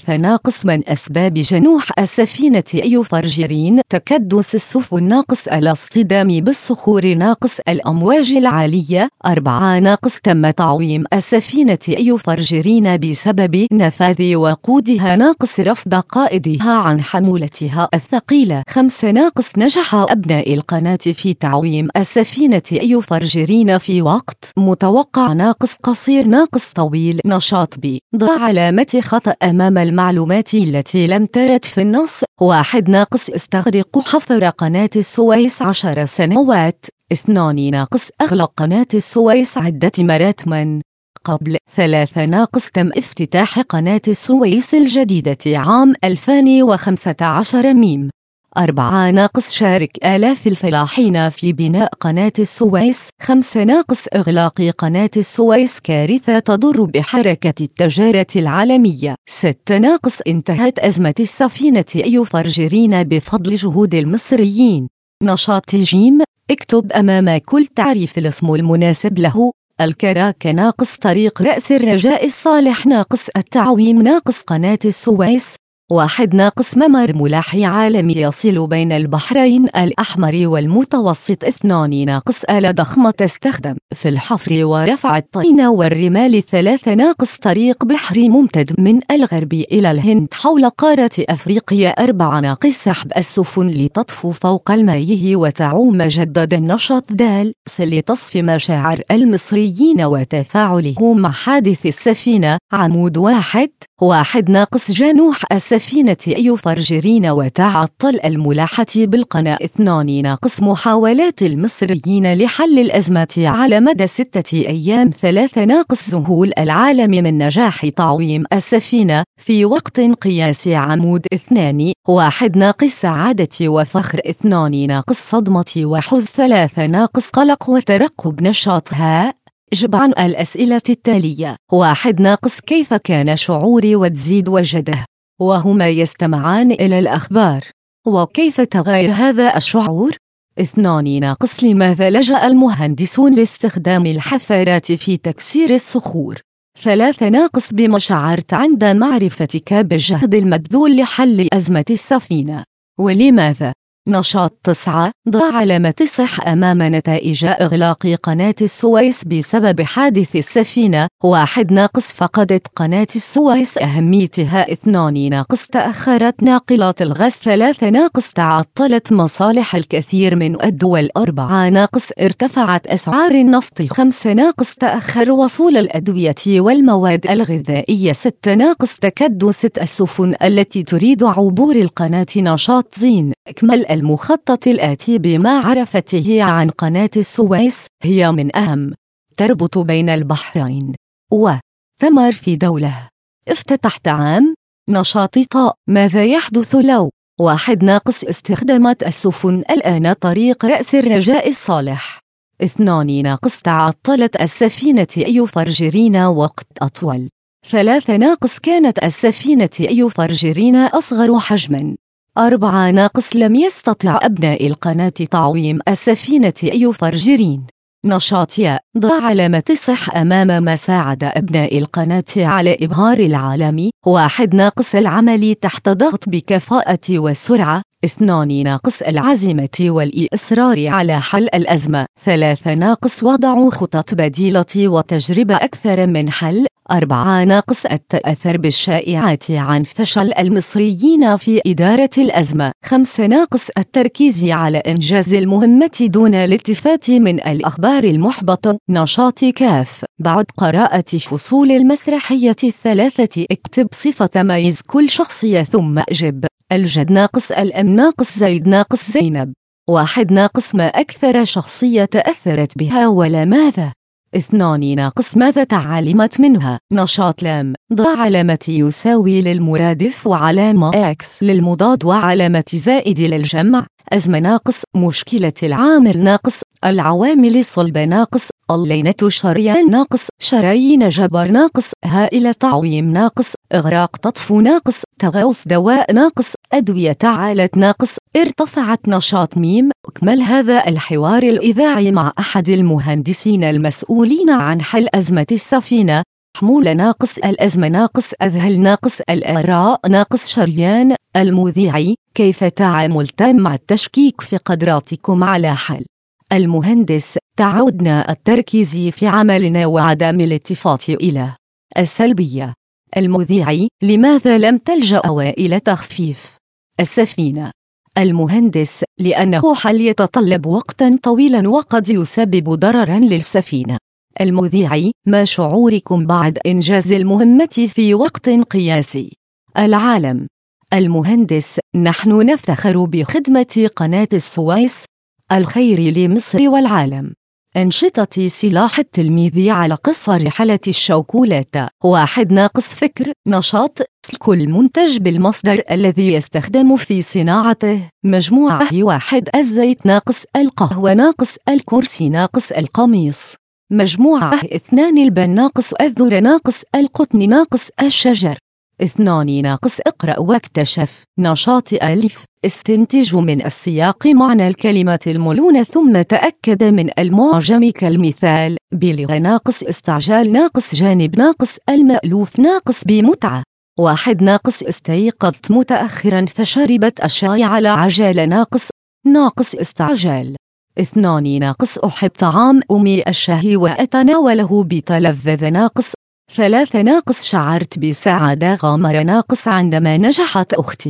3 من أسباب جنوح السفينة؟ أي فرجرين، تكدس السفن، الاصطدام بالصخور، الأمواج العالية. 4 تم تعويم السفينة أي فرجرين بسبب نفاذ وقودها، رفض قائدها عن حمولتها الثقيلة. 5 نجح أبناء القناة في تعويم السفينة أي فرجرين في وقت متوقع، قصير، طويل. نشاط ب، ضع علامة خطأ أمام المعلومات التي لم ترد في النص. 1 استغرق حفر قناة السويس 10 سنوات. 2 أغلق قناة السويس عدة مرات من قبل. 3 تم افتتاح قناة السويس الجديدة عام 2015 ميم. 4 شارك آلاف الفلاحين في بناء قناة السويس. 5 إغلاق قناة السويس كارثة تضر بحركة التجارة العالمية. 6 انتهت أزمة السفينة أي فرجرين بفضل جهود المصريين. نشاط جيم، اكتب أمام كل تعريف الاسم المناسب له. الكراكة ناقص طريق رأس الرجاء الصالح ناقص التعويم ناقص قناة السويس 1 ناقص ممر ملاحي عالمي يصل بين البحرين الأحمر والمتوسط 2 ناقص آلة ضخمة تستخدم في الحفر ورفع الطين والرمال 3 ناقص طريق بحري ممتد من الغرب إلى الهند حول قارة أفريقيا 4 ناقص سحب السفن لتطفو فوق المياه وتعوم جدد النشاط لتصفي مشاعر المصريين وتفاعلهم مع حادث السفينة عمود 1 ناقص جنوح السفينة يفرجرين وتعطل الملاحة بالقناة 2 ناقص محاولات المصريين لحل الأزمة على مدى 6 أيام 3 ناقص ذهول العالم من نجاح تعويم السفينة في وقت قياسي عمود 1 ناقص سعادة وفخر 2 ناقص صدمة وحزن 3 ناقص قلق وترقب نشاط جب عن الأسئلة التالية 1 ناقص كيف كان شعوري وتزيد وجده وهما يستمعان إلى الأخبار وكيف تغير هذا الشعور 2 ناقص لماذا لجأ المهندسون لاستخدام الحفارات في تكسير الصخور 3 ناقص بما شعرت عند معرفتك بالجهد المبذول لحل أزمة السفينة ولماذا نشاط 9 ضع علامة صح أمام نتائج إغلاق قناة السويس بسبب حادث السفينة 1 ناقص فقدت قناة السويس أهميتها 2 ناقص تأخرت ناقلات الغاز 3 ناقص تعطلت مصالح الكثير من الدول 4 ناقص ارتفعت أسعار النفط 5 ناقص تأخر وصول الأدوية والمواد الغذائية 6 ناقص تكدس السفن التي تريد عبور القناة نشاط زين اكمل المخطط الآتي بما عرفته عن قناة السويس هي من أهم تربط بين البحرين وثمر في دولة افتتحت عام نشاط طاء ماذا يحدث لو 1 ناقص استخدمت السفن الآن طريق رأس الرجاء الصالح 2 ناقص تعطلت السفينة يفرجرين وقت أطول 3 ناقص كانت السفينة يفرجرين أصغر حجماً 4 ناقص لم يستطع أبناء القناة تعويم السفينة يفرجرين نشاط يا ضع علامة صح أمام ما ساعد أبناء القناة على إبهار العالم 1 ناقص العمل تحت ضغط بكفاءة وسرعة 2 ناقص العزيمة والإصرار على حل الأزمة 3 ناقص وضع خطط بديلة وتجربة أكثر من حل 4 ناقص التأثر بالشائعات عن فشل المصريين في إدارة الأزمة 5 ناقص التركيز على إنجاز المهمة دون الالتفات من الأخبار المحبطة نشاط كاف بعد قراءة فصول المسرحية 3 اكتب صفة تميز كل شخصية ثم أجب الجد ناقص الأم ناقص زيد ناقص زينب 1 ناقص ما أكثر شخصية تأثرت بها ولا ماذا 2 ناقص ماذا تعلمت منها نشاط لام ضع علامة يساوي للمرادف وعلامة X للمضاد وعلامة زائد للجمع أزمة ناقص مشكلة العامل ناقص العوامل صلب ناقص اللينة شريان ناقص شرايين جبر ناقص هائلة تعويم ناقص إغراق تطفو ناقص تغوص دواء ناقص أدوية تعالت ناقص ارتفعت نشاط ميم اكمل هذا الحوار الإذاعي مع أحد المهندسين المسؤولين عن حل أزمة السفينة حمولة ناقص الأزمة ناقص أذهل ناقص الآراء ناقص شريان المذيع كيف تعاملت مع التشكيك في قدراتكم على حل المهندس تعودنا التركيز في عملنا وعدم الالتفات إلى السلبية المذيع لماذا لم تلجأ إلى تخفيف السفينة المهندس لأنه حل يتطلب وقتا طويلا وقد يسبب ضررا للسفينة المذيع ما شعوركم بعد إنجاز المهمة في وقت قياسي العالم المهندس نحن نفتخر بخدمة قناة السويس الخير لمصر والعالم أنشطة سلاح التلميذ على قصة رحلة الشوكولاتة 1 ناقص فكر نشاط كل منتج بالمصدر الذي يستخدم في صناعته مجموعة 1 الزيت ناقص القهوة ناقص الكرسي ناقص القميص مجموعة 2 البن ناقص الذرة ناقص القطن ناقص الشجر 2 ناقص اقرأ واكتشف. نشاط ألف. استنتج من السياق معنى الكلمة الملونة ثم تأكد من المعجم كالمثال: بلغ ناقص استعجال ناقص جانب ناقص المألوف ناقص بمتعة. 1 ناقص استيقظت متأخرا فشربت الشاي على عجالة ناقص استعجال. 2 ناقص أحب طعام أمي الشهي وأتناوله بتلذذ ناقص 3 ناقص شعرت بسعادة غامرة ناقص عندما نجحت أختي.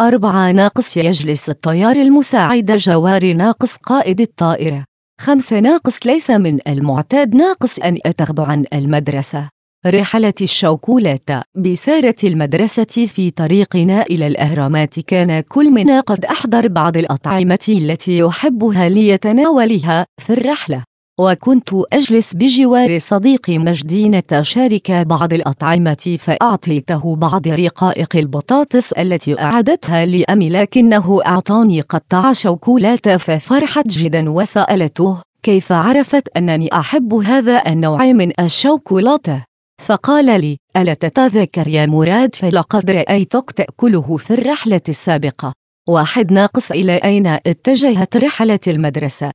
4 ناقص يجلس الطيار المساعد جواري ناقص قائد الطائرة. 5 ناقص ليس من المعتاد ناقص أن أتغب عن المدرسة. رحلة الشوكولاتة. بسيرة المدرسة في طريقنا إلى الأهرامات كان كل منا قد أحضر بعض الأطعمة التي يحبها ليتناولها في الرحلة، وكنت أجلس بجوار صديقي مجدي نتشارك بعض الأطعمة، فأعطيته بعض رقائق البطاطس التي أعدتها لأمي، لكنه أعطاني قطع شوكولاتة ففرحت جدا وسألته كيف عرفت أنني أحب هذا النوع من الشوكولاتة؟ فقال لي: ألا تتذكر يا مراد؟ فلقد رأيتك تأكله في الرحلة السابقة. 1 ناقص إلى أين اتجهت رحلة المدرسة؟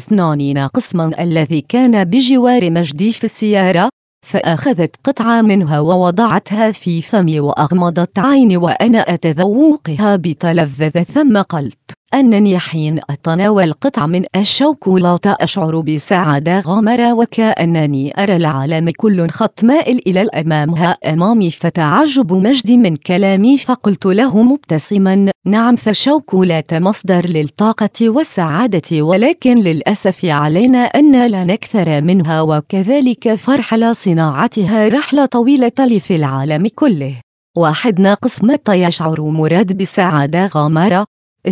2 ناقص من الذي كان بجوار مجدي في السيارة؟ فأخذت قطعة منها ووضعتها في فمي وأغمضت عيني وأنا أتذوقها بتلذذ، ثم قلت أنني حين أتناول قطعة من الشوكولاتة أشعر بسعادة غامرة وكأنني أرى العالم كل خط مائل إلى الأمام أمامي. فتعجب مجدي من كلامي فقلت له مبتسما: نعم، فالشوكولاتة مصدر للطاقة والسعادة، ولكن للأسف علينا أن لا نكثر منها، وكذلك فرحل صناعتها رحلة طويلة في العالم كله. 1 ناقص متى يشعر مراد بسعادة غامرة؟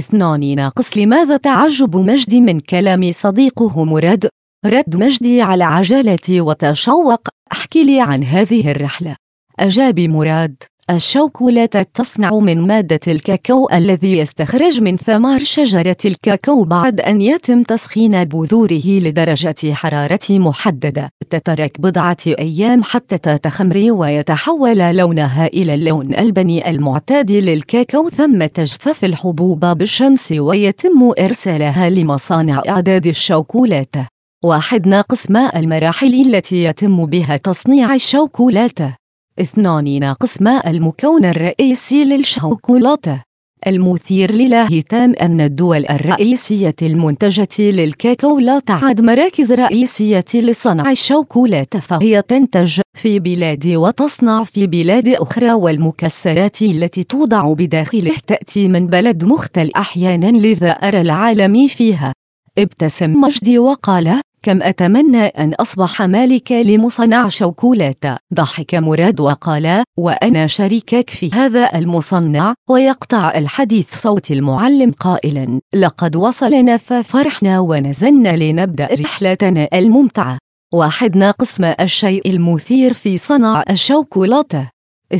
2 ناقص لماذا تعجب مجدي من كلام صديقه مراد؟ رد مجدي على عجلتي وتشوق: احكي لي عن هذه الرحلة. أجاب مراد: الشوكولاتة تصنع من مادة الكاكاو الذي يستخرج من ثمار شجرة الكاكاو بعد أن يتم تسخين بذوره لدرجة حرارة محددة. تترك بضعة أيام حتى تتخمر ويتحول لونها إلى اللون البني المعتاد للكاكاو، ثم تجفف الحبوب بالشمس ويتم إرسالها لمصانع إعداد الشوكولاتة. 1 ناقص ما المراحل التي يتم بها تصنيع الشوكولاتة؟ 2 ناقص ما المكون الرئيسي للشوكولاتة؟ المثير للاهتمام أن الدول الرئيسية المنتجة للكاكاو لا تعد مراكز رئيسية لصنع الشوكولاتة، فهي تنتج في بلاد وتصنع في بلاد أخرى، والمكسرات التي توضع بداخله تأتي من بلد مختلف أحيانا، لذا أرى العالم فيها. ابتسم مجدي وقال: كم أتمنى أن أصبح مالكا لمصنع شوكولاتة. ضحك مراد وقال: وأنا شريكك في هذا المصنع. ويقطع الحديث صوت المعلم قائلا: لقد وصلنا ففرحنا ونزلنا لنبدأ رحلتنا الممتعة. 1 ناقص ما الشيء المثير في صنع الشوكولاتة؟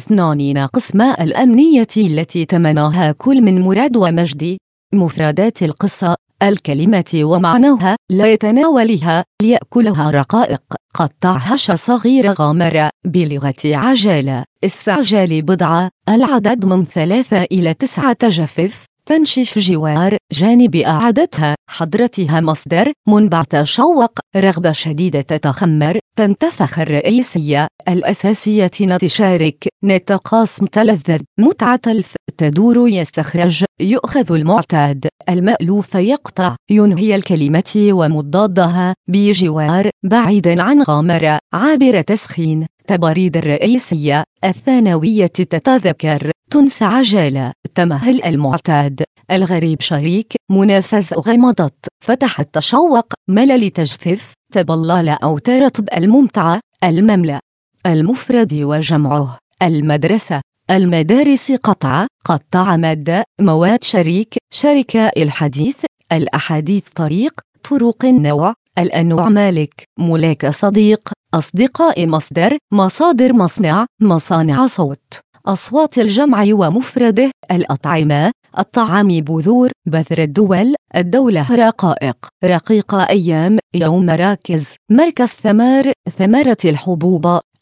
2 ناقص ما الأمنية التي تمناها كل من مراد ومجدي؟ مفردات القصة: الكلمة ومعناها: لا يتناولها، ليأكلها رقائق، قطع هش صغيرة غامرة، بلغة عجالة، استعجال بضعة، العدد من 3 إلى 9، جفف، تنشف جوار، جانب أعدتها، حضرتها مصدر، منبع تشوق، رغبة شديدة تتخمر، تنتفخ الرئيسية، الأساسية نتشارك، نتقاسم تلذذ، متعة تدور يستخرج، يؤخذ المعتاد، المألوف يقطع، ينهي الكلمة ومضادها، بجوار، بعيدا عن غامرة، عابر تسخين، تبريد الرئيسية، الثانوية تتذكر، تنسى عجالة، تمهل المعتاد، الغريب شريك، منافس غمضت، فتح التشوق، ملل تجفف، تبلل أو ترطب، الممتعة، المملأ. المفرد وجمعه: المدرسة، المدارس، قطع مادة، مواد شريك، شركة، الحديث، الأحاديث، طريق، طرق، النوع، الأنواع، مالك، ملاك، صديق، أصدقاء، مصدر، مصادر، مصنع، مصانع، صوت، أصوات الجمع ومفرده، الأطعمة، الطعام، بذور، بذر، الدول، الدولة، رقائق، رقيق، أيام، يوم، مراكز، مركز، ثمار، ثمرة الحبوب،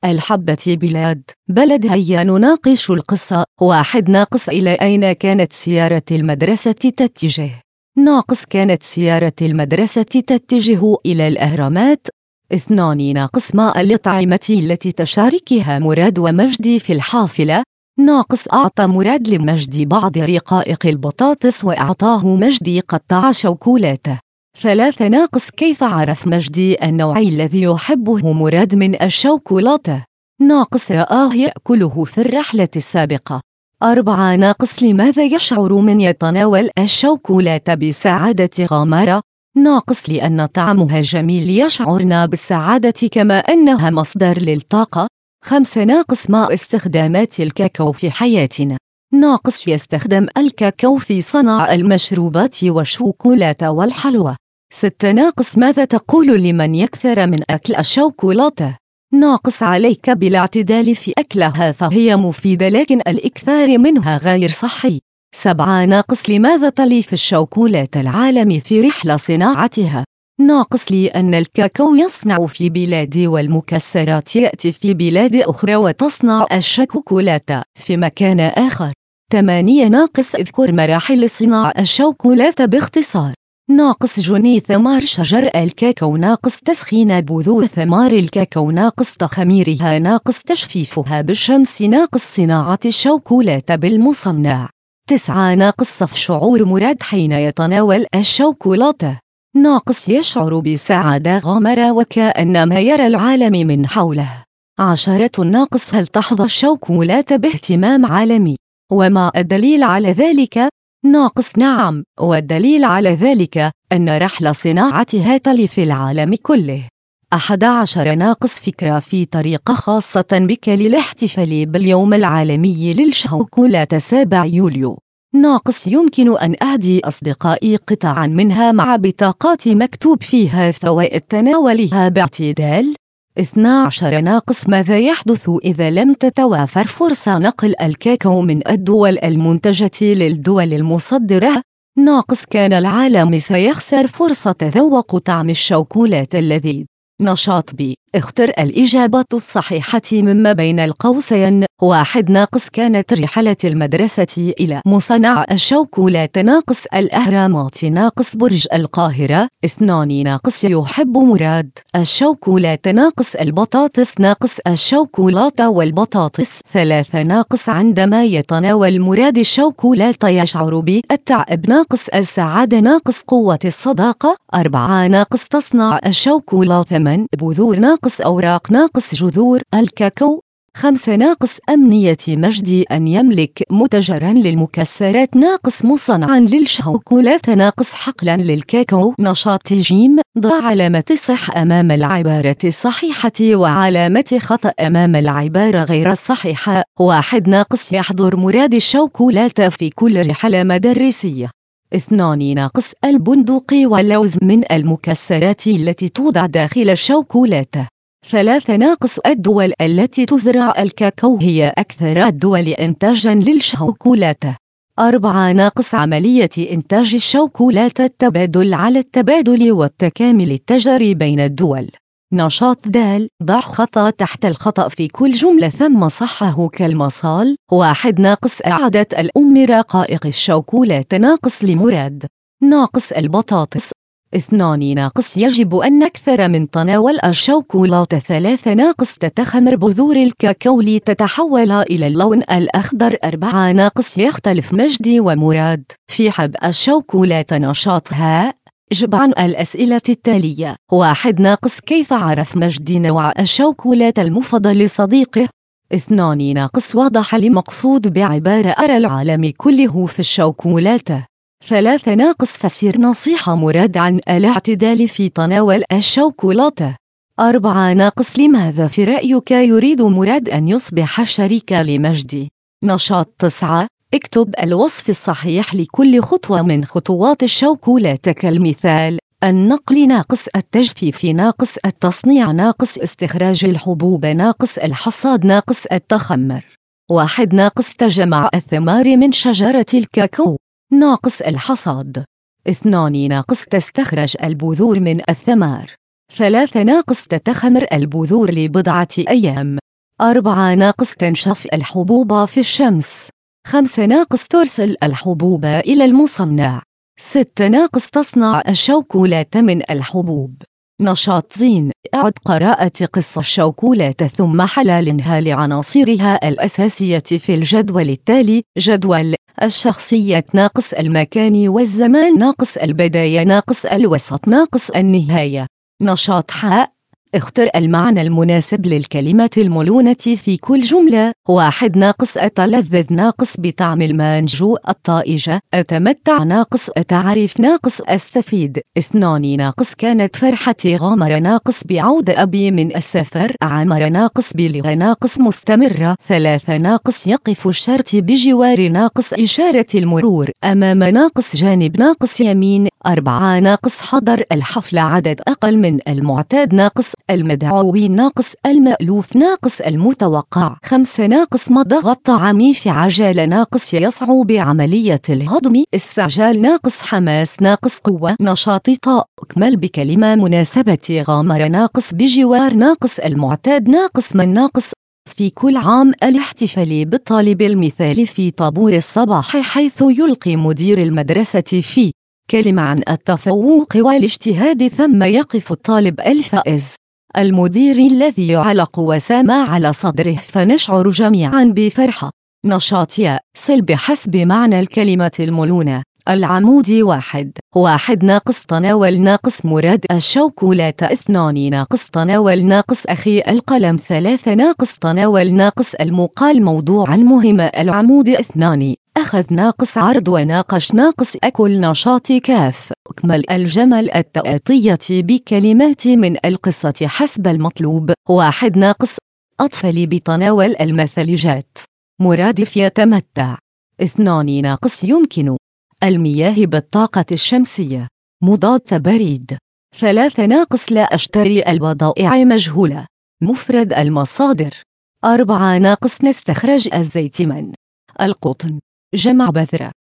الحبة بلد هيا نناقش القصة. 1 إلى أين كانت سيارة المدرسة تتجه؟ كانت سيارة المدرسة تتجه إلى الأهرامات. 2 ما الأطعمة التي تشاركها مراد ومجدي في الحافلة؟ أعطى مراد لمجدي بعض رقائق البطاطس وأعطاه مجدي قطع شوكولاتة. 3 كيف عرف مجدي النوع الذي يحبه مراد من الشوكولاتة؟ رآه يأكله في الرحلة السابقة. 4 لماذا يشعر من يتناول الشوكولاتة بسعادة غامرة؟ لأن طعمها جميل، يشعرنا بالسعادة كما أنها مصدر للطاقة. 5 ما استخدامات الكاكاو في حياتنا؟ يستخدم الكاكاو في صنع المشروبات والشوكولاتة والحلوى. 6 ماذا تقول لمن يكثر من أكل الشوكولاتة؟ عليك بالاعتدال في أكلها فهي مفيدة، لكن الإكثار منها غير صحي. 7 لماذا تلف الشوكولاتة العالم في رحلة صناعتها؟ لأن الكاكاو يصنع في بلاد والمكسرات يأتي في بلاد أخرى وتصنع الشوكولاتة في مكان آخر. 8 اذكر مراحل صناعة الشوكولاتة باختصار. جني ثمار شجر الكاكاو، تسخين بذور ثمار الكاكاو، تخميرها، تجفيفها بالشمس، صناعة الشوكولاتة بالمصنع. 9 صف شعور مراد حين يتناول الشوكولاتة. يشعر بسعادة غامرة وكأنما يرى العالم من حوله. 10 هل تحظى الشوكولاتة باهتمام عالمي؟ وما الدليل على ذلك؟ نعم، والدليل على ذلك أن رحلة صناعتها تلف العالم كله. 11 فكرة في طريقة خاصة بك للاحتفال باليوم العالمي للشوكولاتة 7 يوليو. يمكن أن أهدي أصدقائي قطعا منها مع بطاقات مكتوب فيها فوائد تناولها باعتدال. 12 ماذا يحدث إذا لم تتوافر فرصة نقل الكاكاو من الدول المنتجة للدول المصدرة؟ كان العالم سيخسر فرصة تذوق طعم الشوكولاتة اللذيذ. نشاط بي، اختر الإجابة الصحيحة مما بين القوسين. 1 كانت رحلة المدرسة إلى مصنع الشوكولاتة الأهرامات برج القاهرة. 2 يحب مراد الشوكولاتة البطاطس الشوكولاتة والبطاطس. 3 عندما يتناول مراد الشوكولاتة يشعر بالتعب السعادة قوة الصداقة. 4 تصنع الشوكولاتة من بذور أوراق جذور الكاكاو. 5 أمنية مجدي أن يملك متجرا للمكسرات مصنعا للشوكولاتة حقلا للكاكاو. نشاط جيم، ضع علامة صح أمام العبارة الصحيحة وعلامة خطأ أمام العبارة غير الصحيحة. 1 يحضر مراد الشوكولاتة في كل رحلة مدرسية. 2 البندق واللوز من المكسرات التي توضع داخل الشوكولاتة. 3 الدول التي تزرع الكاكاو هي أكثر الدول إنتاجا للشوكولاتة. 4 عملية إنتاج الشوكولاتة التبادل على التبادل والتكامل التجاري بين الدول. نشاط د، ضع خطأ تحت الخطأ في كل جملة ثم صحه كالمصال. 1 أعادت الأم رقائق الشوكولاتة لمراد البطاطس. 2 يجب أن نكثر من تناول الشوكولاتة. 3 تتخمر بذور الكاكاو لتتحول إلى اللون الأخضر. 4 يختلف مجدي ومراد في حب الشوكولاتة. نشاط ها، جب عن الأسئلة التالية. 1 كيف عرف مجدي نوع الشوكولاتة المفضل لصديقه؟ 2 وضح لي مقصود بعبارة أرى العالم كله في الشوكولاتة. 3 فسر نصيحة مراد عن الاعتدال في تناول الشوكولاتة. 4 لماذا في رأيك يريد مراد أن يصبح شريكا لمجدي؟ نشاط 9 اكتب الوصف الصحيح لكل خطوة من خطوات الشوكولاتة كالمثال: النقل التجفيف التصنيع استخراج الحبوب الحصاد التخمر. 1 تجمع الثمار من شجرة الكاكاو الحصاد. 2 تستخرج البذور من الثمار. 3 تتخمر البذور لبضعة أيام. 4 ناقص تنشف الحبوب في الشمس. 5 ناقص ترسل الحبوب إلى المصنع. 6 ناقص تصنع الشوكولاتة من الحبوب. نشاط زين. أعد قراءة قصة الشوكولاتة ثم حللها لعناصرها الأساسية في الجدول التالي. جدول الشخصية ناقص المكان والزمان ناقص البداية ناقص الوسط ناقص النهاية. نشاط حاء. اختر المعنى المناسب للكلمة الملونة في كل جملة. 1 ناقص أتلذذ ناقص بطعم المانجو الطائجة. أتمتع ناقص أتعرف ناقص أستفيد. 2 ناقص كانت فرحتي غامرة ناقص بعود أبي من السفر. عمر ناقص بلغة ناقص مستمرة. 3 ناقص يقف الشرطي بجوار ناقص إشارة المرور. أمام ناقص جانب ناقص يمين. 4 ناقص حضر الحفل عدد أقل من المعتاد ناقص المدعوين ناقص المألوف ناقص المتوقع. 5 ناقص مضغ الطعام في عجالة ناقص يصعب بعملية الهضم. استعجال ناقص حماس ناقص قوة. نشاط طاء. اكمل بكلمة مناسبة غامر ناقص بجوار ناقص المعتاد ناقص من ناقص في كل عام. الاحتفال بالطالب المثالي في طابور الصباح حيث يلقي مدير المدرسة في كلمة عن التفوق والاجتهاد ثم يقف الطالب الفائز. المدير الذي يعلق وسام على صدره فنشعر جميعا بفرحة. نشاط ياء. صل بحسب معنى الكلمة الملونة. العمود 1 ناقص تناول ناقص مراد الشوكولاتة. 2 ناقص تناول ناقص أخي القلم. 3 ناقص تناول ناقص المقال موضوعا مهمة. العمود 2 أخذ ناقص عرض وناقش ناقص أكل. نشاط كاف. اكمل الجمل التأتية بكلمات من القصة حسب المطلوب. 1 ناقص أطفالي بتناول المثلجات. مرادف يتمتع. 2 ناقص يمكن المياه بالطاقة الشمسية. مضاد بريد. 3 ناقص لا أشتري البضائع مجهولة. مفرد المصادر. 4 ناقص نستخرج الزيت من القطن. جمع بذرة.